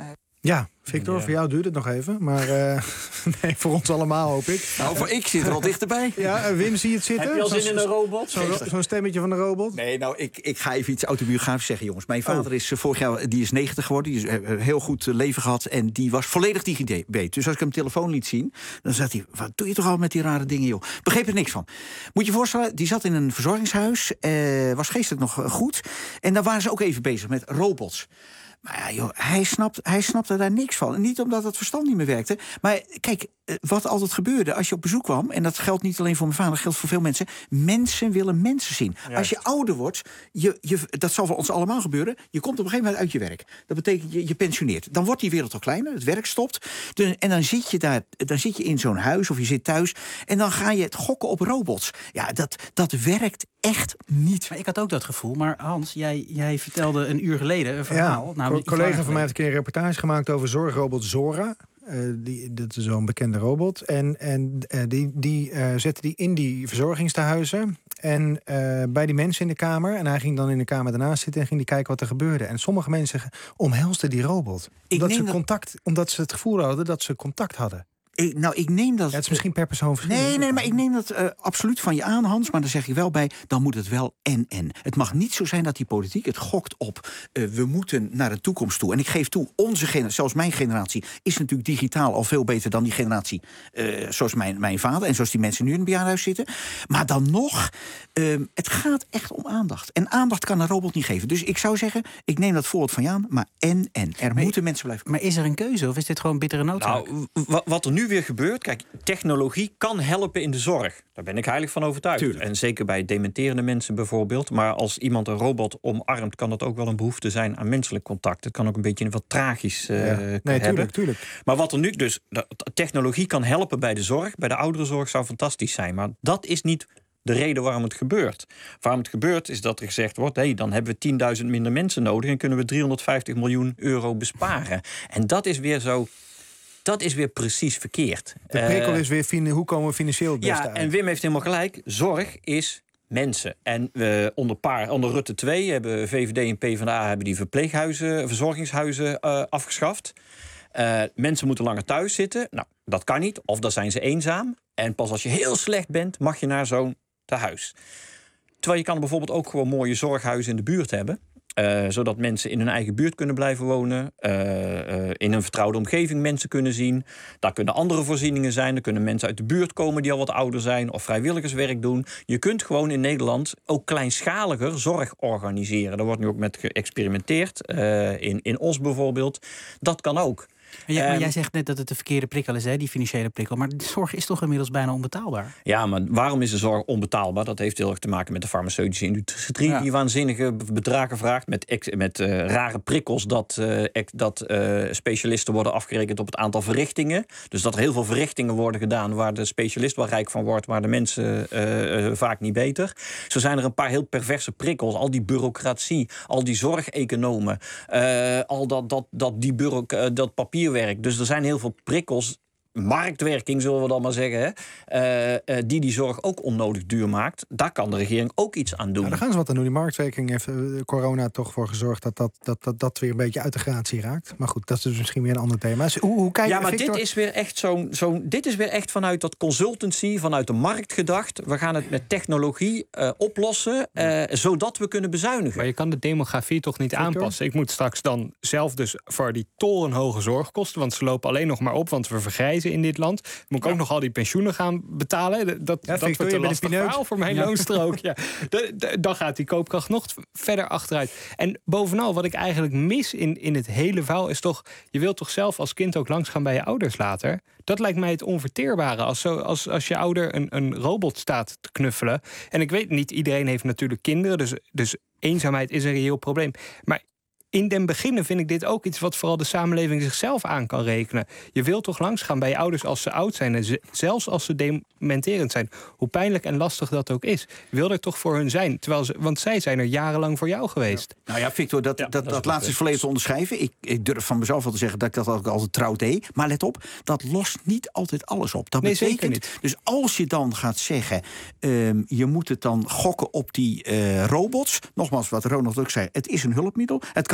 Ja, Victor, ja. voor jou duurt het nog even. Maar uh, nee, voor ons allemaal hoop ik. Nou, voor ik zit er al dichterbij. Ja, Wim, zie je het zitten? Heb je al zin in een robot? Zo'n zo stemmetje van een robot? Nee, nou, ik, ik ga even iets autobiografisch zeggen, jongens. Mijn vader is uh, vorig jaar, die is negentig geworden. Die is uh, heel goed uh, leven gehad. En die was volledig digibet. Dus als ik hem telefoon liet zien, dan zat hij... Wat doe je toch al met die rare dingen, joh? Begreep er niks van. Moet je je voorstellen, die zat in een verzorgingshuis. Uh, was geestelijk nog uh, goed. En daar waren ze ook even bezig met robots. Maar ja, joh, hij, snapt, hij snapte daar niks van. En niet omdat het verstand niet meer werkte. Maar kijk, wat altijd gebeurde als je op bezoek kwam... en dat geldt niet alleen voor mijn vader, dat geldt voor veel mensen... mensen willen mensen zien. Juist. Als je ouder wordt, je, je, dat zal voor ons allemaal gebeuren... je komt op een gegeven moment uit je werk. Dat betekent, je, je pensioneert. Dan wordt die wereld al kleiner, het werk stopt. De, en dan zit je daar, dan zit je in zo'n huis of je zit thuis... en dan ga je het gokken op robots. Ja, dat, dat werkt echt niet. Maar ik had ook dat gevoel. Maar Hans, jij, jij vertelde een uur geleden een verhaal... Ja. Een collega van mij heeft een keer een reportage gemaakt over zorgrobot Zora. Uh, die, dat is zo'n bekende robot. En, en uh, die, die uh, zette die in die verzorgingstehuizen. En uh, bij die mensen in de kamer. En hij ging dan in de kamer daarnaast zitten en ging die kijken wat er gebeurde. En sommige mensen omhelsden die robot. Omdat ze, contact, dat... omdat ze het gevoel hadden dat ze contact hadden. Ik, nou, ik neem dat... Ja, het is misschien per persoon verschillend. Nee, nee, maar ik neem dat uh, absoluut van je aan, Hans. Maar dan zeg je wel bij, dan moet het wel en-en. Het mag niet zo zijn dat die politiek het gokt op... Uh, we moeten naar de toekomst toe. En ik geef toe, onze generatie, zelfs mijn generatie... is natuurlijk digitaal al veel beter dan die generatie... Uh, zoals mijn, mijn vader en zoals die mensen nu in het bejaardenhuis zitten. Maar dan nog, uh, het gaat echt om aandacht. En aandacht kan een robot niet geven. Dus ik zou zeggen, ik neem dat voorbeeld van Jaan... maar en-en. Er maar moeten mensen blijven komen. Maar is er een keuze of is dit gewoon bittere noodzaak? Nou, w- wat er nu weer gebeurt... Kijk, technologie kan helpen in de zorg. Daar ben ik heilig van overtuigd. Tuurlijk. En zeker bij dementerende mensen bijvoorbeeld. Maar als iemand een robot omarmt... kan dat ook wel een behoefte zijn aan menselijk contact. Het kan ook een beetje een wat tragisch uh, ja. nee, hebben. Tuurlijk, tuurlijk. Maar wat er nu dus... De technologie kan helpen bij de zorg. Bij de ouderenzorg zou fantastisch zijn. Maar dat is niet... de reden waarom het gebeurt. Waarom het gebeurt is dat er gezegd wordt... hey, dan hebben we tienduizend minder mensen nodig... en kunnen we driehonderdvijftig miljoen euro besparen. En dat is weer zo... Dat is weer precies verkeerd. De prikkel is weer, hoe komen we financieel het beste ja, uit? En Wim heeft helemaal gelijk. Zorg is mensen. En uh, onder, paar, onder Rutte twee hebben V V D en PvdA... hebben die verpleeghuizen, verzorgingshuizen uh, afgeschaft. Uh, mensen moeten langer thuis zitten. Nou, dat kan niet. Of dan zijn ze eenzaam. En pas als je heel slecht bent, mag je naar zo'n tehuis. Terwijl je kan bijvoorbeeld ook gewoon mooie zorghuizen in de buurt hebben... Uh, zodat mensen in hun eigen buurt kunnen blijven wonen. Uh, uh, in een vertrouwde omgeving mensen kunnen zien. Daar kunnen andere voorzieningen zijn. Er kunnen mensen uit de buurt komen die al wat ouder zijn. Of vrijwilligerswerk doen. Je kunt gewoon in Nederland ook kleinschaliger zorg organiseren. Daar wordt nu ook met geëxperimenteerd. Uh, in, in Os bijvoorbeeld. Dat kan ook. Ja, maar um, jij zegt net dat het de verkeerde prikkel is, hè, die financiële prikkel. Maar de zorg is toch inmiddels bijna onbetaalbaar? Ja, maar waarom is de zorg onbetaalbaar? Dat heeft heel erg te maken met de farmaceutische industrie... Ja. die waanzinnige bedragen vraagt. Met, ex, met uh, rare prikkels dat, uh, ex, dat uh, specialisten worden afgerekend op het aantal verrichtingen. Dus dat er heel veel verrichtingen worden gedaan... waar de specialist wel rijk van wordt... waar de mensen uh, uh, vaak niet beter. Zo zijn er een paar heel perverse prikkels. Al die bureaucratie, al die zorgeconomen... Uh, al dat, dat, dat, die bureau, uh, dat papier... Dus er zijn heel veel prikkels, marktwerking zullen we dan maar zeggen... Hè, uh, uh, die die zorg ook onnodig duur maakt. Daar kan de regering ook iets aan doen. Ja, daar gaan ze wat aan doen. Die marktwerking heeft uh, corona toch voor gezorgd... Dat dat, dat, dat dat weer een beetje uit de gratie raakt. Maar goed, dat is dus misschien weer een ander thema. Dus hoe, hoe kijk, ja, maar Victor... dit is weer echt zo'n... zo'n dit is weer echt vanuit dat consultancy, vanuit de markt gedacht. We gaan het met technologie uh, oplossen... Uh, zodat we kunnen bezuinigen. Maar je kan de demografie toch niet Victor? aanpassen? Ik moet straks dan zelf dus voor die torenhoge zorgkosten... want ze lopen alleen nog maar op, want we vergrijzen in dit land. Moet ik ja. ook nog al die pensioenen gaan betalen? Dat, ja, dat wordt een lastig verhaal voor mijn ja. loonstrook. Ja. De, de, dan gaat die koopkracht nog verder achteruit. En bovenal, wat ik eigenlijk mis in, in het hele verhaal... is toch, je wilt toch zelf als kind ook langs gaan bij je ouders later? Dat lijkt mij het onverteerbare. Als, zo, als, als je ouder een, een robot staat te knuffelen. En ik weet niet, iedereen heeft natuurlijk kinderen... dus, dus eenzaamheid is een reëel probleem. Maar in den beginnen vind ik dit ook iets wat vooral de samenleving zichzelf aan kan rekenen. Je wilt toch langsgaan bij je ouders als ze oud zijn... en ze, zelfs als ze dementerend zijn. Hoe pijnlijk en lastig dat ook is. Je wil er toch voor hun zijn. Terwijl ze, want zij zijn er jarenlang voor jou geweest. Ja. Nou ja, Victor, dat, ja, dat, dat, dat laatste is volledig te onderschrijven. Ik, ik durf van mezelf wel te zeggen dat ik dat ook altijd trouw deed. Maar let op, dat lost niet altijd alles op. Dat nee, betekent, zeker niet. Dus als je dan gaat zeggen... Um, je moet het dan gokken op die uh, robots... nogmaals, wat Ronald ook zei, het is een hulpmiddel. Het kan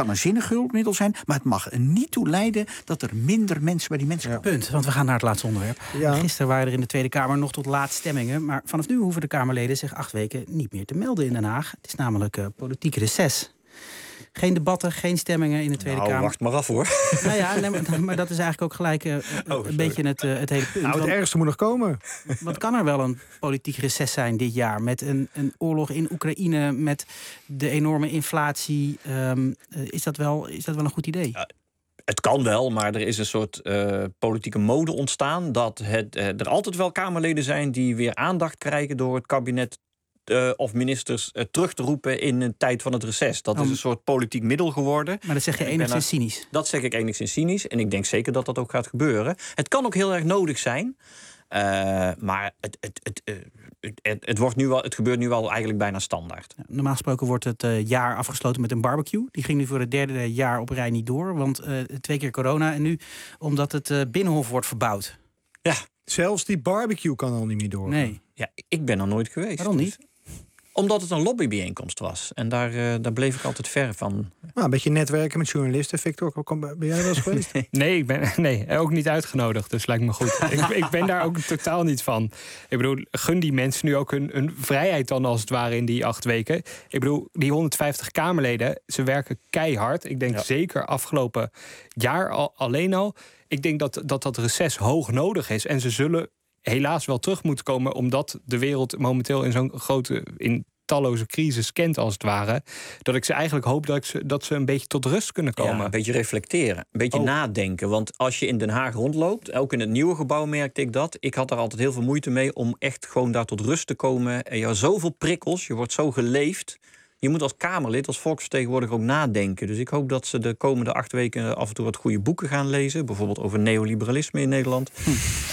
kan een zinnig hulpmiddel zijn, maar het mag er niet toe leiden dat er minder mensen bij die mensen komen. Punt, want we gaan naar het laatste onderwerp. Ja. Gisteren waren er in de Tweede Kamer nog tot laat stemmingen, maar vanaf nu hoeven de Kamerleden zich acht weken niet meer te melden in Den Haag. Het is namelijk uh, politiek reces. Geen debatten, geen stemmingen in de Tweede nou, Kamer. Wacht maar af hoor. Nou ja, nee, maar, maar dat is eigenlijk ook gelijk uh, oh, een beetje het, uh, het hele punt. Nou, het want, ergste moet nog komen. Want kan er wel een politiek reces zijn dit jaar? Met een, een oorlog in Oekraïne, met de enorme inflatie. Um, uh, is, dat wel, is dat wel een goed idee? Ja, het kan wel, maar er is een soort uh, politieke mode ontstaan dat het, uh, er altijd wel Kamerleden zijn die weer aandacht krijgen door het kabinet Uh, of ministers uh, terug te roepen in een tijd van het reces. Dat is een soort politiek middel geworden. Maar dat zeg je enigszins cynisch. Dat zeg ik enigszins cynisch. En ik denk zeker dat dat ook gaat gebeuren. Het kan ook heel erg nodig zijn. Uh, maar het, het, het, uh, het, het, het, wordt nu wel, het gebeurt nu wel eigenlijk bijna standaard. Ja, normaal gesproken wordt het uh, jaar afgesloten met een barbecue. Die ging nu voor het derde jaar op rij niet door. Want uh, twee keer corona. En nu omdat het uh, Binnenhof wordt verbouwd. Ja. Zelfs die barbecue kan al niet meer door. Nee. Ja, ik ben er nooit geweest. Waarom niet? Omdat het een lobbybijeenkomst was. En daar, uh, daar bleef ik altijd ver van. Nou, een beetje netwerken met journalisten. Victor, ben jij er wel eens geweest? Nee, ik ben nee, ook niet uitgenodigd. Dus lijkt me goed. ik, ik ben daar ook totaal niet van. Ik bedoel, gun die mensen nu ook hun, hun vrijheid dan als het ware in die acht weken. Ik bedoel, die honderdvijftig Kamerleden, ze werken keihard. Ik denk ja. zeker afgelopen jaar al, alleen al. Ik denk dat, dat dat reces hoog nodig is. En ze zullen helaas wel terug moeten komen, omdat de wereld momenteel in zo'n grote, in talloze crisis kent als het ware, dat ik ze eigenlijk hoop dat, ik ze, dat ze een beetje tot rust kunnen komen. Ja, een beetje reflecteren, een beetje oh. nadenken. Want als je in Den Haag rondloopt, ook in het nieuwe gebouw merkte ik dat. Ik had er altijd heel veel moeite mee om echt gewoon daar tot rust te komen. En je hebt zoveel prikkels, je wordt zo geleefd. Je moet als Kamerlid, als volksvertegenwoordiger ook nadenken. Dus ik hoop dat ze de komende acht weken af en toe wat goede boeken gaan lezen. Bijvoorbeeld over neoliberalisme in Nederland. Hm.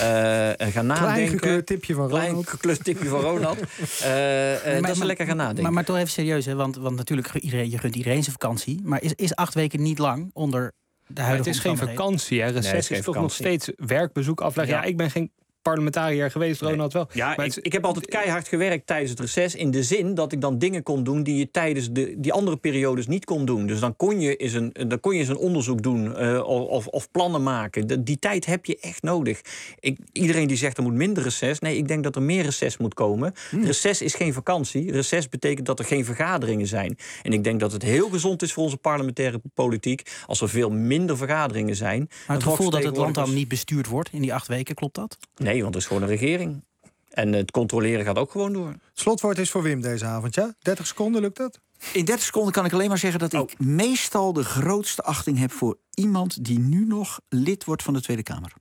Uh, en gaan nadenken. Klein gekleurd tipje van Ronald. Klein gekleurd tipje van Ronald. Uh, uh, nee, maar, dat ze lekker gaan nadenken. Maar, maar toch even serieus, hè? Want, want natuurlijk, iedereen, je gunt iedereen zijn vakantie. Maar is, is acht weken niet lang onder de huidige Het is geen vakantie, hè? Reces nee, is, is toch nog steeds werkbezoek afleggen. Ja. ja, ik ben geen parlementariër geweest, Ronald wel. Ja, maar ik, het, ik heb altijd keihard gewerkt tijdens het reces, in de zin dat ik dan dingen kon doen die je tijdens de, die andere periodes niet kon doen. Dus dan kon je eens een, dan kon je eens een onderzoek doen uh, of, of plannen maken. De, die tijd heb je echt nodig. Ik, iedereen die zegt er moet minder reces. Nee, ik denk dat er meer reces moet komen. Hmm. Reces is geen vakantie. Reces betekent dat er geen vergaderingen zijn. En ik denk dat het heel gezond is voor onze parlementaire politiek als er veel minder vergaderingen zijn. Maar het gevoel dat het land dan niet bestuurd wordt in die acht weken, klopt dat? Nee, want het is gewoon een regering. En het controleren gaat ook gewoon door. Slotwoord is voor Wim deze avond, ja? dertig seconden, lukt dat? In dertig seconden kan ik alleen maar zeggen dat oh. ik meestal de grootste achting heb voor iemand die nu nog lid wordt van de Tweede Kamer.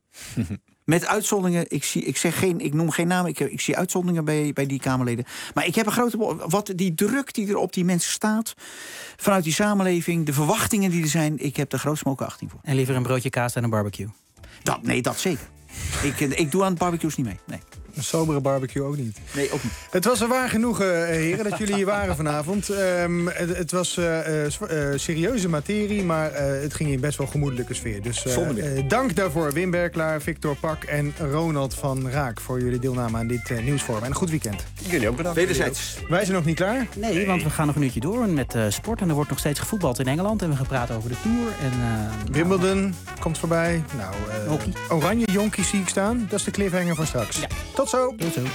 Met uitzonderingen, ik, zie, ik, zeg geen, ik noem geen naam, ik, ik zie uitzonderingen bij, bij die Kamerleden. Maar ik heb een grote... Wat die druk die er op die mensen staat, vanuit die samenleving, de verwachtingen die er zijn, ik heb de grootste mogelijke achting voor. En liever een broodje kaas en een barbecue? Dat, nee, dat zeker. ik, ik doe aan barbecues niet mee, nee. Een sobere barbecue ook niet. Nee, ook niet. Het was er waar genoeg, uh, heren, dat jullie hier waren vanavond. Um, het, het was uh, uh, serieuze materie, maar uh, het ging in best wel gemoedelijke sfeer. Dus uh, uh, dank daarvoor Wim Berklaar, Victor Pak en Ronald van Raak voor jullie deelname aan dit uh, nieuwsforum. En een goed weekend. Jullie ook bedankt. Wederzijds. Wij zijn nog niet klaar? Nee, nee, want we gaan nog een uurtje door met uh, sport. En er wordt nog steeds gevoetbald in Engeland. En we gaan praten over de Tour. En, uh, Wimbledon nou, komt voorbij. Nou, uh, Hockey. Oranje jonkies zie ik staan. Dat is de cliffhanger van straks. Ja. Tot zo. Tot zo.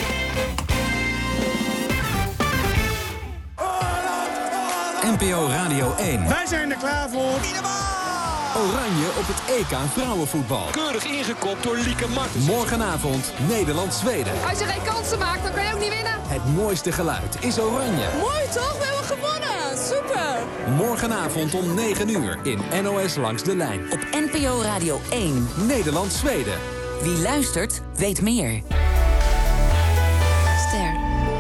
N P O Radio één. Wij zijn er klaar voor. Oranje op het E K vrouwenvoetbal. Keurig ingekopt door Lieke Martens. Morgenavond Nederland-Zweden. Als je geen kansen maakt, dan kan je ook niet winnen. Het mooiste geluid is Oranje. Mooi toch? We hebben gewonnen. Super. Morgenavond om negen uur in N O S Langs de Lijn. Op N P O Radio één. Nederland-Zweden. Wie luistert, weet meer. Ster.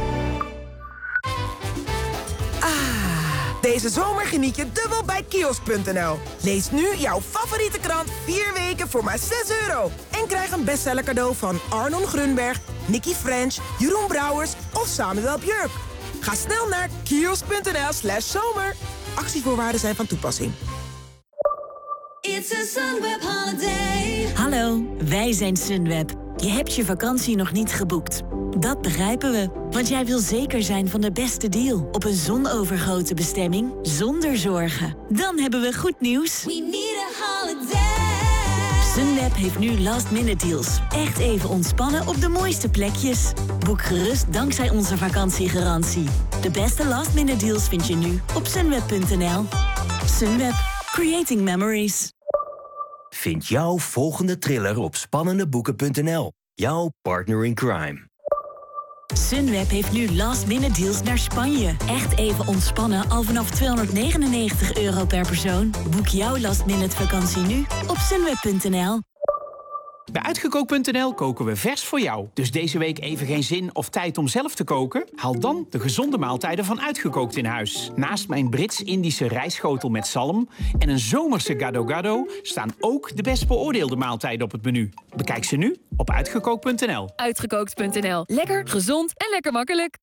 Deze zomer geniet je dubbel bij kiosk punt n l. Lees nu jouw favoriete krant vier weken voor maar zes euro. En krijg een bestseller cadeau van Arnon Grunberg, Nicky French, Jeroen Brouwers of Samuel Björk. Ga snel naar kiosk punt n l slash zomer. Actievoorwaarden zijn van toepassing. It's a Sunweb holiday. Hallo, wij zijn Sunweb. Je hebt je vakantie nog niet geboekt. Dat begrijpen we, want jij wil zeker zijn van de beste deal op een zonovergoten bestemming zonder zorgen. Dan hebben we goed nieuws. We need a holiday. Sunweb heeft nu last-minute deals. Echt even ontspannen op de mooiste plekjes. Boek gerust dankzij onze vakantiegarantie. De beste last-minute deals vind je nu op sunweb punt n l. Sunweb. Creating memories. Vind jouw volgende thriller op spannendeboeken punt n l. Jouw partner in crime. Sunweb heeft nu last-minute deals naar Spanje. Echt even ontspannen al vanaf tweehonderdnegenennegentig euro per persoon. Boek jouw last-minute vakantie nu op sunweb punt n l. Bij uitgekookt punt n l koken we vers voor jou. Dus deze week even geen zin of tijd om zelf te koken? Haal dan de gezonde maaltijden van Uitgekookt in huis. Naast mijn Brits-Indische rijstschotel met zalm en een zomerse gado-gado staan ook de best beoordeelde maaltijden op het menu. Bekijk ze nu op uitgekookt punt n l. Uitgekookt punt n l. Lekker, gezond en lekker makkelijk.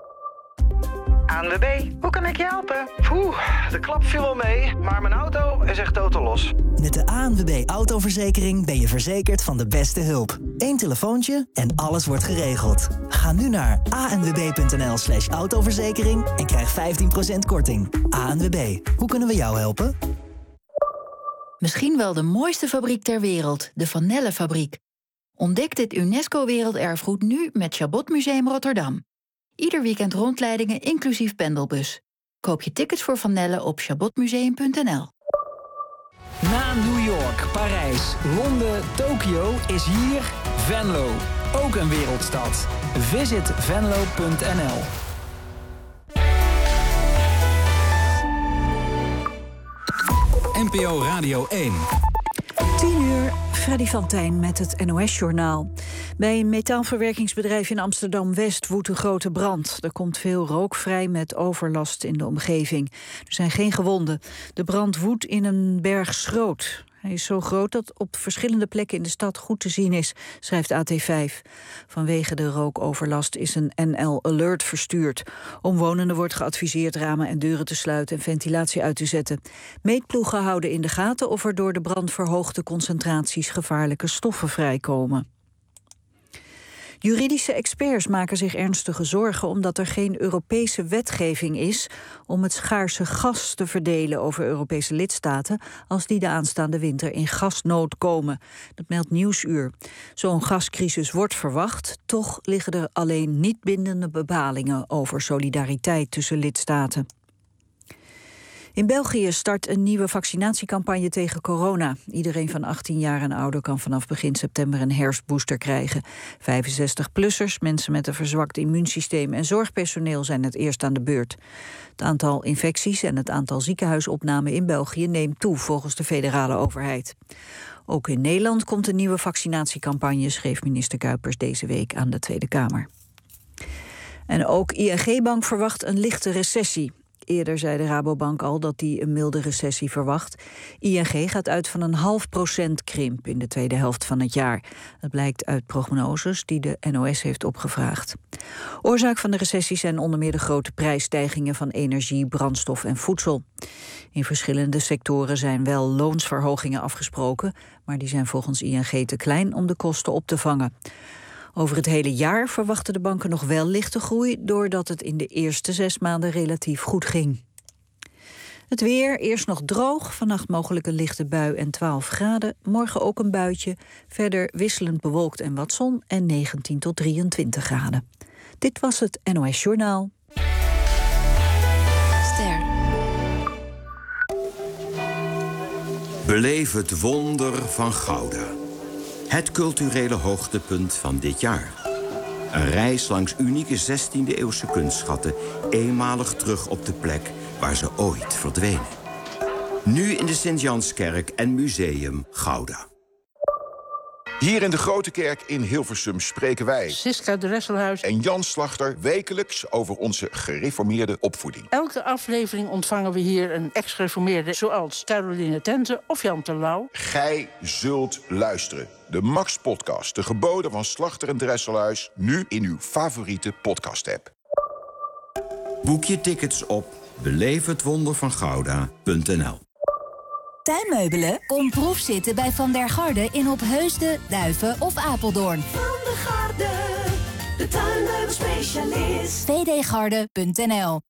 A N W B, hoe kan ik je helpen? Oeh, de klap viel wel mee, maar mijn auto is echt totaal los. Met de A N W B autoverzekering ben je verzekerd van de beste hulp. Eén telefoontje en alles wordt geregeld. Ga nu naar a n w b punt n l slash autoverzekering en krijg vijftien procent korting. A N W B, hoe kunnen we jou helpen? Misschien wel de mooiste fabriek ter wereld, de Van Nelle fabriek. Ontdek dit UNESCO-werelderfgoed nu met Chabot Museum Rotterdam. Ieder weekend rondleidingen inclusief pendelbus. Koop je tickets voor Van Nelle op chabot museum punt n l. Na New York, Parijs, Londen, Tokio is hier Venlo. Ook een wereldstad. Visit venlo punt n l. N P O Radio één. tien uur, Freddy van Tijn met het N O S-journaal. Bij een metaalverwerkingsbedrijf in Amsterdam-West woedt een grote brand. Er komt veel rook vrij met overlast in de omgeving. Er zijn geen gewonden. De brand woedt in een berg schroot. Hij is zo groot dat op verschillende plekken in de stad goed te zien is, schrijft A T vijf. Vanwege de rookoverlast is een N L Alert verstuurd. Omwonenden wordt geadviseerd ramen en deuren te sluiten en ventilatie uit te zetten. Meetploegen houden in de gaten of er door de brand verhoogde concentraties gevaarlijke stoffen vrijkomen. Juridische experts maken zich ernstige zorgen omdat er geen Europese wetgeving is om het schaarse gas te verdelen over Europese lidstaten als die de aanstaande winter in gasnood komen. Dat meldt Nieuwsuur. Zo'n gascrisis wordt verwacht, toch liggen er alleen niet bindende bepalingen over solidariteit tussen lidstaten. In België start een nieuwe vaccinatiecampagne tegen corona. Iedereen van achttien jaar en ouder kan vanaf begin september een herfstbooster krijgen. vijfenzestig-plussers, mensen met een verzwakt immuunsysteem en zorgpersoneel zijn het eerst aan de beurt. Het aantal infecties en het aantal ziekenhuisopnamen in België neemt toe volgens de federale overheid. Ook in Nederland komt een nieuwe vaccinatiecampagne, schreef minister Kuipers deze week aan de Tweede Kamer. En ook I N G-bank verwacht een lichte recessie. Eerder zei de Rabobank al dat hij een milde recessie verwacht. I N G gaat uit van een half procent krimp in de tweede helft van het jaar. Dat blijkt uit prognoses die de N O S heeft opgevraagd. Oorzaak van de recessie zijn onder meer de grote prijsstijgingen van energie, brandstof en voedsel. In verschillende sectoren zijn wel loonsverhogingen afgesproken, maar die zijn volgens I N G te klein om de kosten op te vangen. Over het hele jaar verwachten de banken nog wel lichte groei, doordat het in de eerste zes maanden relatief goed ging. Het weer, eerst nog droog, vannacht mogelijk een lichte bui en twaalf graden. Morgen ook een buitje, verder wisselend bewolkt en wat zon en negentien tot drieëntwintig graden. Dit was het N O S-journaal. Ster. Beleef het wonder van Gouda. Het culturele hoogtepunt van dit jaar. Een reis langs unieke zestiende-eeuwse kunstschatten, eenmalig terug op de plek waar ze ooit verdwenen. Nu in de Sint-Janskerk en Museum Gouda. Hier in de Grote Kerk in Hilversum spreken wij, Siska Dresselhuis en Jan Slachter, wekelijks over onze gereformeerde opvoeding. Elke aflevering ontvangen we hier een ex-gereformeerde, zoals Caroline Tenze of Jan Terlouw. Gij zult luisteren. De Max-podcast, de geboden van Slachter en Dresselhuis, nu in uw favoriete podcast-app. Boek je tickets op beleef het wonder van Gouda punt n l. Tuinmeubelen? Kom proefzitten bij Van der Garde in Opheusden, Duiven of Apeldoorn. Van der Garde. de tuinmeubelspecialist. v d garden punt n l.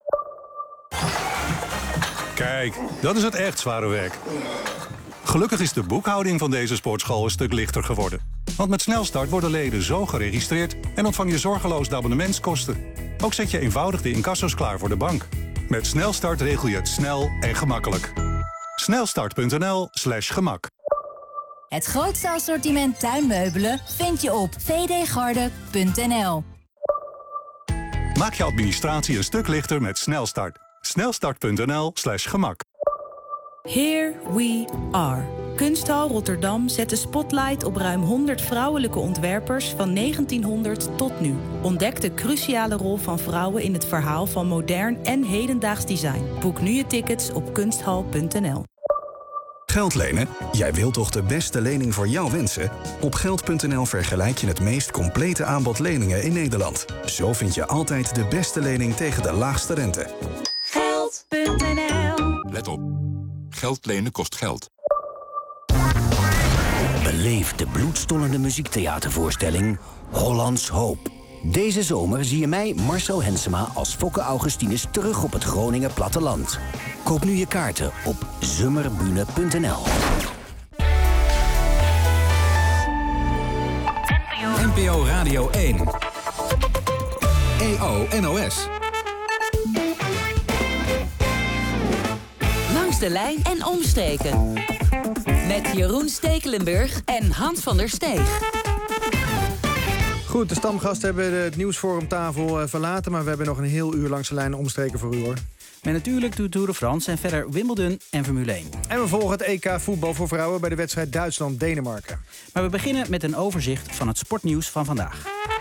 Kijk, dat is het echt zware werk. Gelukkig is de boekhouding van deze sportschool een stuk lichter geworden. Want met Snelstart worden leden zo geregistreerd en ontvang je zorgeloos de abonnementskosten. Ook zet je eenvoudig de incassos klaar voor de bank. Met Snelstart regel je het snel en gemakkelijk. snelstart punt n l slash gemak. Het grootste assortiment tuinmeubelen vind je op v d garden punt n l. Maak je administratie een stuk lichter met Snelstart. snelstart punt n l slash gemak. Here we are. Kunsthal Rotterdam zet de spotlight op ruim honderd vrouwelijke ontwerpers van negentienhonderd tot nu. Ontdek de cruciale rol van vrouwen in het verhaal van modern en hedendaags design. Boek nu je tickets op kunsthal punt n l. Geld lenen? Jij wilt toch de beste lening voor jouw wensen? Op geld punt n l vergelijk je het meest complete aanbod leningen in Nederland. Zo vind je altijd de beste lening tegen de laagste rente. geld punt n l. Let op. Geld lenen kost geld. Beleef de bloedstollende muziektheatervoorstelling Hollands Hoop. Deze zomer zie je mij, Marcel Hensema, als Fokke Augustinus terug op het Groninger platteland. Koop nu je kaarten op zummerbune punt n l. N P O Radio één. E O N O S. Langs de lijn en omstreken. Met Jeroen Stekelenburg en Hans van der Steeg. Goed, de stamgasten hebben het nieuwsforumtafel verlaten, maar we hebben nog een heel uur langs de lijn omstreken voor u, hoor. Met natuurlijk de Tour de France en verder Wimbledon en Formule één. En we volgen het E K voetbal voor vrouwen bij de wedstrijd Duitsland-Denemarken. Maar we beginnen met een overzicht van het sportnieuws van vandaag.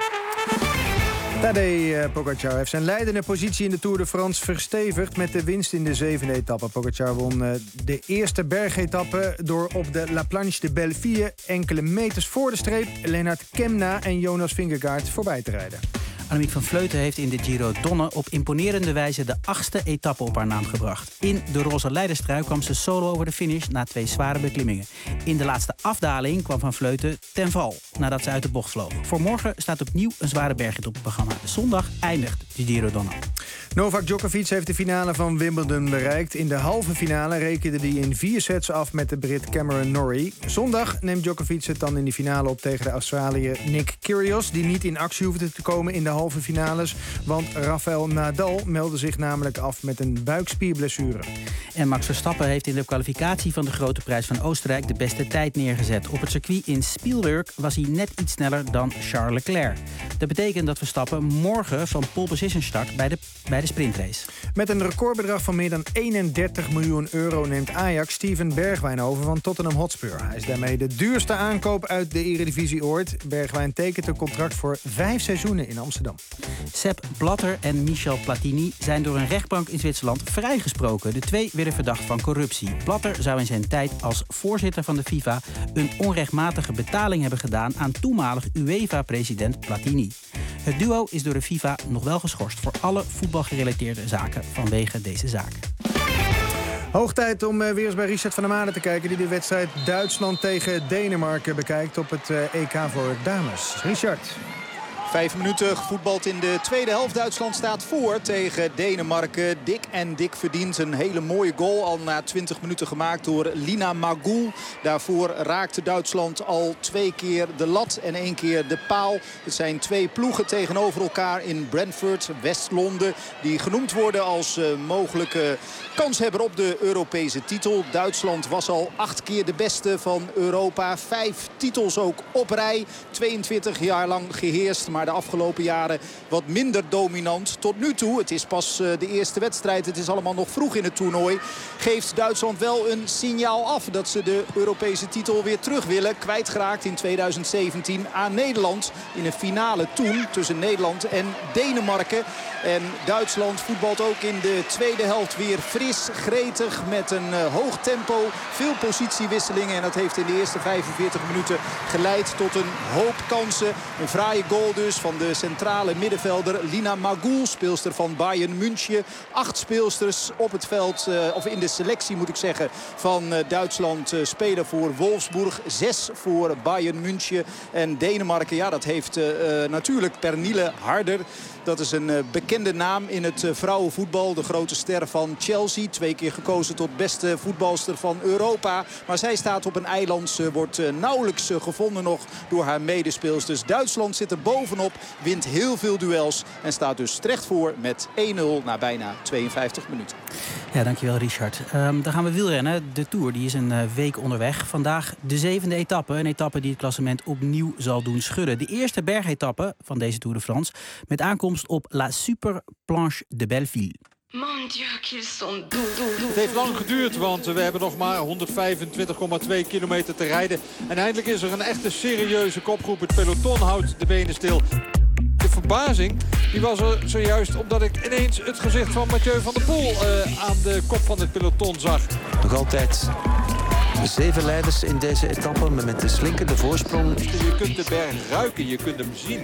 Tadej Pogacar heeft zijn leidende positie in de Tour de France verstevigd met de winst in de zevende etappe. Pogacar won de eerste bergetappe door op de La Planche de Belleville enkele meters voor de streep Lennart Kemna en Jonas Vingegaard voorbij te rijden. Annemiek van Vleuten heeft in de Giro Donne op imponerende wijze de achtste etappe op haar naam gebracht. In de roze leiderstrui kwam ze solo over de finish na twee zware beklimmingen. In de laatste afdaling kwam Van Vleuten ten val nadat ze uit de bocht vloog. Voor morgen staat opnieuw een zware bergrit op het programma. Zondag eindigt de Giro Donne. Novak Djokovic heeft de finale van Wimbledon bereikt. In de halve finale rekende hij in vier sets af met de Brit Cameron Norrie. Zondag neemt Djokovic het dan in de finale op tegen de Australiër Nick Kyrgios, die niet in actie hoefde te komen in de halve finales, want Rafael Nadal meldde zich namelijk af met een buikspierblessure. En Max Verstappen heeft in de kwalificatie van de Grote Prijs van Oostenrijk de beste tijd neergezet. Op het circuit in Spielberg was hij net iets sneller dan Charles Leclerc. Dat betekent dat Verstappen morgen van pole position start bij de, bij de sprintrace. Met een recordbedrag van meer dan eenendertig miljoen euro neemt Ajax Steven Bergwijn over van Tottenham Hotspur. Hij is daarmee de duurste aankoop uit de Eredivisie ooit. Bergwijn tekent een contract voor vijf seizoenen in Amsterdam. Sepp Blatter en Michel Platini zijn door een rechtbank in Zwitserland vrijgesproken. De twee werden verdacht van corruptie. Blatter zou in zijn tijd als voorzitter van de FIFA een onrechtmatige betaling hebben gedaan aan toenmalig UEFA-president Platini. Het duo is door de FIFA nog wel geschorst voor alle voetbalgerelateerde zaken vanwege deze zaak. Hoog tijd om weer eens bij Richard van der Made te kijken, die de wedstrijd Duitsland tegen Denemarken bekijkt op het E K voor dames. Richard. Vijf minuten gevoetbald in de tweede helft. Duitsland staat voor tegen Denemarken. Dik en dik verdient. Een hele mooie goal al na twintig minuten gemaakt door Lina Magoul. Daarvoor raakte Duitsland al twee keer de lat en één keer de paal. Het zijn twee ploegen tegenover elkaar in Brentford, West-Londen, die genoemd worden als uh, mogelijke kanshebber op de Europese titel. Duitsland was al acht keer de beste van Europa. Vijf titels ook op rij. tweeëntwintig jaar lang geheerst. Maar de afgelopen jaren wat minder dominant. Tot nu toe, het is pas uh, de eerste wedstrijd. Het is allemaal nog vroeg in het toernooi. Geeft Duitsland wel een signaal af dat ze de Europese titel weer terug willen. Kwijtgeraakt in tweeduizend zeventien aan Nederland. In een finale toen tussen Nederland en Denemarken. En Duitsland voetbalt ook in de tweede helft weer fris, gretig, met een uh, hoog tempo. Veel positiewisselingen en dat heeft in de eerste vijfenveertig minuten geleid tot een hoop kansen. Een fraaie goal dus dus van de centrale middenvelder Lina Magoul, speelster van Bayern München. Acht speelsters op het veld, uh, of in de selectie moet ik zeggen, van uh, Duitsland uh, spelen voor Wolfsburg. Zes voor Bayern München. En Denemarken, ja, dat heeft uh, uh, natuurlijk Pernille Harder. Dat is een uh, bekende naam in het uh, vrouwenvoetbal. De grote ster van Chelsea. Twee keer gekozen tot beste voetbalster van Europa. Maar zij staat op een eiland. Ze wordt uh, nauwelijks uh, gevonden nog door haar medespeelsters. Duitsland zit er bovenop. Wint heel veel duels. En staat dus terecht voor met één nul na bijna tweeënvijftig minuten. Ja, dankjewel Richard. Um, dan gaan we wielrennen. De Tour die is een uh, week onderweg. Vandaag de zevende etappe. Een etappe die het klassement opnieuw zal doen schudden. De eerste bergetappe van deze Tour de France. Met aankomst op La Super Planche de Belleville. Het heeft lang geduurd, want we hebben nog maar honderdvijfentwintig komma twee kilometer te rijden. En eindelijk is er een echte serieuze kopgroep. Het peloton houdt de benen stil. De verbazing die was er zojuist omdat ik ineens het gezicht van Mathieu van der Poel uh, aan de kop van het peloton zag. Nog altijd zeven leiders in deze etappe met de slinkende voorsprong. Je kunt de berg ruiken, je kunt hem zien.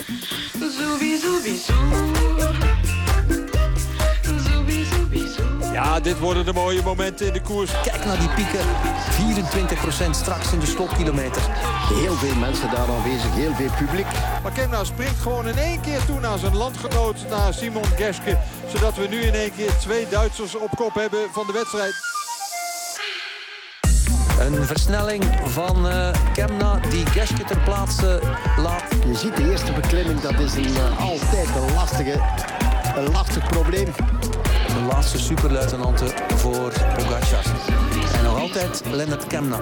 Ja, dit worden de mooie momenten in de koers. Kijk naar die pieken. vierentwintig procent straks in de slotkilometer. Heel veel mensen daar aanwezig, heel veel publiek. Maar Kemna springt gewoon in één keer toe naar zijn landgenoot, naar Simon Geschke. Zodat we nu in één keer twee Duitsers op kop hebben van de wedstrijd. Een versnelling van uh, Kemna die Geschke ter plaatse laat. Je ziet de eerste beklimming, dat is een, uh, altijd een, lastige, een lastig probleem. De laatste superluitenanten voor Pogacar. En nog altijd Lennart Kemna.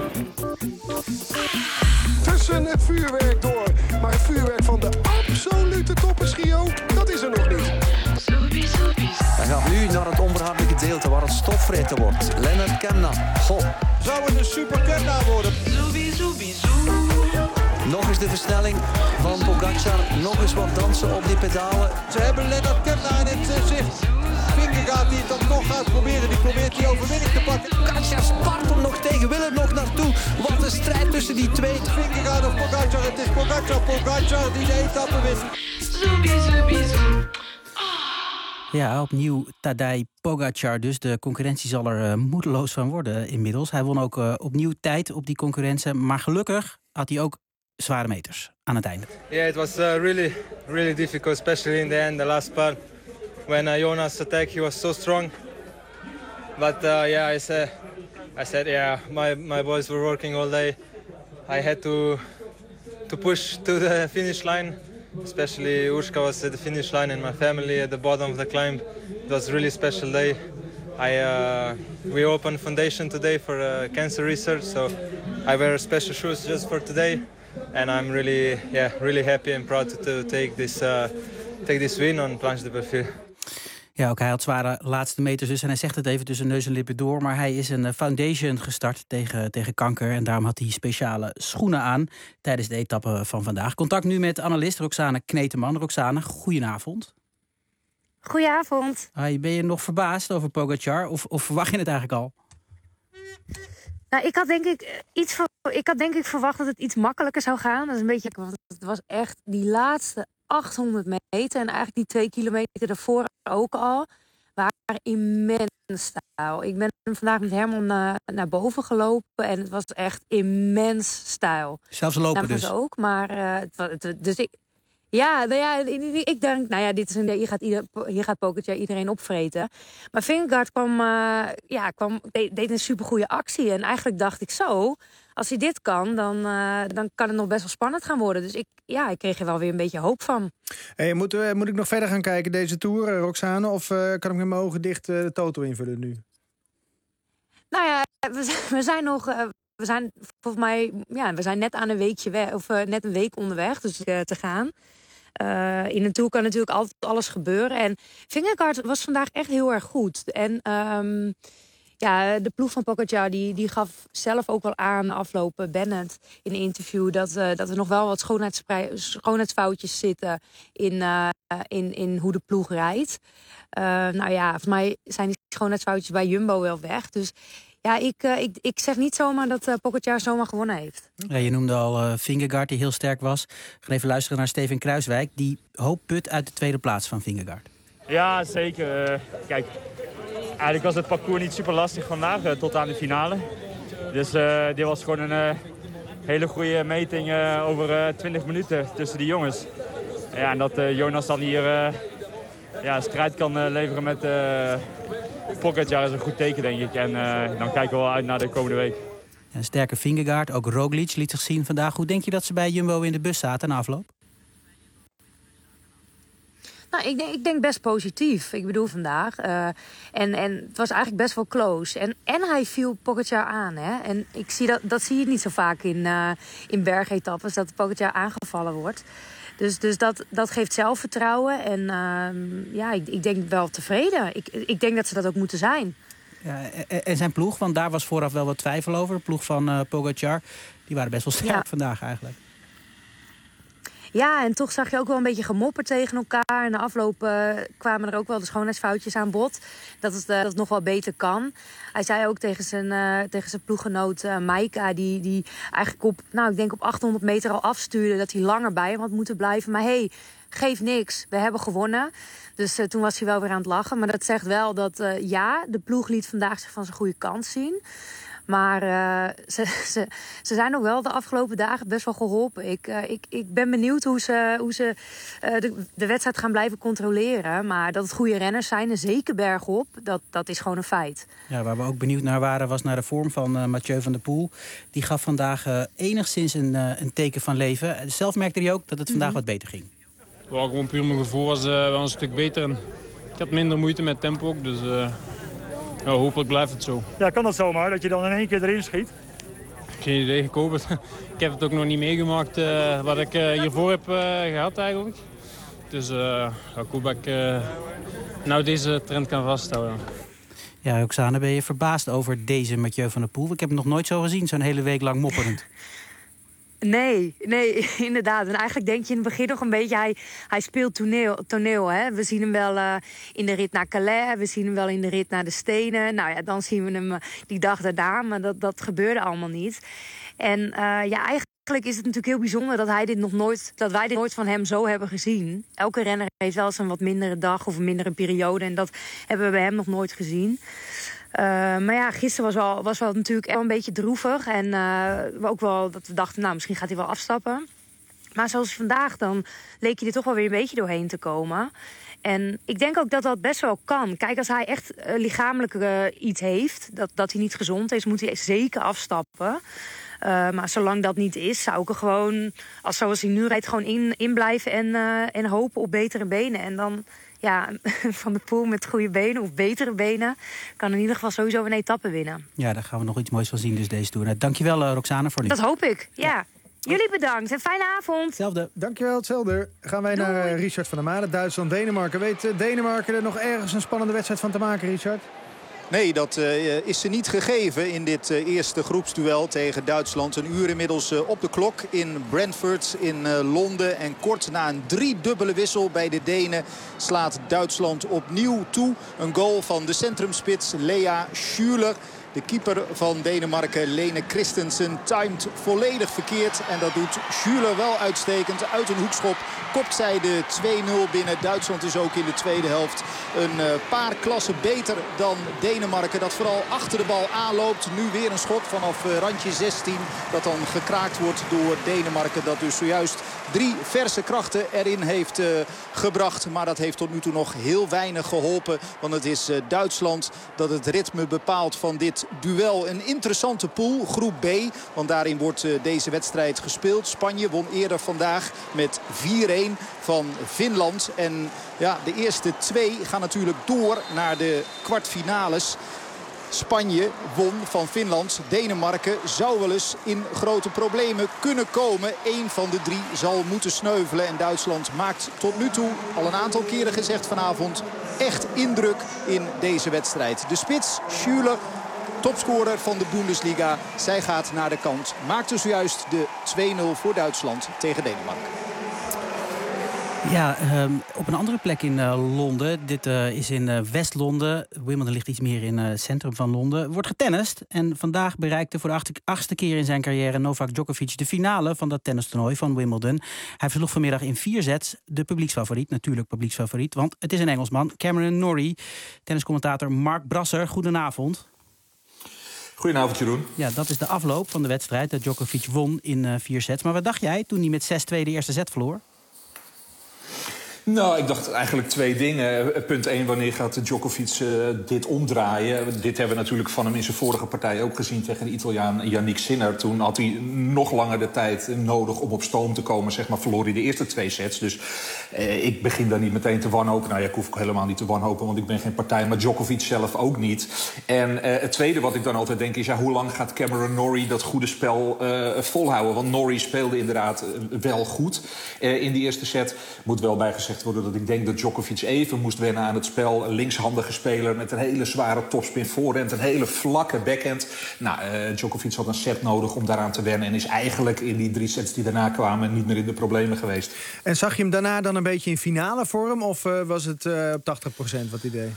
Tussen het vuurwerk door. Maar het vuurwerk van de absolute toppers, Gio, dat is er nog niet. Hij gaat nu naar het onverharde gedeelte waar het stofvreten wordt. Lennart Kemna. Goh. Zou het een super Kemna worden? Nog eens de versnelling van Pogacar. Nog eens wat dansen op die pedalen. Ze hebben Lennart Kemna in het uh, zicht. Vingegaard die het dan nog gaat proberen. Die probeert die overwinning te pakken. Pogacar spart hem nog tegen. Wil er nog naartoe. Wat een strijd tussen die twee. Vingegaard of Pogacar. Het is Pogacar. Pogacar die de etappe wint. Ja, opnieuw Tadej Pogacar. Dus de concurrentie zal er uh, moedeloos van worden inmiddels. Hij won ook uh, opnieuw tijd op die concurrentie. Maar gelukkig had hij ook zware meters aan het einde. Yeah, it was uh, really, really difficult, especially in the end, the last part. When uh, Jonas attacked, he was so strong. But uh, yeah, I said, I said, yeah, my my boys were working all day. I had to to push to the finish line. Especially Urška was at the finish line and my family at the bottom of the climb. It was a really special day. I uh, we opened foundation today for uh, cancer research, so I wear special shoes just for today. And I'm really, yeah, really happy and proud to, to take this uh, take this win on Planche de Belleville. Ja, ook hij had zware laatste meters dus. En hij zegt het even tussen neus en lippen door. Maar hij is een foundation gestart tegen, tegen kanker. En daarom had hij speciale schoenen aan tijdens de etappe van vandaag. Contact nu met analist Roxane Kneteman. Roxane, goedenavond. Goedenavond. Hi, ben je nog verbaasd over Pogacar? Of, of verwacht je het eigenlijk al? Nou, ik had denk ik iets ver, ik had denk ik verwacht dat het iets makkelijker zou gaan. Dat is een beetje, want het was echt die laatste achthonderd meter en eigenlijk die twee kilometer daarvoor ook al, waren immens stijl. Ik ben vandaag met Herman naar, naar boven gelopen en het was echt immens stijl. Zelfs lopen nou, dus? ook, maar uh, het, het, dus ik... Ja, nou ja, ik denk, nou ja, dit is een, hier, gaat ieder, hier gaat Pogacar iedereen opvreten. Maar Vingegaard kwam, uh, ja, kwam, deed, deed een supergoeie actie. En eigenlijk dacht ik zo, als hij dit kan, dan, uh, dan kan het nog best wel spannend gaan worden. Dus ik, ja, ik kreeg er wel weer een beetje hoop van. Hey, moet, uh, moet ik nog verder gaan kijken deze Tour, uh, Roxane? Of uh, kan ik met mijn ogen dicht uh, de toto invullen nu? Nou ja, we zijn, we zijn nog... Uh, we zijn volgens mij, ja, we zijn net aan een weekje weg, of uh, net een week onderweg, dus uh, te gaan. Uh, in een Tour kan natuurlijk altijd alles gebeuren. En Vingegaard was vandaag echt heel erg goed. En um, ja, de ploeg van Pogacar die, die gaf zelf ook wel aan aflopen Bennett in een interview dat, uh, dat er nog wel wat schoonheidsfoutjes zitten in, uh, in, in hoe de ploeg rijdt. Uh, nou ja, volgens mij zijn die schoonheidsfoutjes bij Jumbo wel weg. Dus Ja, ik, uh, ik, ik zeg niet zomaar dat uh, Pogačar zomaar gewonnen heeft. Ja, je noemde al uh, Vingegaard, die heel sterk was. We gaan even luisteren naar Steven Kruiswijk. Die hoop put uit de tweede plaats van Vingegaard. Ja, zeker. Uh, kijk, eigenlijk was het parcours niet super lastig vandaag, uh, tot aan de finale. Dus uh, dit was gewoon een uh, hele goede meting uh, over uh, twintig minuten tussen die jongens. Ja, en dat uh, Jonas dan hier uh, ja, strijd kan uh, leveren met uh, Pogačar is een goed teken, denk ik. En uh, dan kijken we wel uit naar de komende week. Een sterke Vingegaard, ook Roglic liet zich zien vandaag. Hoe denk je dat ze bij Jumbo in de bus zaten na afloop? Nou, ik denk, ik denk best positief. Ik bedoel vandaag. Uh, en, en het was eigenlijk best wel close. En, en hij viel Pogačar aan. Hè? En ik zie dat, dat zie je niet zo vaak in, uh, in bergetappes. Dat Pogačar aangevallen wordt. Dus, dus dat, dat geeft zelfvertrouwen. En uh, ja, ik, ik denk wel tevreden. Ik, ik denk dat ze dat ook moeten zijn. Ja, en zijn ploeg, want daar was vooraf wel wat twijfel over. De ploeg van uh, Pogačar, die waren best wel sterk ja. vandaag eigenlijk. Ja, en toch zag je ook wel een beetje gemopper tegen elkaar. En de afloop uh, kwamen er ook wel de schoonheidsfoutjes aan bod. Dat het, uh, dat het nog wel beter kan. Hij zei ook tegen zijn, uh, tegen zijn ploeggenoot uh, Maika... Die, die eigenlijk op, nou, ik denk op achthonderd meter al afstuurde... dat hij langer bij hem had moeten blijven. Maar hé, hey, geeft niks. We hebben gewonnen. Dus uh, toen was hij wel weer aan het lachen. Maar dat zegt wel dat, uh, ja, de ploeg liet vandaag zich van zijn goede kant zien... Maar uh, ze, ze, ze zijn ook wel de afgelopen dagen best wel geholpen. Ik, uh, ik, ik ben benieuwd hoe ze, hoe ze uh, de, de wedstrijd gaan blijven controleren. Maar dat het goede renners zijn, en zeker bergop, dat, dat is gewoon een feit. Ja, waar we ook benieuwd naar waren, was naar de vorm van uh, Mathieu van der Poel. Die gaf vandaag uh, enigszins een, uh, een teken van leven. Zelf merkte hij ook dat het vandaag mm-hmm. wat beter ging. Ja, gewoon puur mijn gevoel was uh, wel een stuk beter. En ik had minder moeite met tempo ook, dus... Uh... Ja, hopelijk blijft het zo. Ja, kan dat zomaar, dat je dan in één keer erin schiet? Geen idee, ik hoop het. Ik heb het ook nog niet meegemaakt uh, wat ik uh, hiervoor heb uh, gehad eigenlijk. Dus uh, ik hoop dat ik uh, nou deze trend kan vasthouden. Ja, Roxane, ben je verbaasd over deze Mathieu van der Poel? Ik heb hem nog nooit zo gezien, zo'n hele week lang mopperend. Nee, nee, inderdaad. En eigenlijk denk je in het begin nog een beetje... hij, hij speelt toneel, toneel hè. We zien hem wel uh, in de rit naar Calais. We zien hem wel in de rit naar de Stenen. Nou ja, dan zien we hem uh, die dag daarna. Maar dat, dat gebeurde allemaal niet. En uh, ja, eigenlijk is het natuurlijk heel bijzonder... dat, hij dit nog nooit, dat wij dit nooit van hem zo hebben gezien. Elke renner heeft wel eens een wat mindere dag of een mindere periode. En dat hebben we bij hem nog nooit gezien. Uh, maar ja, gisteren was wel, was wel natuurlijk wel een beetje droevig. En uh, ook wel dat we dachten, nou, misschien gaat hij wel afstappen. Maar zoals vandaag, dan leek hij er toch wel weer een beetje doorheen te komen. En ik denk ook dat dat best wel kan. Kijk, als hij echt uh, lichamelijk uh, iets heeft, dat, dat hij niet gezond is, moet hij zeker afstappen. Uh, maar zolang dat niet is, zou ik er gewoon, als zoals hij nu rijdt, gewoon in, in blijven en, uh, en hopen op betere benen. En dan... Ja, Van der Poel met goede benen of betere benen... kan in ieder geval sowieso een etappe winnen. Ja, daar gaan we nog iets moois van zien dus deze Tour. Nou, dankjewel uh, Roxane voor nu. Dat hoop ik, ja. ja. Jullie bedankt en fijne avond. Hetzelfde. Dankjewel, hetzelfde. Gaan wij Doei. naar uh, Richard van der Made, Duitsland-Denemarken. Weet uh, Denemarken er nog ergens een spannende wedstrijd van te maken, Richard? Nee, dat uh, is ze niet gegeven in dit uh, eerste groepsduel tegen Duitsland. Een uur inmiddels uh, op de klok in Brentford in uh, Londen. En kort na een driedubbele wissel bij de Denen slaat Duitsland opnieuw toe. Een goal van de centrumspits Lea Schüler. De keeper van Denemarken, Lene Christensen, timed volledig verkeerd. En dat doet Schüler wel uitstekend. Uit een hoekschop kopt zij de twee nul binnen. Duitsland is ook in de tweede helft een paar klassen beter dan Denemarken. Dat vooral achter de bal aanloopt. Nu weer een schot vanaf randje zestien. Dat dan gekraakt wordt door Denemarken. Dat dus zojuist drie verse krachten erin heeft uh, gebracht. Maar dat heeft tot nu toe nog heel weinig geholpen. Want het is uh, Duitsland dat het ritme bepaalt van dit duel. Een interessante pool, groep B. Want daarin wordt uh, deze wedstrijd gespeeld. Spanje won eerder vandaag met vier-een van Finland. En ja, de eerste twee gaan natuurlijk door naar de kwartfinales. Spanje won van Finland. Denemarken zou wel eens in grote problemen kunnen komen. Eén van de drie zal moeten sneuvelen. En Duitsland maakt tot nu toe, al een aantal keren gezegd vanavond, echt indruk in deze wedstrijd. De spits, Schüler, topscorer van de Bundesliga. Zij gaat naar de kant. Maakte zojuist de twee nul voor Duitsland tegen Denemarken. Ja, um, op een andere plek in uh, Londen. Dit uh, is in uh, West-Londen. Wimbledon ligt iets meer in uh, het centrum van Londen. Wordt getennist. En vandaag bereikte voor de achtste, achtste keer in zijn carrière Novak Djokovic de finale van dat tennistoernooi van Wimbledon. Hij versloeg vanmiddag in vier sets de publieksfavoriet. Natuurlijk publieksfavoriet, want het is een Engelsman. Cameron Norrie. Tenniscommentator Mark Brasser. Goedenavond. Goedenavond, Jeroen. Ja, dat is de afloop van de wedstrijd. Dat Djokovic won in uh, vier sets. Maar wat dacht jij toen hij met zes twee de eerste set verloor? Nou, ik dacht eigenlijk twee dingen. Punt één, wanneer gaat Djokovic uh, dit omdraaien? Dit hebben we natuurlijk van hem in zijn vorige partij ook gezien tegen de Italiaan Yannick Sinner. Toen had hij nog langer de tijd nodig om op stoom te komen. Zeg maar, verloor hij de eerste twee sets. Dus uh, ik begin daar niet meteen te wanhopen. Nou ja, ik hoef helemaal niet te wanhopen, want ik ben geen partij. Maar Djokovic zelf ook niet. En uh, het tweede wat ik dan altijd denk is, ja, hoe lang gaat Cameron Norrie dat goede spel uh, volhouden? Want Norrie speelde inderdaad uh, wel goed uh, in die eerste set. Moet wel bijgezegd worden dat ik denk dat Djokovic even moest wennen aan het spel. Een linkshandige speler met een hele zware topspin voorhand, een hele vlakke backhand. Nou, uh, Djokovic had een set nodig om daaraan te wennen en is eigenlijk in die drie sets die daarna kwamen niet meer in de problemen geweest. En zag je hem daarna dan een beetje in finale vorm of uh, was het uh, op tachtig procent wat hij deed?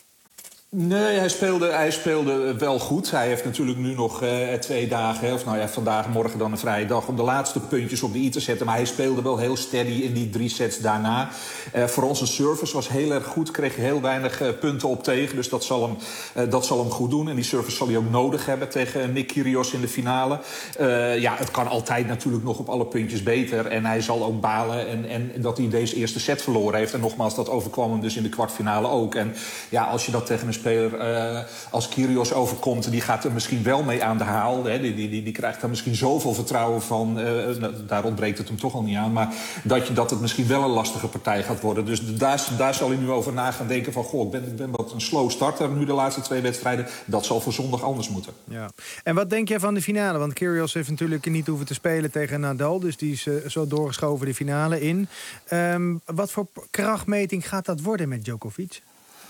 Nee, hij speelde, hij speelde wel goed. Hij heeft natuurlijk nu nog uh, twee dagen, of nou ja, vandaag, morgen dan een vrije dag, om de laatste puntjes op de i te zetten. Maar hij speelde wel heel steady in die drie sets daarna. Uh, voor onze service was heel erg goed, kreeg heel weinig uh, punten op tegen. Dus dat zal, hem, uh, dat zal hem goed doen. En die service zal hij ook nodig hebben tegen Nick Kyrgios in de finale. Uh, ja, het kan altijd natuurlijk nog op alle puntjes beter. En hij zal ook balen en, en dat hij deze eerste set verloren heeft. En nogmaals, dat overkwam hem dus in de kwartfinale ook. En ja, als je dat tegen een speler uh, als Kyrgios overkomt, die gaat er misschien wel mee aan de haal. Hè. Die, die, die krijgt daar misschien zoveel vertrouwen van. Uh, daar ontbreekt het hem toch al niet aan. Maar dat, je, dat het misschien wel een lastige partij gaat worden. Dus daar, daar zal hij nu over na gaan denken van, goh, ik ben, ik ben wat een slow starter nu de laatste twee wedstrijden. Dat zal voor zondag anders moeten. Ja. En wat denk jij van de finale? Want Kyrgios heeft natuurlijk niet hoeven te spelen tegen Nadal. Dus die is uh, zo doorgeschoven de finale in. Um, wat voor krachtmeting gaat dat worden met Djokovic?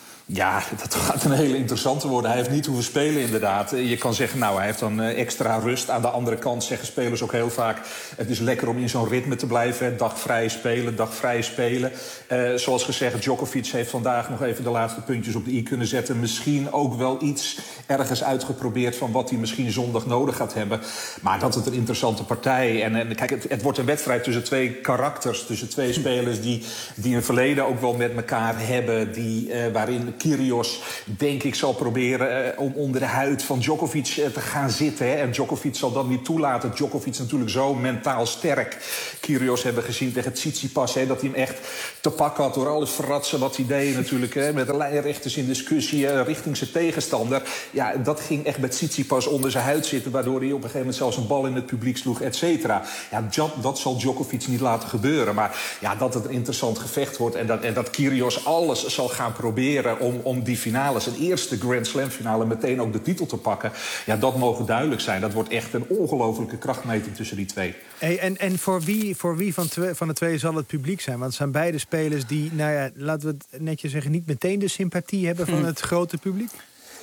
Ja, dat gaat een hele interessante worden. Hij heeft niet hoeven spelen, inderdaad. Je kan zeggen, nou, hij heeft dan extra rust. Aan de andere kant zeggen spelers ook heel vaak, het is lekker om in zo'n ritme te blijven. Dag vrij spelen, dag vrij spelen. Uh, zoals gezegd, Djokovic heeft vandaag nog even de laatste puntjes op de i kunnen zetten. Misschien ook wel iets ergens uitgeprobeerd van wat hij misschien zondag nodig gaat hebben. Maar dat het een interessante partij. En, en kijk, het, het wordt een wedstrijd tussen twee karakters. Tussen twee spelers die, die een verleden ook wel met elkaar hebben. Die, uh, waarin Kyrgios, denk ik, zal proberen uh, om onder de huid van Djokovic uh, te gaan zitten. Hè. En Djokovic zal dat niet toelaten. Djokovic is natuurlijk zo mentaal sterk. Kyrgios hebben gezien tegen Tsitsipas, hè, dat hij hem echt te pak had door alles fratsen wat hij deed natuurlijk. Hè, met de lijnrechters in discussie uh, richting zijn tegenstander. Ja, dat ging echt met Tsitsipas onder zijn huid zitten, waardoor hij op een gegeven moment zelfs een bal in het publiek sloeg, et cetera. Ja, dat, dat zal Djokovic niet laten gebeuren. Maar ja, dat het een interessant gevecht wordt en dat, en dat Kyrgios alles zal gaan proberen om, om die finale, zijn eerste Grand Slam finale, meteen ook de titel te pakken. Ja, dat mogen duidelijk zijn. Dat wordt echt een ongelofelijke krachtmeting tussen die twee. Hey, en en voor wie, voor wie van, twee, van de twee zal het publiek zijn? Want het zijn beide spelers die, nou ja, laten we het netjes zeggen, niet meteen de sympathie hebben van het grote publiek?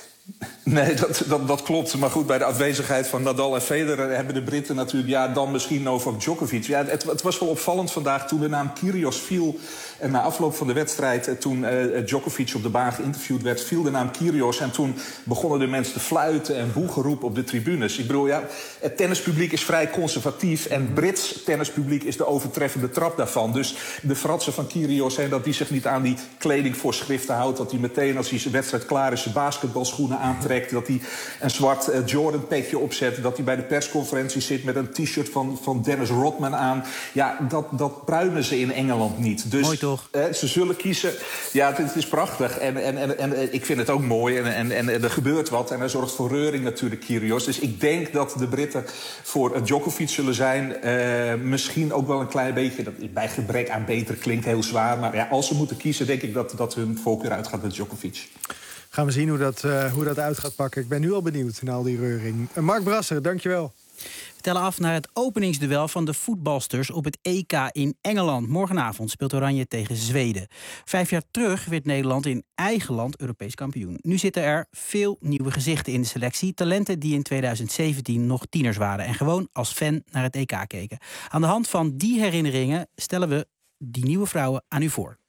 Nee, dat, dat, dat klopt. Maar goed, bij de afwezigheid van Nadal en Federer hebben de Britten natuurlijk, ja, dan misschien Novak Djokovic. Ja, het, het was wel opvallend vandaag toen de naam Kyrgios viel. En na afloop van de wedstrijd, toen uh, Djokovic op de baan geïnterviewd werd, viel de naam Kyrgios. En toen begonnen de mensen te fluiten en boegeroep op de tribunes. Ik bedoel, ja, het tennispubliek is vrij conservatief. En het Brits tennispubliek is de overtreffende trap daarvan. Dus de fratsen van Kyrgios, hè, dat hij zich niet aan die kledingvoorschriften houdt. Dat hij meteen, als hij zijn wedstrijd klaar is, zijn basketbalschoenen aantrekt. Dat hij een zwart uh, Jordan-petje opzet. Dat hij bij de persconferentie zit met een t-shirt van, van Dennis Rodman aan. Ja, dat, dat pruimen ze in Engeland niet. Dus mooi toch? Uh, ze zullen kiezen. Ja, het, het is prachtig. En, en, en, en ik vind het ook mooi. En, en, en er gebeurt wat. En er zorgt voor reuring natuurlijk, Kyrgios. Dus ik denk dat de Britten voor uh, Djokovic zullen zijn. Uh, misschien ook wel een klein beetje. Dat bij gebrek aan beter klinkt heel zwaar. Maar ja, als ze moeten kiezen, denk ik dat, dat hun voorkeur uitgaat met Djokovic. Gaan we zien hoe dat, uh, hoe dat uit gaat pakken. Ik ben nu al benieuwd naar al die reuring. Uh, Mark Brasser, dankjewel. We tellen af naar het openingsduel van de voetbalsters op het E K in Engeland. Morgenavond speelt Oranje tegen Zweden. Vijf jaar terug werd Nederland in eigen land Europees kampioen. Nu zitten er veel nieuwe gezichten in de selectie. Talenten die in tweeduizend zeventien nog tieners waren en gewoon als fan naar het E K keken. Aan de hand van die herinneringen stellen we die nieuwe vrouwen aan u voor.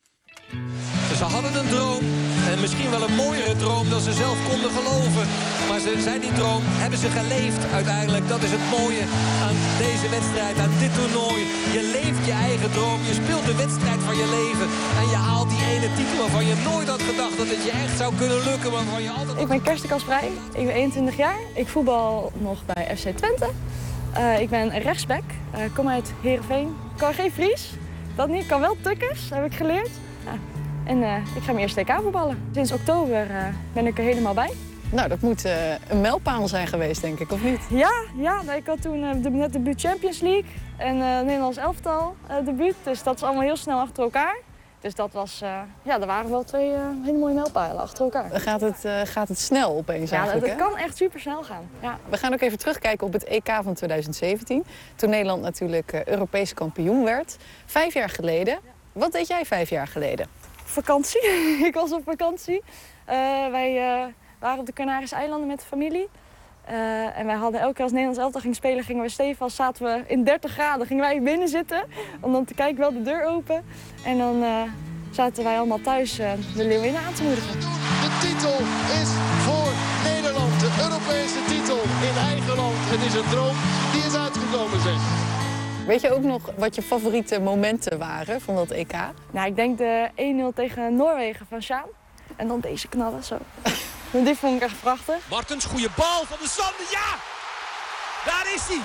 Ze hadden een droom. En misschien wel een mooiere droom dan ze zelf konden geloven. Maar ze zijn die droom, hebben ze geleefd uiteindelijk. Dat is het mooie aan deze wedstrijd, aan dit toernooi. Je leeft je eigen droom, je speelt de wedstrijd van je leven. En je haalt die ene titel waarvan je nooit had gedacht dat het je echt zou kunnen lukken. Waarvan je altijd... Ik ben Kersten Kasprij, ik ben eenentwintig jaar. Ik voetbal nog bij F C Twente. Uh, ik ben rechtsback, uh, kom uit Heerenveen. Ik kan geen Fries, dat niet. Ik kan wel Tukkers, heb ik geleerd. Uh, En uh, ik ga mijn eerste T K voetballen. Sinds oktober uh, ben ik er helemaal bij. Nou, dat moet uh, een mijlpaal zijn geweest, denk ik, of niet? Ja, ja nou, ik had toen uh, de, net debuut Champions League en uh, Nederlands elftal uh, debuut. Dus dat is allemaal heel snel achter elkaar. Dus dat was, uh, ja, er waren wel twee uh, hele mooie mijlpalen achter elkaar. Gaat het, uh, gaat het snel opeens ja, eigenlijk, Ja, dat kan echt super snel gaan. Ja. We gaan ook even terugkijken op het E K van twintig zeventien. Toen Nederland natuurlijk uh, Europees kampioen werd. Vijf jaar geleden. Wat deed jij vijf jaar geleden? Vakantie. Ik was op vakantie. Uh, wij uh, waren op de Canarische eilanden met de familie. Uh, en wij hadden elke keer als Nederlands elftal ging spelen, gingen we stevast, zaten we in dertig graden, gingen wij binnen zitten. Om dan te kijken, wel de deur open. En dan uh, zaten wij allemaal thuis uh, de Leeuwinnen aan te moedigen. De titel is voor Nederland. De Europese titel in eigen land. Het is een droom die is uitgekomen, zeg. Weet je ook nog wat je favoriete momenten waren van dat E K? Nou, ik denk de één nul tegen Noorwegen van Sjaan. En dan deze knallen zo. Die vond ik echt prachtig. Martens, goede bal van de Sander. Ja! Daar is hij.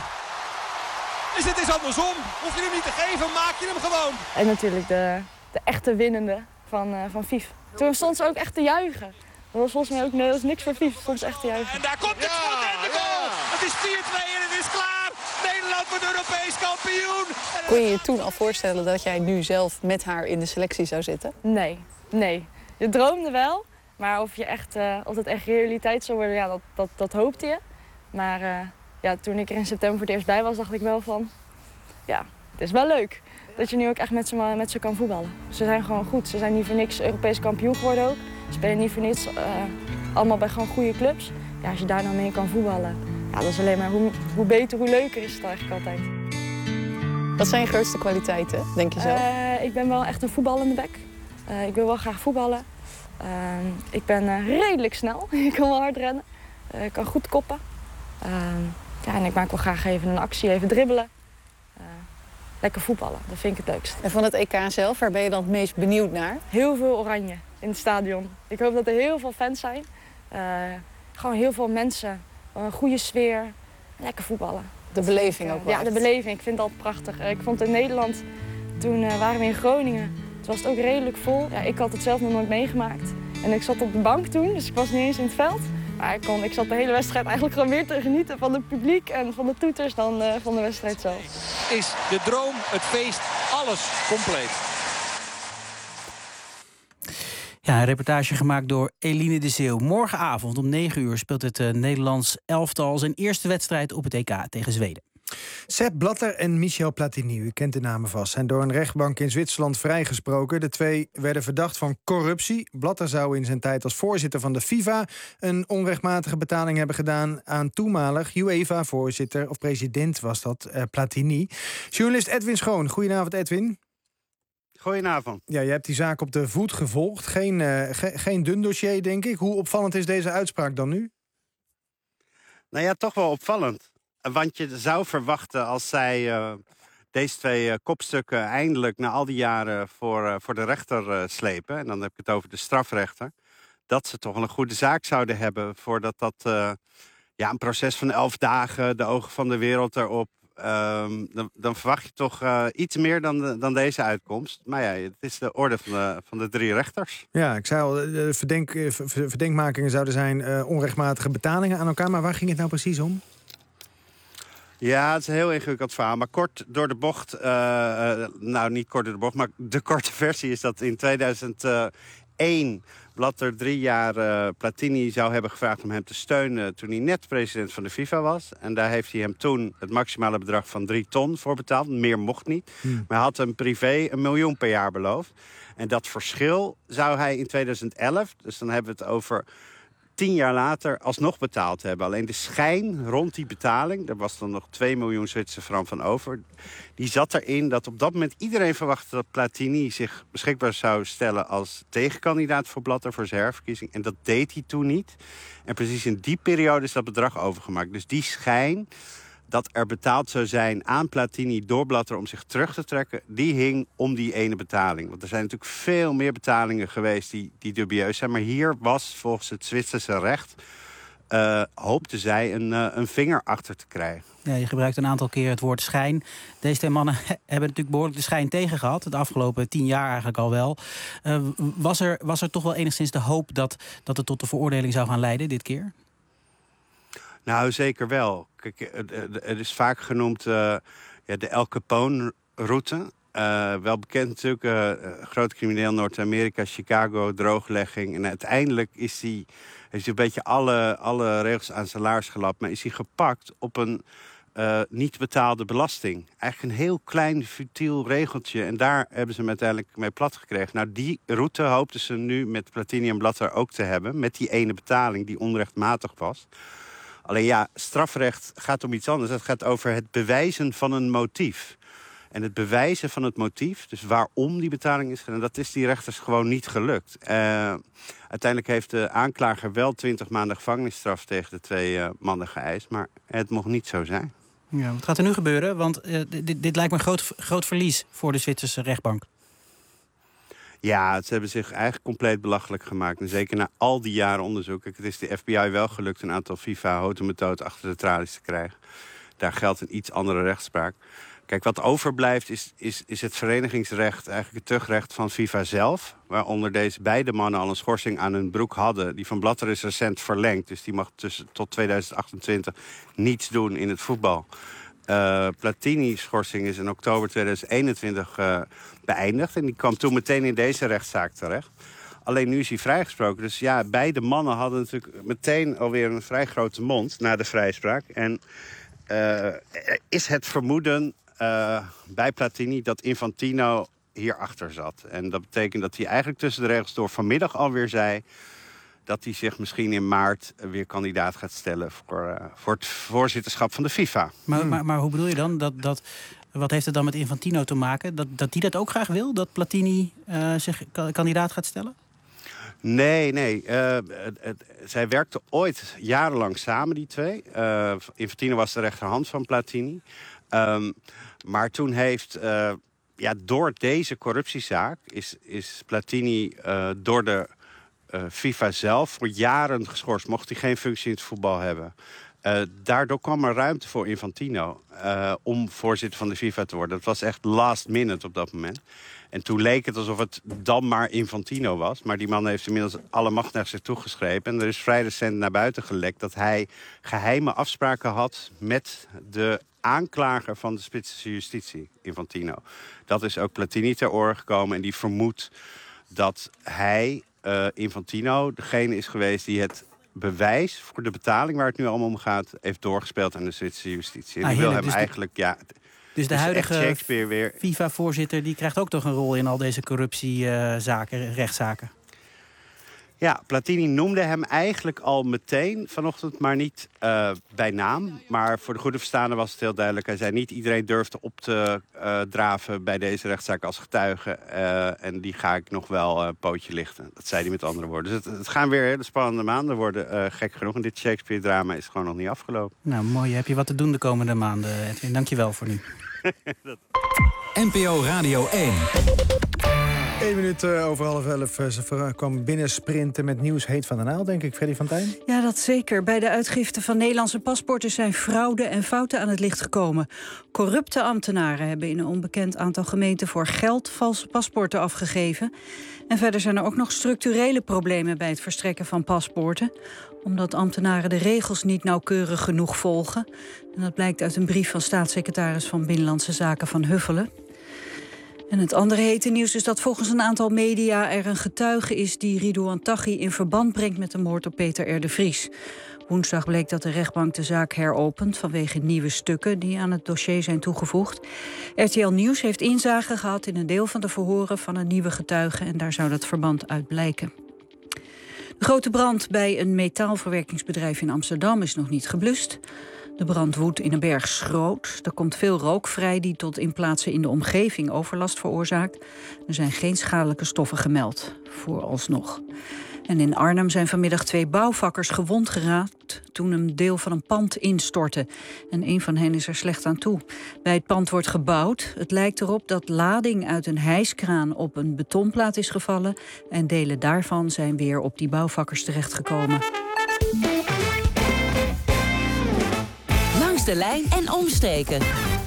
Dus het is andersom. Hoef je hem niet te geven, maak je hem gewoon. En natuurlijk de, de echte winnende van, uh, van F I F. Toen stond ze ook echt te juichen. Dat was volgens mij ook nee, dat was niks voor F I F. Stond ze echt te juichen. En daar komt het schot en de goal. Het is vier twee en het is klaar. Nederland wordt Europees kampioen. Kon je je toen al voorstellen dat jij nu zelf met haar in de selectie zou zitten? Nee, nee. Je droomde wel, maar of, je echt, uh, of het echt realiteit zou worden, ja, dat, dat, dat hoopte je. Maar uh, ja, toen ik er in september voor het eerst bij was, dacht ik wel van... Ja, het is wel leuk dat je nu ook echt met ze, met ze kan voetballen. Ze zijn gewoon goed. Ze zijn niet voor niks Europees kampioen geworden ook. Ze spelen niet voor niks, uh, allemaal bij gewoon goede clubs. Ja, als je daar nou mee kan voetballen, ja, dat is alleen maar hoe, hoe beter, hoe leuker is het eigenlijk altijd. Wat zijn je grootste kwaliteiten, denk je zelf? Uh, ik ben wel echt een voetballende bek. Uh, ik wil wel graag voetballen. Uh, ik ben uh, redelijk snel. Ik kan wel hard rennen. Uh, ik kan goed koppen. Uh, ja, en ik maak wel graag even een actie, even dribbelen. Uh, lekker voetballen, dat vind ik het leukst. En van het E K zelf, waar ben je dan het meest benieuwd naar? Heel veel oranje in het stadion. Ik hoop dat er heel veel fans zijn. Uh, gewoon heel veel mensen. Een goede sfeer. Lekker voetballen. De beleving ook wel. Ja, de beleving. Ik vind dat prachtig. Ik vond in Nederland, toen uh, waren we in Groningen. Het was het ook redelijk vol. Ja, ik had het zelf nog nooit meegemaakt. En ik zat op de bank toen, dus ik was niet eens in het veld. Maar ik, kon, ik zat de hele wedstrijd eigenlijk gewoon meer te genieten van het publiek en van de toeters dan uh, van de wedstrijd zelf. Is de droom, het feest, alles compleet. Ja, een reportage gemaakt door Eline de Zeeuw. Morgenavond om negen uur speelt het uh, Nederlands elftal zijn eerste wedstrijd op het E K tegen Zweden. Sepp Blatter en Michel Platini, u kent de namen vast, zijn door een rechtbank in Zwitserland vrijgesproken. De twee werden verdacht van corruptie. Blatter zou in zijn tijd als voorzitter van de FIFA een onrechtmatige betaling hebben gedaan aan toenmalig UEFA-voorzitter, of president was dat, uh, Platini. Journalist Edwin Schoon, goedenavond Edwin. Goedenavond. Ja, je hebt die zaak op de voet gevolgd. Geen, uh, ge- geen dun dossier, denk ik. Hoe opvallend is deze uitspraak dan nu? Nou ja, toch wel opvallend. Want je zou verwachten als zij uh, deze twee uh, kopstukken eindelijk na al die jaren voor, uh, voor de rechter uh, slepen, en dan heb ik het over de strafrechter, dat ze toch wel een goede zaak zouden hebben voordat dat uh, ja, een proces van elf dagen, de ogen van de wereld erop, Um, dan, dan verwacht je toch uh, iets meer dan, de, dan deze uitkomst. Maar ja, het is de orde van de, van de drie rechters. Ja, ik zei al, de verdenk, verdenkmakingen zouden zijn uh, onrechtmatige betalingen aan elkaar. Maar waar ging het nou precies om? Ja, het is een heel ingewikkeld verhaal. Maar kort door de bocht, uh, uh, nou niet kort door de bocht, maar de korte versie is dat in tweeduizend één... Blatter drie jaar uh, Platini zou hebben gevraagd om hem te steunen toen hij net president van de FIFA was. En daar heeft hij hem toen het maximale bedrag van drie ton voor betaald. Meer mocht niet. Hmm. Maar hij had hem privé een miljoen per jaar beloofd. En dat verschil zou hij in tweeduizend elf, dus dan hebben we het over tien jaar later alsnog betaald hebben. Alleen de schijn rond die betaling, daar was dan nog twee miljoen Zwitserse frank van over, die zat erin dat op dat moment iedereen verwachtte dat Platini zich beschikbaar zou stellen als tegenkandidaat voor Blatter voor zijn herverkiezing. En dat deed hij toen niet. En precies in die periode is dat bedrag overgemaakt. Dus die schijn dat er betaald zou zijn aan Platini door Blatter om zich terug te trekken, die hing om die ene betaling. Want er zijn natuurlijk veel meer betalingen geweest die, die dubieus zijn. Maar hier was volgens het Zwitserse recht, uh, hoopten zij een, uh, een vinger achter te krijgen. Ja, je gebruikt een aantal keer het woord schijn. Deze twee mannen hebben natuurlijk behoorlijk de schijn tegen gehad. De afgelopen tien jaar eigenlijk al wel. Uh, was, er, was er toch wel enigszins de hoop dat, dat het tot de veroordeling zou gaan leiden dit keer? Nou, zeker wel. Kijk, het is vaak genoemd uh, ja, de El Capone-route. Uh, wel bekend natuurlijk, uh, groot crimineel Noord-Amerika, Chicago, drooglegging. En uiteindelijk is hij, heeft hij een beetje alle, alle regels aan zijn laars gelapt. Maar is hij gepakt op een uh, niet betaalde belasting. Eigenlijk een heel klein, futiel regeltje. En daar hebben ze hem uiteindelijk mee plat gekregen. Nou, die route hoopten ze nu met Platini en Blatter ook te hebben. Met die ene betaling die onrechtmatig was. Alleen ja, strafrecht gaat om iets anders. Het gaat over het bewijzen van een motief. En het bewijzen van het motief, dus waarom die betaling is gedaan, dat is die rechters gewoon niet gelukt. Uh, uiteindelijk heeft de aanklager wel twintig maanden gevangenisstraf tegen de twee uh, mannen geëist. Maar het mocht niet zo zijn. Ja, wat gaat er nu gebeuren? Want uh, dit, dit lijkt me een groot, groot verlies voor de Zwitserse rechtbank. Ja, ze hebben zich eigenlijk compleet belachelijk gemaakt. En zeker na al die jaren onderzoek. Kijk, het is de F B I wel gelukt een aantal FIFA-houten-methode achter de tralies te krijgen. Daar geldt een iets andere rechtspraak. Kijk, wat overblijft is, is, is het verenigingsrecht, eigenlijk het terugrecht van FIFA zelf. Waaronder deze beide mannen al een schorsing aan hun broek hadden. Die van Blatter is recent verlengd. Dus die mag tussen, tot tweeduizend achtentwintig niets doen in het voetbal. Uh, Platini's schorsing is in oktober tweeduizend eenentwintig uh, beëindigd. En die kwam toen meteen in deze rechtszaak terecht. Alleen nu is hij vrijgesproken. Dus ja, beide mannen hadden natuurlijk meteen alweer een vrij grote mond na de vrijspraak. En uh, er is het vermoeden uh, bij Platini dat Infantino hierachter zat. En dat betekent dat hij eigenlijk tussen de regels door vanmiddag alweer zei dat hij zich misschien in maart weer kandidaat gaat stellen voor, uh, voor het voorzitterschap van de FIFA. Maar, hmm. maar, maar hoe bedoel je dan? Dat, dat, wat heeft het dan met Infantino te maken? Dat, dat hij dat ook graag wil? Dat Platini uh, zich kandidaat gaat stellen? Nee, nee. Uh, het, het, zij werkten ooit jarenlang samen, die twee. Uh, Infantino was de rechterhand van Platini. Um, maar toen heeft, uh, ja, door deze corruptiezaak is, is Platini uh, door de Uh, FIFA zelf voor jaren geschorst. Mocht hij geen functie in het voetbal hebben. Uh, daardoor kwam er ruimte voor Infantino uh, om voorzitter van de FIFA te worden. Dat was echt last minute op dat moment. En toen leek het alsof het dan maar Infantino was. Maar die man heeft inmiddels alle macht naar zich toegeschreven. En er is vrij recent naar buiten gelekt dat hij geheime afspraken had met de aanklager van de Zwitserse justitie, Infantino. Dat is ook Platini ter oren gekomen en die vermoedt dat hij, Uh, Infantino, degene is geweest die het bewijs voor de betaling waar het nu allemaal om gaat, heeft doorgespeeld aan de Zwitserse justitie. En ah, die wil hem dus eigenlijk, de, ja. Dus de huidige FIFA-voorzitter die krijgt ook toch een rol in al deze corruptiezaken, uh, rechtszaken? Ja, Platini noemde hem eigenlijk al meteen vanochtend, maar niet uh, bij naam. Maar voor de goede verstaander was het heel duidelijk. Hij zei niet iedereen durfde op te uh, draven bij deze rechtszaak als getuige. Uh, en die ga ik nog wel een uh, pootje lichten. Dat zei hij met andere woorden. Dus het, het gaan weer hele spannende maanden worden, uh, gek genoeg. En dit Shakespeare-drama is gewoon nog niet afgelopen. Nou, mooi. Heb je wat te doen de komende maanden, Edwin. Dank je wel voor nu. dat... N P O Radio één. Eén minuut over half elf. Ze kwam binnen sprinten met nieuws heet van de naald, denk ik. Freddy van Tijn? Ja, dat zeker. Bij de uitgifte van Nederlandse paspoorten zijn fraude en fouten aan het licht gekomen. Corrupte ambtenaren hebben in een onbekend aantal gemeenten voor geld valse paspoorten afgegeven. En verder zijn er ook nog structurele problemen bij het verstrekken van paspoorten, omdat ambtenaren de regels niet nauwkeurig genoeg volgen. En dat blijkt uit een brief van staatssecretaris van Binnenlandse Zaken Van Huffelen. En het andere hete nieuws is dat volgens een aantal media er een getuige is die Ridouan Taghi in verband brengt met de moord op Peter R. de Vries. Woensdag bleek dat de rechtbank de zaak heropent vanwege nieuwe stukken die aan het dossier zijn toegevoegd. R T L Nieuws heeft inzage gehad in een deel van de verhoren van een nieuwe getuige en daar zou dat verband uit blijken. De grote brand bij een metaalverwerkingsbedrijf in Amsterdam is nog niet geblust. De brand woedt in een berg schroot. Er komt veel rook vrij die tot in plaatsen in de omgeving overlast veroorzaakt. Er zijn geen schadelijke stoffen gemeld, vooralsnog. En in Arnhem zijn vanmiddag twee bouwvakkers gewond geraakt toen een deel van een pand instortte. En een van hen is er slecht aan toe. Bij het pand wordt gebouwd. Het lijkt erop dat lading uit een hijskraan op een betonplaat is gevallen. En delen daarvan zijn weer op die bouwvakkers terechtgekomen. Langs de lijn en omstreken.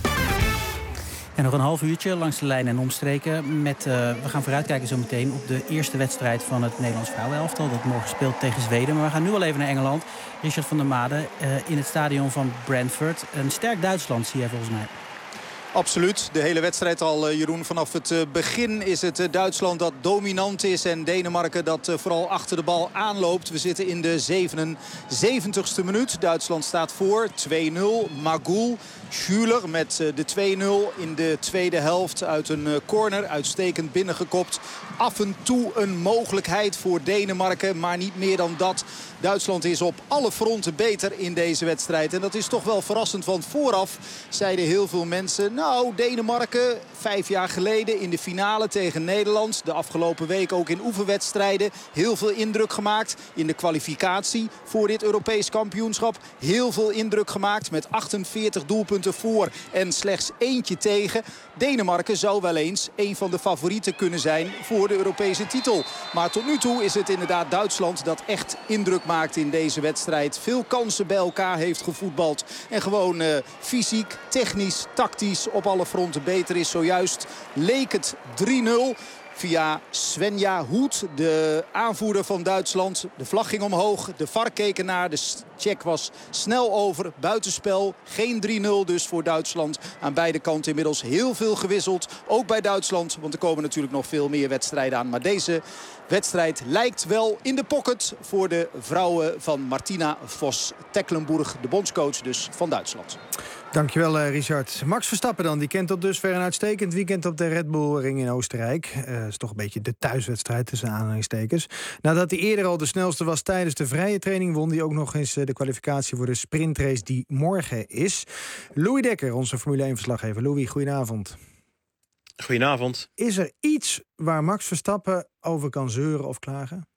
En nog een half uurtje langs de lijn en omstreken. Met, uh, we gaan vooruitkijken zo meteen op de eerste wedstrijd van het Nederlands vrouwenelftal. Dat morgen speelt tegen Zweden. Maar we gaan nu al even naar Engeland. Richard van der Made uh, in het stadion van Brentford. Een sterk Duitsland zie jij volgens mij. Absoluut. De hele wedstrijd al, Jeroen. Vanaf het begin is het Duitsland dat dominant is. En Denemarken dat vooral achter de bal aanloopt. We zitten in de zevenenzeventigste minuut. Duitsland staat voor. twee nul. Magul. Schüler met de twee nul in de tweede helft uit een corner. Uitstekend binnengekopt. Af en toe een mogelijkheid voor Denemarken. Maar niet meer dan dat. Duitsland is op alle fronten beter in deze wedstrijd. En dat is toch wel verrassend. Want vooraf zeiden heel veel mensen... Nou, Denemarken vijf jaar geleden in de finale tegen Nederland. De afgelopen week ook in oefenwedstrijden. Heel veel indruk gemaakt in de kwalificatie voor dit Europees kampioenschap. Heel veel indruk gemaakt met achtenveertig doelpunten voor en slechts eentje tegen. Denemarken zou wel eens een van de favorieten kunnen zijn voor de Europese titel. Maar tot nu toe is het inderdaad Duitsland dat echt indruk maakt in deze wedstrijd. Veel kansen bij elkaar heeft gevoetbald. En gewoon uh, fysiek, technisch, tactisch op alle fronten beter is. Zojuist leek het drie nul. Via Svenja Hoed, de aanvoerder van Duitsland. De vlag ging omhoog, de V A R keek ernaar. De check was snel over, buitenspel. Geen drie nul dus voor Duitsland. Aan beide kanten inmiddels heel veel gewisseld. Ook bij Duitsland, want er komen natuurlijk nog veel meer wedstrijden aan. Maar deze wedstrijd lijkt wel in de pocket voor de vrouwen van Martina Vos-Tecklenburg. De bondscoach dus van Duitsland. Dankjewel, uh, Richard. Max Verstappen dan, die kent tot dusver een uitstekend weekend op de Red Bull Ring in Oostenrijk. Dat uh, is toch een beetje de thuiswedstrijd tussen aanhalingstekens. Nadat hij eerder al de snelste was tijdens de vrije training, won hij ook nog eens uh, de kwalificatie voor de sprintrace die morgen is. Louis Dekker, onze Formule één-verslaggever. Louis, goedenavond. Goedenavond. Is er iets waar Max Verstappen over kan zeuren of klagen?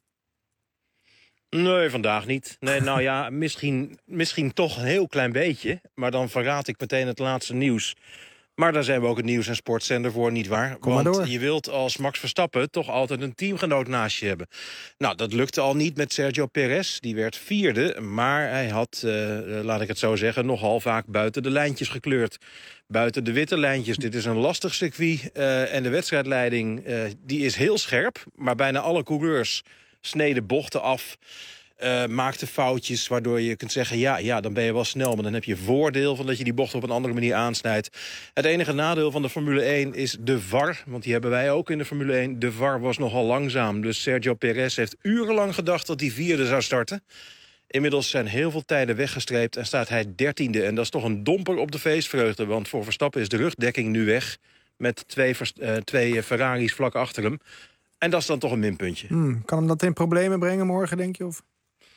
Nee, vandaag niet. Nee, nou ja, misschien, misschien toch een heel klein beetje. Maar dan verraad ik meteen het laatste nieuws. Maar daar zijn we ook het nieuws- en sportzender voor, nietwaar? Kom maar door. Want je wilt als Max Verstappen toch altijd een teamgenoot naast je hebben. Nou, dat lukte al niet met Sergio Perez. Die werd vierde, maar hij had, uh, laat ik het zo zeggen, nogal vaak buiten de lijntjes gekleurd. Buiten de witte lijntjes. Dit is een lastig circuit. Uh, en de wedstrijdleiding uh, die is heel scherp. Maar bijna alle coureurs sneden bochten af. Uh, maakte foutjes waardoor je kunt zeggen... Ja, ja, dan ben je wel snel, maar dan heb je voordeel van dat je die bocht op een andere manier aansnijdt. Het enige nadeel van de Formule één is de V A R. Want die hebben wij ook in de Formule één. De V A R was nogal langzaam. Dus Sergio Perez heeft urenlang gedacht dat hij vierde zou starten. Inmiddels zijn heel veel tijden weggestreept en staat hij dertiende. En dat is toch een domper op de feestvreugde. Want voor Verstappen is de rugdekking nu weg. Met twee, uh, twee Ferraris vlak achter hem. En dat is dan toch een minpuntje. Hmm, kan hem dat in problemen brengen morgen, denk je? Of?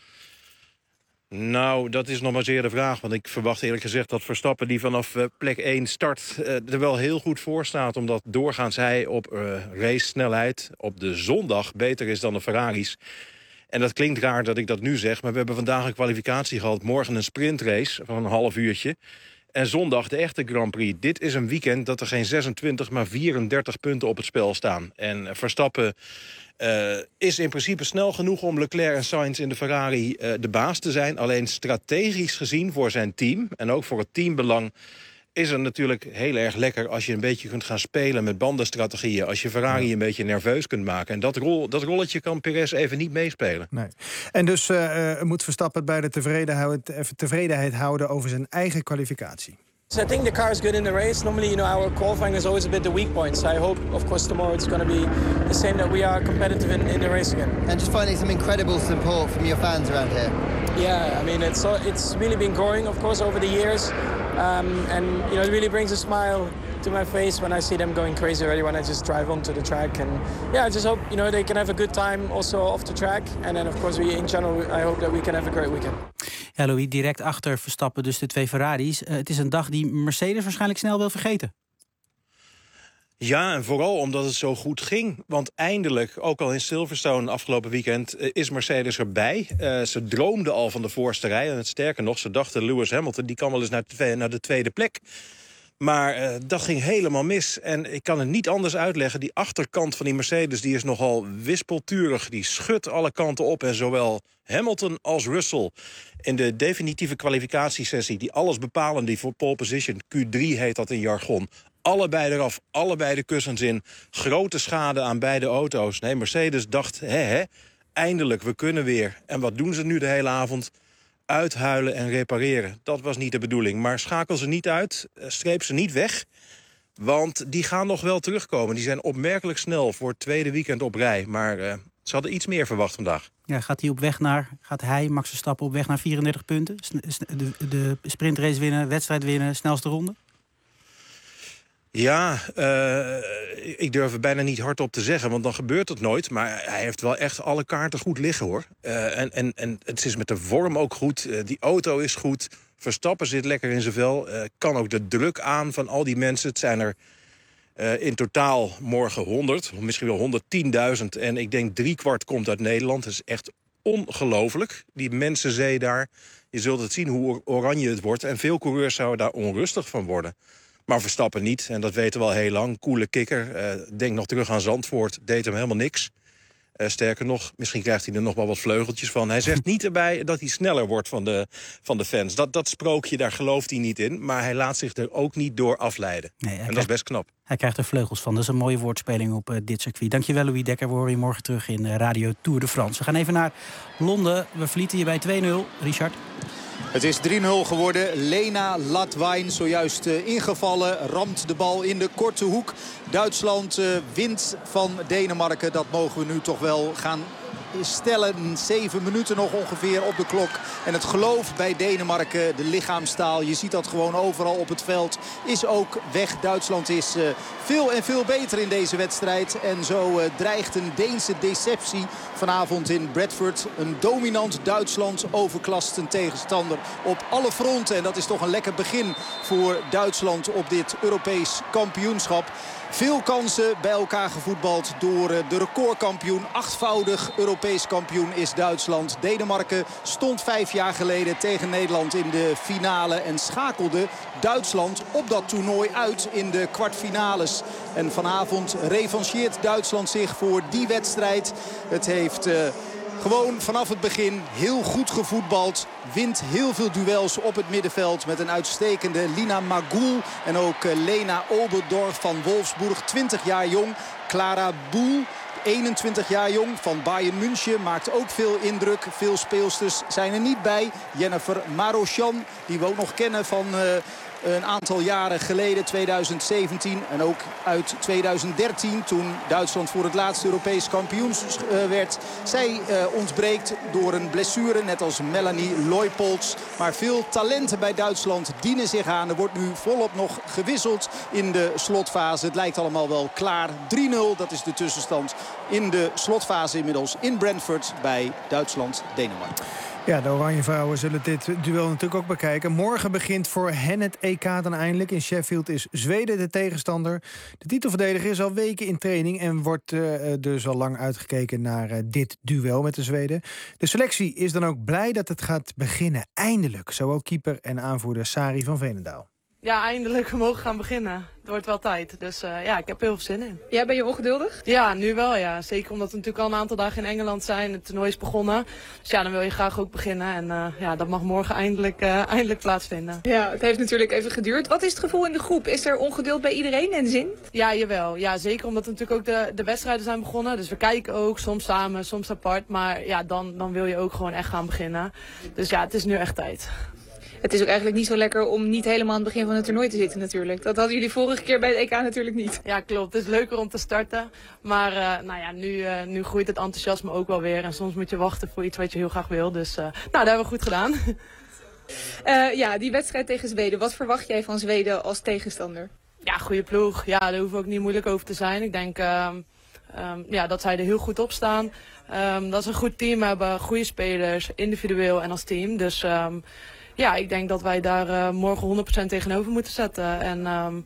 Nou, dat is nog maar zeer de vraag. Want ik verwacht eerlijk gezegd dat Verstappen, die vanaf uh, plek één start, uh, er wel heel goed voor staat. Omdat doorgaans hij op uh, race-snelheid op de zondag beter is dan de Ferraris. En dat klinkt raar dat ik dat nu zeg, maar we hebben vandaag een kwalificatie gehad. Morgen een sprintrace van een half uurtje. En zondag de echte Grand Prix. Dit is een weekend dat er geen zesentwintig, maar vierendertig punten op het spel staan. En Verstappen uh, is in principe snel genoeg om Leclerc en Sainz in de Ferrari uh, de baas te zijn. Alleen strategisch gezien voor zijn team en ook voor het teambelang is het natuurlijk heel erg lekker als je een beetje kunt gaan spelen met bandenstrategieën. Als je Ferrari een beetje nerveus kunt maken. En dat, rol, dat rolletje kan Perez even niet meespelen. Nee. En dus uh, moet Verstappen bij de tevredenheid, tevredenheid houden over zijn eigen kwalificatie. So I think the car is good in the race. Normally, you know, our qualifying is always a bit the weak point. So I hope, of course, tomorrow it's going to be the same, that we are competitive in, in the race again. And just finding some incredible support from your fans around here. Yeah, I mean, it's it's really been growing, of course, over the years. Um, and, you know, it really brings a smile to my face when I see them going crazy already when I just drive onto the track. And yeah, I just hope, you know, they can have a good time also off the track. And then of course we in general, I hope that we can have a great weekend. Ja, Louis, direct achter Verstappen dus de twee Ferraris. Uh, het is een dag die Mercedes waarschijnlijk snel wil vergeten. Ja, en vooral omdat het zo goed ging. Want eindelijk, ook al in Silverstone afgelopen weekend, is Mercedes erbij. Uh, ze droomden al van de voorste rij. En het sterker nog, ze dachten Lewis Hamilton, die kan wel eens naar, te, naar de tweede plek. Maar uh, dat ging helemaal mis. En ik kan het niet anders uitleggen. Die achterkant van die Mercedes die is nogal wispelturig. Die schudt alle kanten op. En zowel Hamilton als Russell in de definitieve kwalificatiesessie, die alles bepalen, die voor pole position, Q drie heet dat in jargon, allebei eraf, allebei de kussens in. Grote schade aan beide auto's. Nee, Mercedes dacht, hè, hè, eindelijk, we kunnen weer. En wat doen ze nu de hele avond? Uithuilen en repareren. Dat was niet de bedoeling. Maar schakel ze niet uit, streep ze niet weg. Want die gaan nog wel terugkomen. Die zijn opmerkelijk snel voor het tweede weekend op rij. Maar uh, ze hadden iets meer verwacht vandaag. Ja, gaat hij op weg naar, gaat hij, Max Verstappen, op weg naar vierendertig punten? De, de sprintrace winnen, wedstrijd winnen, snelste ronde? Ja, uh, ik durf het bijna niet hardop te zeggen, want dan gebeurt het nooit. Maar hij heeft wel echt alle kaarten goed liggen, hoor. Uh, en, en, en het is met de vorm ook goed. Uh, die auto is goed. Verstappen zit lekker in zijn vel. Uh, kan ook de druk aan van al die mensen. Het zijn er uh, in totaal morgen honderd, misschien wel honderdtienduizend. En ik denk driekwart komt uit Nederland. Dat is echt ongelooflijk, die mensenzee daar. Je zult het zien hoe oranje het wordt. En veel coureurs zouden daar onrustig van worden. Maar Verstappen niet, en dat weten we al heel lang. Coole kikker, uh, denk nog terug aan Zandvoort, deed hem helemaal niks. Uh, sterker nog, misschien krijgt hij er nog wel wat vleugeltjes van. Hij zegt niet erbij dat hij sneller wordt van de, van de fans. Dat, dat sprookje, daar gelooft hij niet in. Maar hij laat zich er ook niet door afleiden. Nee, en dat krijgt, is best knap. Hij krijgt er vleugels van. Dat is een mooie woordspeling op uh, dit circuit. Dankjewel, Louis Dekker. We horen je morgen terug in uh, Radio Tour de France. We gaan even naar Londen. We verlieten hier bij twee nul. Richard? Het is drie nul geworden. Lena Latwijn zojuist uh, ingevallen. Ramt de bal in de korte hoek. Duitsland uh, wint van Denemarken. Dat mogen we nu toch wel gaan stellen. Zeven minuten nog ongeveer op de klok. En het geloof bij Denemarken, de lichaamstaal, je ziet dat gewoon overal op het veld, is ook weg. Duitsland is uh, veel en veel beter in deze wedstrijd. En zo uh, dreigt een Deense deceptie vanavond in Bradford. Een dominant Duitsland overklast een tegenstander op alle fronten. En dat is toch een lekker begin voor Duitsland op dit Europees kampioenschap. Veel kansen bij elkaar gevoetbald door de recordkampioen. Achtvoudig Europees kampioen is Duitsland. Denemarken stond vijf jaar geleden tegen Nederland in de finale. En schakelde Duitsland op dat toernooi uit in de kwartfinales. En vanavond revancheert Duitsland zich voor die wedstrijd. Het heeft Uh, Gewoon vanaf het begin heel goed gevoetbald. Wint heel veel duels op het middenveld met een uitstekende Lina Magul. En ook Lena Oberdorf van Wolfsburg, twintig jaar jong. Clara Boel, eenentwintig jaar jong van Bayern München. Maakt ook veel indruk. Veel speelsters zijn er niet bij. Jennifer Marochan, die we ook nog kennen van Uh, een aantal jaren geleden, tweeduizend zeventien. En ook uit tweeduizend dertien, toen Duitsland voor het laatst Europees kampioen uh, werd. Zij uh, ontbreekt door een blessure, net als Melanie Leupolz. Maar veel talenten bij Duitsland dienen zich aan. Er wordt nu volop nog gewisseld in de slotfase. Het lijkt allemaal wel klaar. drie nul, dat is de tussenstand in de slotfase inmiddels in Brentford bij Duitsland-Denemarken. Ja, de Oranje Vrouwen zullen dit duel natuurlijk ook bekijken. Morgen begint voor hen het E K dan eindelijk. In Sheffield is Zweden de tegenstander. De titelverdediger is al weken in training en wordt uh, dus al lang uitgekeken naar uh, dit duel met de Zweden. De selectie is dan ook blij dat het gaat beginnen. Eindelijk. Zo ook keeper en aanvoerder Sari van Veenendaal. Ja, eindelijk we mogen gaan beginnen. Het wordt wel tijd. Dus uh, ja, ik heb heel veel zin in. Ja, ben je ongeduldig? Ja, nu wel ja. Zeker omdat we natuurlijk al een aantal dagen in Engeland zijn. Het toernooi is begonnen. Dus ja, dan wil je graag ook beginnen. En uh, ja, dat mag morgen eindelijk, uh, eindelijk plaatsvinden. Ja, het heeft natuurlijk even geduurd. Wat is het gevoel in de groep? Is er ongeduld bij iedereen en zin? Ja, jawel. Ja, zeker omdat natuurlijk ook de, de wedstrijden zijn begonnen. Dus we kijken ook, soms samen, soms apart. Maar ja, dan, dan wil je ook gewoon echt gaan beginnen. Dus ja, het is nu echt tijd. Het is ook eigenlijk niet zo lekker om niet helemaal aan het begin van het toernooi te zitten natuurlijk. Dat hadden jullie vorige keer bij het E K natuurlijk niet. Ja, klopt. Het is leuker om te starten. Maar uh, nou ja, nu, uh, nu groeit het enthousiasme ook wel weer. En soms moet je wachten voor iets wat je heel graag wil. Dus uh, nou, dat hebben we goed gedaan. Uh, ja, die wedstrijd tegen Zweden. Wat verwacht jij van Zweden als tegenstander? Ja, goede ploeg. Ja, daar hoeven we ook niet moeilijk over te zijn. Ik denk um, um, ja, dat zij er heel goed op staan. Um, dat ze een goed team hebben, goede spelers, individueel en als team. Dus um, ja, ik denk dat wij daar uh, morgen honderd procent tegenover moeten zetten. En um,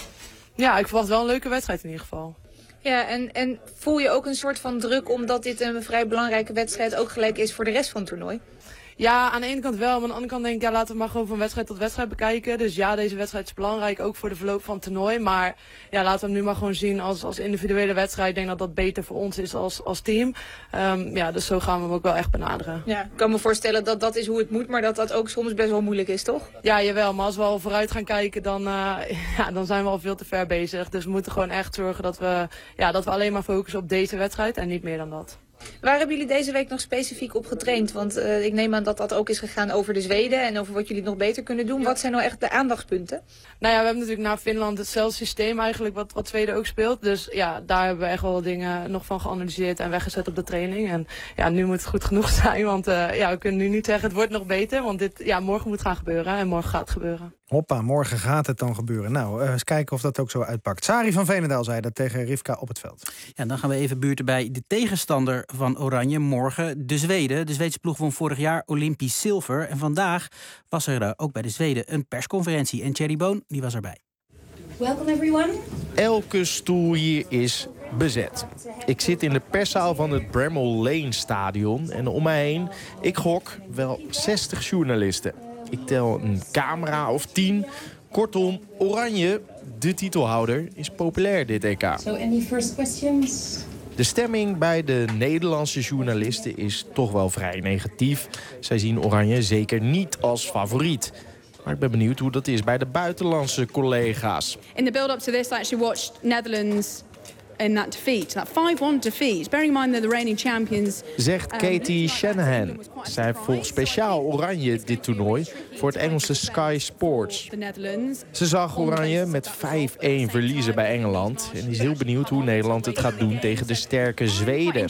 ja, ik verwacht wel een leuke wedstrijd in ieder geval. Ja, en, en voel je ook een soort van druk omdat dit een vrij belangrijke wedstrijd ook gelijk is voor de rest van het toernooi? Ja, aan de ene kant wel, maar aan de andere kant denk ik, ja, laten we maar gewoon van wedstrijd tot wedstrijd bekijken. Dus ja, deze wedstrijd is belangrijk, ook voor de verloop van het toernooi. Maar ja, laten we hem nu maar gewoon zien als, als individuele wedstrijd. Ik denk dat dat beter voor ons is als, als team. Um, ja, dus zo gaan we hem ook wel echt benaderen. Ja, ik kan me voorstellen dat dat is hoe het moet, maar dat dat ook soms best wel moeilijk is, toch? Ja, jawel, maar als we al vooruit gaan kijken, dan, uh, ja, dan zijn we al veel te ver bezig. Dus we moeten gewoon echt zorgen dat we, ja, dat we alleen maar focussen op deze wedstrijd en niet meer dan dat. Waar hebben jullie deze week nog specifiek op getraind? Want uh, ik neem aan dat dat ook is gegaan over de Zweden en over wat jullie nog beter kunnen doen. Wat zijn nou echt de aandachtspunten? Nou ja, we hebben natuurlijk na Finland hetzelfde systeem eigenlijk wat, wat Zweden ook speelt. Dus ja, daar hebben we echt wel dingen nog van geanalyseerd en weggezet op de training. En ja, nu moet het goed genoeg zijn, want uh, ja, we kunnen nu niet zeggen het wordt nog beter. Want dit, ja, morgen moet gaan gebeuren en morgen gaat het gebeuren. Hoppa, morgen gaat het dan gebeuren. Nou, uh, eens kijken of dat ook zo uitpakt. Sari van Veenendaal zei dat tegen Rivka op het veld. Ja, dan gaan we even buurten bij de tegenstander van Oranje morgen, de Zweden. De Zweedse ploeg won vorig jaar Olympisch zilver. En vandaag was er uh, ook bij de Zweden een persconferentie. En Thierry Boon, die was erbij. Welcome everyone. Elke stoel hier is bezet. Ik zit in de perszaal van het Bramall Lane stadion. En om mij heen, ik gok, wel zestig journalisten. Ik tel een camera of tien. Kortom, Oranje, de titelhouder, is populair dit E K. So any first questions? De stemming bij de Nederlandse journalisten is toch wel vrij negatief. Zij zien Oranje zeker niet als favoriet. Maar ik ben benieuwd hoe dat is bij de buitenlandse collega's. In the build-up to this, I actually watched Netherlands in that defeat, that five one defeat. Bearing in mind they're the reigning champions. Zegt Katie Shanahan. Zij volgt speciaal Oranje dit toernooi voor het Engelse Sky Sports. Ze zag Oranje met vijf een verliezen bij Engeland en is heel benieuwd hoe Nederland het gaat doen tegen de sterke Zweden.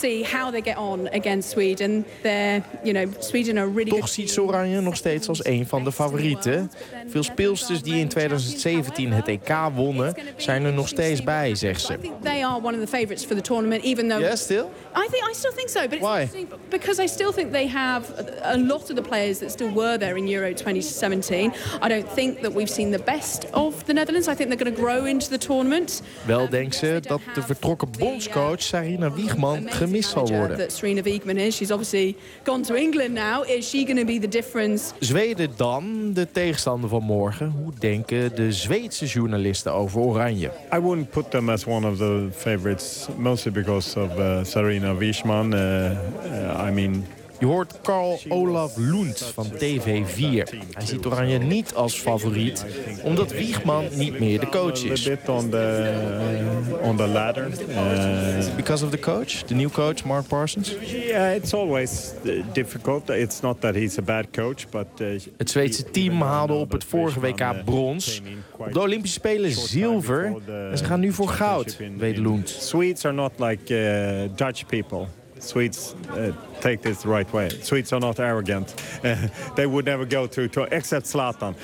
Toch ziet ze Oranje nog steeds als een van de favorieten. Veel speelsters die in tweeduizend zeventien het E K wonnen zijn er nog steeds bij, zegt ze. They are one of the favorites for the tournament, even though. Yeah, still. I think I still think so, but why? It's because I still think they have a lot of the players that still were there in Euro twenty seventeen. I don't think that we've seen the best of the Netherlands. I think they're going to grow into the tournament. Wel denkt ze dat de vertrokken bondscoach Sarina Wiegman gemist zal worden. That Sarina Wiegman is. She's obviously gone to England now. Is she going to be the difference? Zweden dan, de tegenstander van morgen. Hoe denken de Zweedse journalisten over Oranje? I wouldn't put them as one of the favorites, mostly because of uh, Sarina Wiegman. Uh, uh, I mean. Je hoort Carl Olaf Lund van T V vier. Hij ziet Oranje niet als favoriet, omdat Wiegman niet meer de coach is. On the, uh, on the ladder. Uh, Because of the coach, the new coach, Mark Parsons? Yeah, it's always difficult. It's not that he's a bad coach, but uh, het Zweedse team haalde op het vorige W K brons. Op de Olympische Spelen zilver. En ze gaan nu voor goud, weet Lund. Swedes are not like uh, Dutch people. Swedes uh, take this the right way. Swedes are not arrogant. Uh, they would never go through to except Zlatan.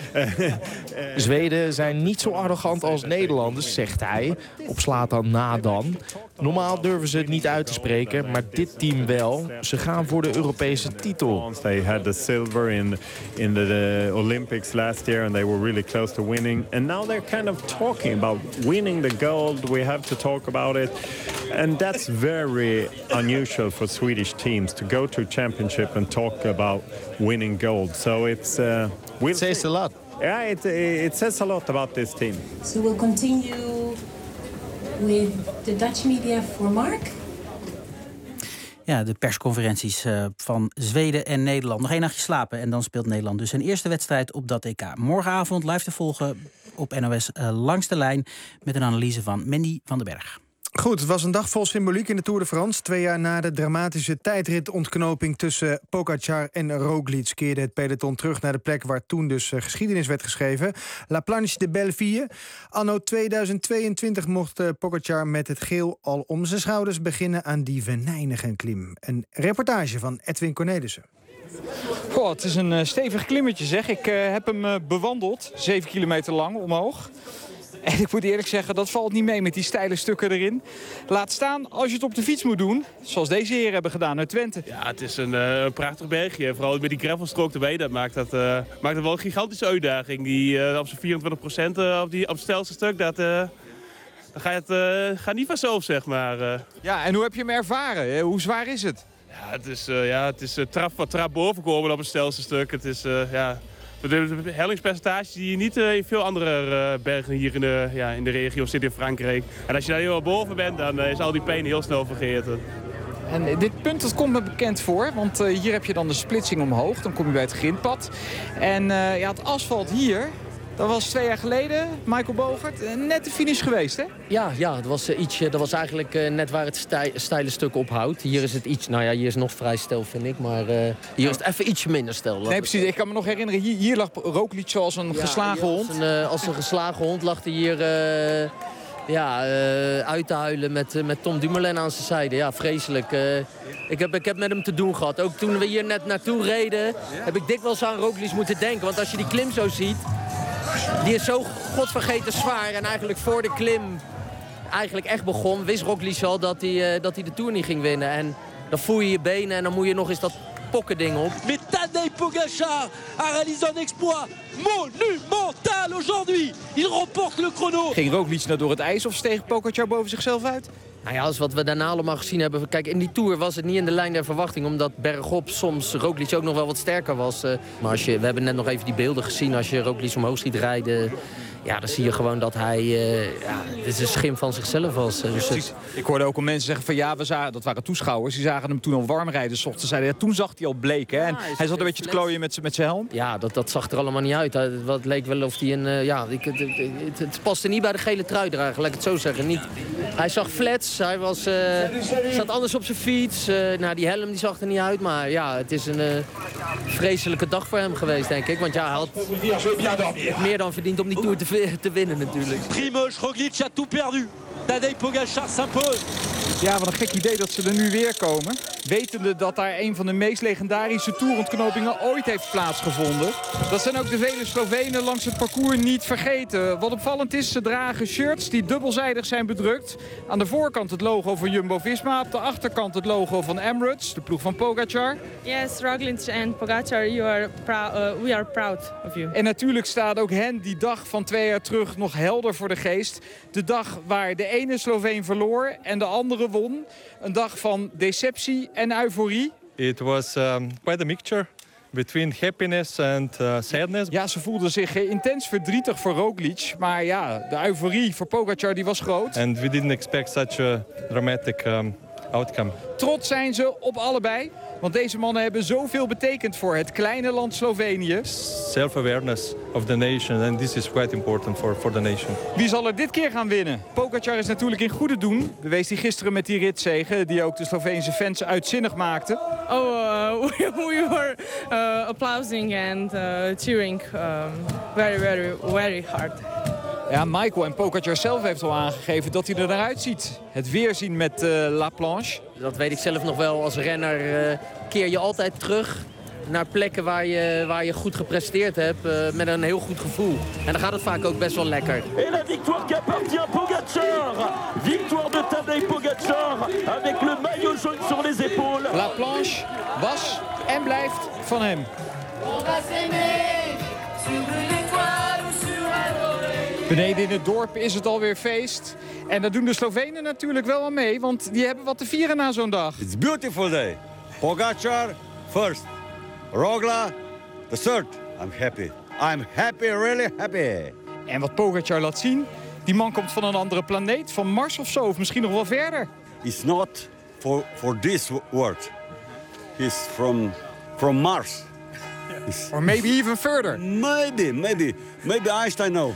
Zweden zijn niet zo arrogant als Nederlanders, zegt hij. Op Zlatan na dan. Normaal durven ze het niet uit te spreken, maar dit team wel. Ze gaan voor de Europese titel. They had the silver in in the, the Olympics last year and they were really close to winning. And now they're kind of talking about winning the gold. We have to talk about it. And that's very unusual for Swedish teams to go to a championship and talk about winning gold. So it's uh, we'll it says see. a lot. Yeah, it, it says a lot about this team. So we'll continue with the Dutch media for Mark. Ja, de persconferenties uh, van Zweden en Nederland. Nog één nachtje slapen en dan speelt Nederland dus zijn eerste wedstrijd op dat E K. Morgenavond live te volgen op N O S uh, Langs de Lijn met een analyse van Mandy van den Berg. Goed, het was een dag vol symboliek in de Tour de France. Twee jaar na de dramatische tijdritontknoping tussen Pogacar en Roglic keerde het peloton terug naar de plek waar toen dus uh, geschiedenis werd geschreven. La Planche de Belleville. Anno tweeduizend tweeëntwintig mocht uh, Pogacar met het geel al om zijn schouders beginnen aan die venijnige klim. Een reportage van Edwin Cornelissen. Goh, het is een uh, stevig klimmetje zeg. Ik uh, heb hem uh, bewandeld, zeven kilometer lang omhoog. En ik moet eerlijk zeggen, dat valt niet mee met die steile stukken erin. Laat staan als je het op de fiets moet doen, zoals deze heren hebben gedaan uit Twente. Ja, het is een, uh, een prachtig bergje. Vooral met die gravelstrook erbij, dat maakt dat, uh, maakt dat wel een gigantische uitdaging. Die uh, op zijn vierentwintig procent uh, op, die, op het stelste stuk, dat, uh, dan ga je het uh, gaat niet vanzelf, zeg maar. Uh. Ja, en hoe heb je hem ervaren? Hoe zwaar is het? Ja, het is, uh, ja, het is uh, trap wat trap boven komen op het stelste stuk. Het is, uh, ja... De hellingspercentages zie je niet uh, in veel andere uh, bergen hier in de, ja, in de regio zit in Frankrijk. En als je daar heel boven bent, dan uh, is al die pijn heel snel vergeten. En dit punt dat komt me bekend voor, want uh, hier heb je dan de splitsing omhoog. Dan kom je bij het grindpad. En uh, ja, het asfalt hier, dat was twee jaar geleden, Michael Bogert, uh, net de finish geweest, hè? Ja, ja dat, was, uh, ietsje, dat was eigenlijk uh, net waar het stij, steile stuk ophoudt. Hier is het iets, nou ja, hier is het nog vrij stil, vind ik. Maar uh, hier is het even ietsje minder stil. Nee, precies. Ik kan me nog herinneren, hier, hier lag Roglic zoals een ja, geslagen hond. Als een, uh, als een geslagen hond lag hij hier uh, ja, uh, uit te huilen met, uh, met Tom Dumoulin aan zijn zijde. Ja, vreselijk. Uh, ik, heb, ik heb met hem te doen gehad. Ook toen we hier net naartoe reden, heb ik dikwijls aan Roglic moeten denken. Want als je die klim zo ziet, die is zo godvergeten zwaar. En eigenlijk voor de klim eigenlijk echt begon, wist Roglic al dat hij, uh, dat hij de Tour niet ging winnen. En dan voel je je benen en dan moet je nog eens dat pokkending op. Mais Tadej Pogačar a réalisé un exploit monumental aujourd'hui. Il remporte le chrono. Ging Roglic nou door het ijs of steeg Pogačar boven zichzelf uit? Nou ja, als wat we daarna allemaal gezien hebben. Kijk, in die Tour was het niet in de lijn der verwachting. Omdat bergop soms Roglic ook nog wel wat sterker was. Maar als je, we hebben net nog even die beelden gezien. Als je Roglic omhoog ziet rijden, ja, dan zie je gewoon dat hij uh, ja, dit is een schim van zichzelf was. Dus het... Ik hoorde ook al mensen zeggen van ja, we zagen, dat waren toeschouwers. Die zagen hem toen al warm rijden. S ochtends zeiden, ja, toen zag hij al bleek. Hè? En ja, hij, hij zat een beetje te klooien met zijn helm. Ja, dat, dat zag er allemaal niet uit. Het leek wel of hij een... Uh, ja, ik, het, het, het paste niet bij de gele truidrager, laat ik het zo zeggen. Niet, hij zag flats, hij was, uh, zat anders op zijn fiets. Uh, nou, die helm die zag er niet uit. Maar ja, het is een uh, vreselijke dag voor hem geweest, denk ik. Want ja, hij had meer dan verdiend om die Tour te te winnen natuurlijk. Primož Roglic a tout perdu. Tadej Pogačar s'impose. Ja, wat een gek idee dat ze er nu weer komen. Wetende dat daar een van de meest legendarische toerontknopingen ooit heeft plaatsgevonden. Dat zijn ook de vele Slovenen langs het parcours niet vergeten. Wat opvallend is, ze dragen shirts die dubbelzijdig zijn bedrukt. Aan de voorkant het logo van Jumbo-Visma. Op de achterkant het logo van Emirates, de ploeg van Pogačar. Yes, Roglic and Pogačar, you are proud, uh, we are proud of you. En natuurlijk staat ook hen die dag van twee jaar terug nog helder voor de geest. De dag waar de ene Sloveen verloor en de andere won. Een dag van deceptie en euforie. It was um, quite a mixture between happiness and uh, sadness. Ja, ze voelden zich intens verdrietig voor Roglic. Maar ja, de euforie voor Pogačar die was groot. And we didn't expect such a dramatic um, outcome. Trots zijn ze op allebei. Want deze mannen hebben zoveel betekend voor het kleine land Slovenië. Self-awareness of the nation. And this is quite important for, for the nation. Wie zal er dit keer gaan winnen? Pogačar is natuurlijk in goede doen. Bewees hij gisteren met die ritzege. Die ook de Sloveense fans uitzinnig maakte. Oh, uh, we, we were uh, applauding and uh, cheering um, very, very, very hard. Ja, Michael en Pogačar zelf heeft al aangegeven dat hij er naar uitziet. Het weerzien met uh, La Planche. Dat weet ik zelf nog wel. Als renner uh, keer je altijd terug naar plekken waar je, waar je goed gepresteerd hebt. Uh, met een heel goed gevoel. En dan gaat het vaak ook best wel lekker. En la victoire qui appartient à Pogačar. Victoire de Tadej Pogačar. Avec le maillot jaune sur les épaules. La Planche was en blijft van hem. Beneden in het dorp is het alweer feest. En daar doen de Slovenen natuurlijk wel aan mee, want die hebben wat te vieren na zo'n dag. It's a beautiful day. Pogačar first. Rogla the third. I'm happy. I'm happy, really happy. En wat Pogačar laat zien, die man komt van een andere planeet, van Mars of zo, of misschien nog wel verder. It's not for, for this world. He's from, from Mars. Or maybe even further. Maybe, maybe. Maybe Einstein know.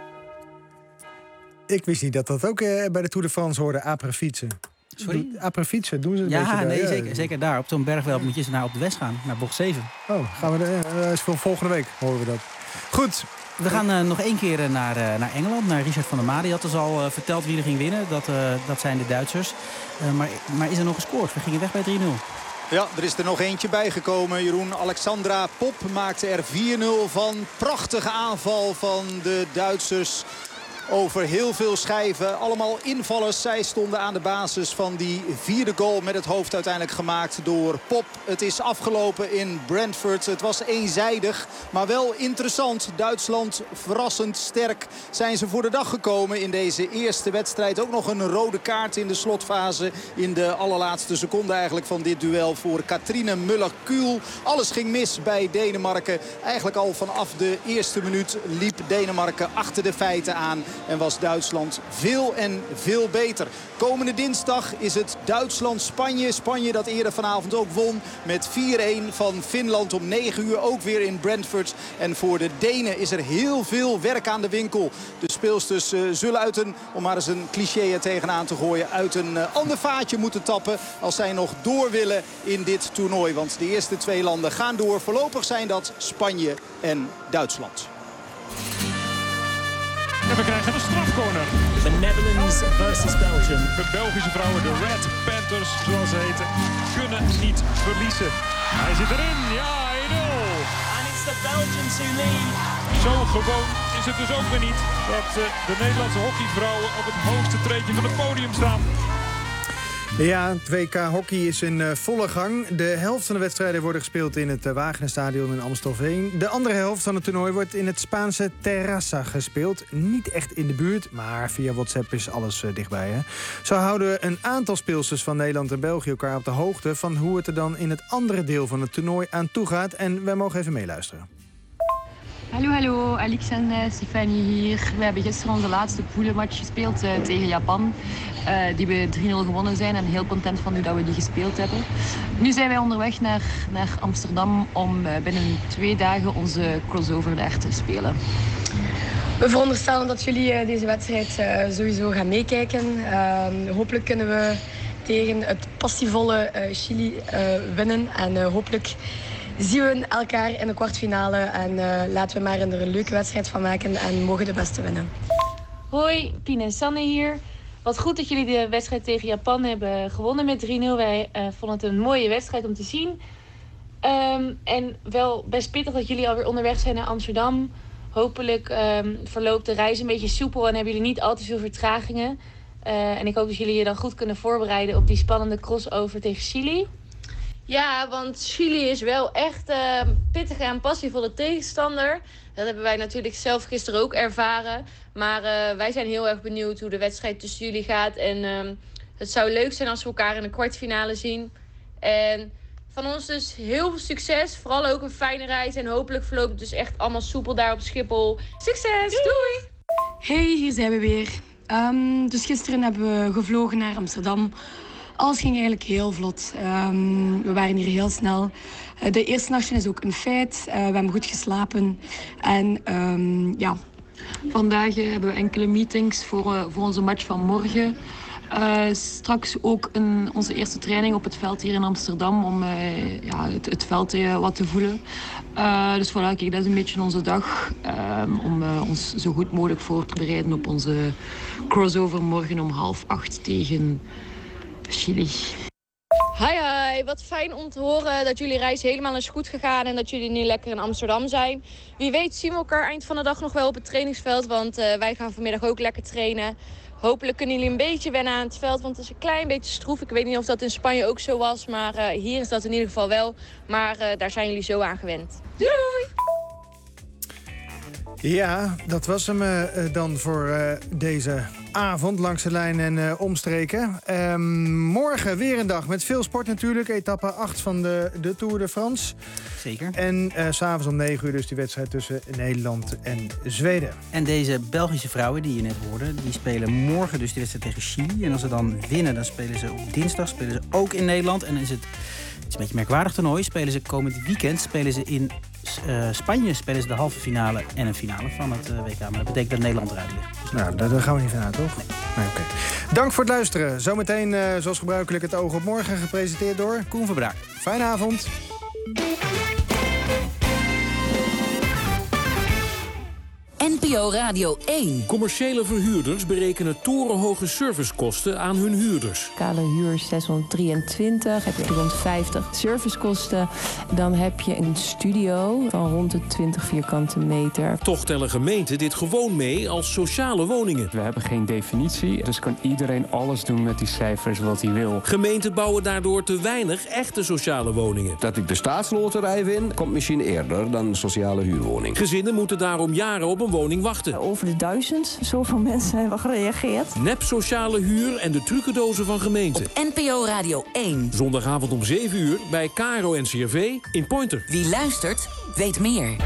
Ik wist niet dat dat ook uh, bij de Tour de France hoorde, après-fietsen. Sorry? Après-fietsen, doen ze een ja, beetje bij. Nee, ja, zeker, zeker daar. Op zo'n bergwel moet je naar op de west gaan, naar bocht zeven. Oh, gaan we de, uh, is voor volgende week horen we dat. Goed. We gaan uh, nog één keer naar, uh, naar Engeland, naar Richard van der Maa. Die had dus al uh, verteld wie er ging winnen. Dat, uh, dat zijn de Duitsers. Uh, maar, maar is er nog gescoord? We gingen weg bij drie nul. Ja, er is er nog eentje bijgekomen, Jeroen. Alexandra Popp maakte er vier nul van. Prachtige aanval van de Duitsers. over heel veel schijven. Allemaal invallers. Zij stonden aan de basis van die vierde goal met het hoofd uiteindelijk gemaakt door Pop. Het is afgelopen in Brentford. Het was eenzijdig, maar wel interessant. Duitsland verrassend sterk zijn ze voor de dag gekomen in deze eerste wedstrijd. Ook nog een rode kaart in de slotfase. In de allerlaatste seconde eigenlijk van dit duel voor Katrine Müller-Kuhl. Alles ging mis bij Denemarken. Eigenlijk al vanaf de eerste minuut liep Denemarken achter de feiten aan. En was Duitsland veel en veel beter. Komende dinsdag is het Duitsland-Spanje. Spanje dat eerder vanavond ook won met vier-een van Finland om negen uur. Ook weer in Brentford. En voor de Denen is er heel veel werk aan de winkel. De speelsters uh, zullen uit een, om maar eens een cliché er tegenaan te gooien, uit een uh, ander vaatje moeten tappen als zij nog door willen in dit toernooi. Want de eerste twee landen gaan door. Voorlopig zijn dat Spanje en Duitsland. En we krijgen een strafcorner. The Netherlands versus Belgium. De Belgische vrouwen, de Red Panthers zoals ze heten, kunnen niet verliezen. Hij zit erin, ja, één nul. And it's the Belgians who lead. Zo gewoon is het dus ook weer niet dat uh, de Nederlandse hockeyvrouwen op het hoogste treedje van het podium staan. Ja, het W K hockey is in uh, volle gang. De helft van de wedstrijden worden gespeeld in het uh, Wagenerstadion in Amstelveen. De andere helft van het toernooi wordt in het Spaanse Terrassa gespeeld. Niet echt in de buurt, maar via WhatsApp is alles uh, dichtbij. Hè? Zo houden een aantal speelsters van Nederland en België elkaar op de hoogte van hoe het er dan in het andere deel van het toernooi aan toe gaat. En wij mogen even meeluisteren. Hallo, hallo. Alix en uh, Stefanie hier. We hebben gisteren onze laatste poelenmatch gespeeld uh, tegen Japan. Uh, die we drie nul gewonnen zijn en heel content van hoe dat we die gespeeld hebben. Nu zijn wij onderweg naar, naar Amsterdam om uh, binnen twee dagen onze crossover daar te spelen. We veronderstellen dat jullie uh, deze wedstrijd uh, sowieso gaan meekijken. Uh, hopelijk kunnen we tegen het passievolle uh, Chili uh, winnen en uh, hopelijk zien we elkaar in de kwartfinale en uh, laten we maar er een leuke wedstrijd van maken en mogen de beste winnen. Hoi, Pien en Sanne hier. Wat goed dat jullie de wedstrijd tegen Japan hebben gewonnen met drie nul. Wij uh, vonden het een mooie wedstrijd om te zien. Um, en wel best pittig dat jullie alweer onderweg zijn naar Amsterdam. Hopelijk um, verloopt de reis een beetje soepel en hebben jullie niet al te veel vertragingen. Uh, en ik hoop dat jullie je dan goed kunnen voorbereiden op die spannende crossover tegen Chili. Ja, want Chili is wel echt uh, pittige en passievolle tegenstander. Dat hebben wij natuurlijk zelf gisteren ook ervaren. Maar uh, wij zijn heel erg benieuwd hoe de wedstrijd tussen jullie gaat. En uh, het zou leuk zijn als we elkaar in de kwartfinale zien. En van ons dus heel veel succes. Vooral ook een fijne reis. En hopelijk verloopt het dus echt allemaal soepel daar op Schiphol. Succes! Doei! Doei. Hey, hier zijn we weer. Um, dus gisteren hebben we gevlogen naar Amsterdam. Alles ging eigenlijk heel vlot. Um, we waren hier heel snel. Uh, de eerste nachtje is ook een feit. Uh, we hebben goed geslapen. En um, ja, vandaag uh, hebben we enkele meetings voor, uh, voor onze match van morgen. Uh, straks ook een, onze eerste training op het veld hier in Amsterdam om uh, ja, het, het veld uh, wat te voelen. Uh, dus voilà, kijk, dat is een beetje onze dag uh, om uh, ons zo goed mogelijk voor te bereiden op onze crossover morgen om half acht tegen Chili. Hi, hi. Wat fijn om te horen dat jullie reis helemaal is goed gegaan en dat jullie nu lekker in Amsterdam zijn. Wie weet zien we elkaar eind van de dag nog wel op het trainingsveld, want uh, wij gaan vanmiddag ook lekker trainen. Hopelijk kunnen jullie een beetje wennen aan het veld, want het is een klein beetje stroef. Ik weet niet of dat in Spanje ook zo was, maar uh, hier is dat in ieder geval wel. Maar uh, daar zijn jullie zo aan gewend. Doei! Ja, dat was hem uh, dan voor uh, deze avond langs de lijn en uh, omstreken. Um, morgen weer een dag met veel sport natuurlijk. Etappe acht van de, de Tour de France. Zeker. En uh, s'avonds om negen uur dus die wedstrijd tussen Nederland en Zweden. En deze Belgische vrouwen die je net hoorde, die spelen morgen dus die wedstrijd tegen Chili. En als ze dan winnen, dan spelen ze op dinsdag spelen ze ook in Nederland. En dan is het, het is een beetje een merkwaardig toernooi. Spelen ze komend weekend spelen ze in uh, Spanje spelen ze de halve finale en een finale van het uh, W K. Maar dat betekent dat Nederland eruit ligt. Dus nou, daar, daar gaan we niet vanuit, toch? Nee. Nee, okay. Dank voor het luisteren. Zometeen, uh, zoals gebruikelijk, het Oog op Morgen, gepresenteerd door Koen Verbraak. Fijne avond. N P N P O Radio één. Commerciële verhuurders berekenen torenhoge servicekosten aan hun huurders. Kale huur zeshonderddrieëntwintig, heb je driehonderdvijftig servicekosten. Dan heb je een studio van rond de twintig vierkante meter. Toch tellen gemeenten dit gewoon mee als sociale woningen. We hebben geen definitie, dus kan iedereen alles doen met die cijfers wat hij wil. Gemeenten bouwen daardoor te weinig echte sociale woningen. Dat ik de staatsloterij win, komt misschien eerder dan een sociale huurwoning. Gezinnen moeten daarom jaren op een woning wachten. Over de duizend, zoveel mensen hebben gereageerd. Nep sociale huur en de trucendozen van gemeenten. Op N P O Radio één. Zondagavond om zeven uur bij K R O N C R V in Pointer. Wie luistert, weet meer.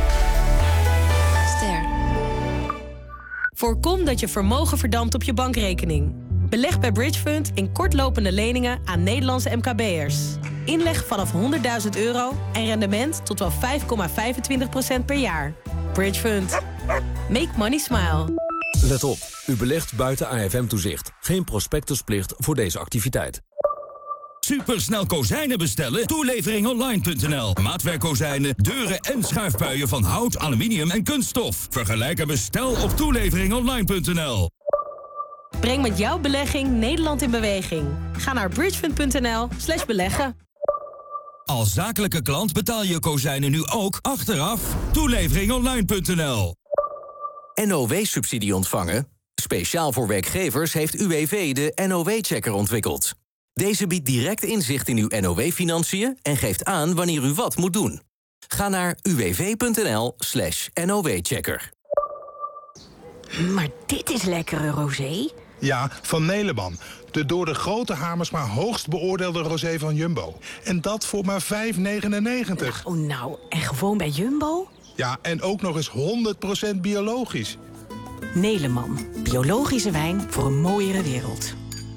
Ster. Voorkom dat je vermogen verdampt op je bankrekening. Beleg bij Bridgefund in kortlopende leningen aan Nederlandse M K B'ers. Inleg vanaf honderdduizend euro en rendement tot wel vijf komma vijfentwintig procent per jaar. Bridgefund. Make money smile. Let op, u belegt buiten A F M-toezicht. Geen prospectusplicht voor deze activiteit. Supersnel kozijnen bestellen? toelevering online punt n l. Maatwerkkozijnen, deuren en schuifpuien van hout, aluminium en kunststof. Vergelijk en bestel op toelevering online punt n l. Breng met jouw belegging Nederland in beweging. Ga naar bridgefund punt n l slash beleggen. Als zakelijke klant betaal je kozijnen nu ook achteraf. toelevering online punt n l. N O W-subsidie ontvangen? Speciaal voor werkgevers heeft U W V de N O W-checker ontwikkeld. Deze biedt direct inzicht in uw N O W-financiën en geeft aan wanneer u wat moet doen. Ga naar u w v punt n l slash N O W-checker. Maar dit is lekkere rosé. Ja, van Neleman. De door de grote Hamersma hoogst beoordeelde rosé van Jumbo. En dat voor maar vijf negenennegentig. Oh nou, en gewoon bij Jumbo? Ja, en ook nog eens honderd procent biologisch. Neleman. Biologische wijn voor een mooiere wereld.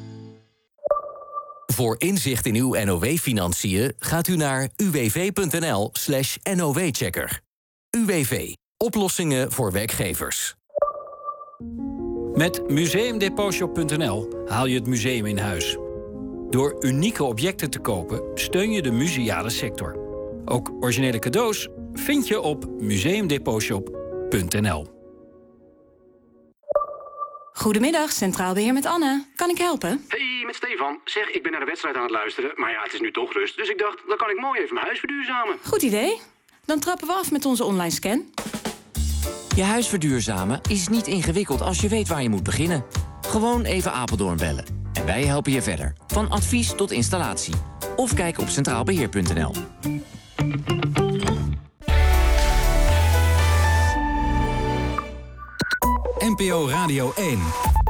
Voor inzicht in uw N O W-financiën gaat u naar u w v punt n l slash N O W-checker. U W V. Oplossingen voor werkgevers. Met museumdeposshop punt n l haal je het museum in huis. Door unieke objecten te kopen steun je de museale sector. Ook originele cadeaus vind je op museumdeposshop punt n l. Goedemiddag, Centraal Beheer met Anne. Kan ik helpen? Hey, met Stefan. Zeg, ik ben naar de wedstrijd aan het luisteren, maar ja, het is nu toch rust. Dus ik dacht, dan kan ik mooi even mijn huis verduurzamen. Goed idee. Dan trappen we af met onze online scan. Je huis verduurzamen is niet ingewikkeld als je weet waar je moet beginnen. Gewoon even Apeldoorn bellen. En wij helpen je verder. Van advies tot installatie. Of kijk op centraal beheer punt n l. N P O Radio één.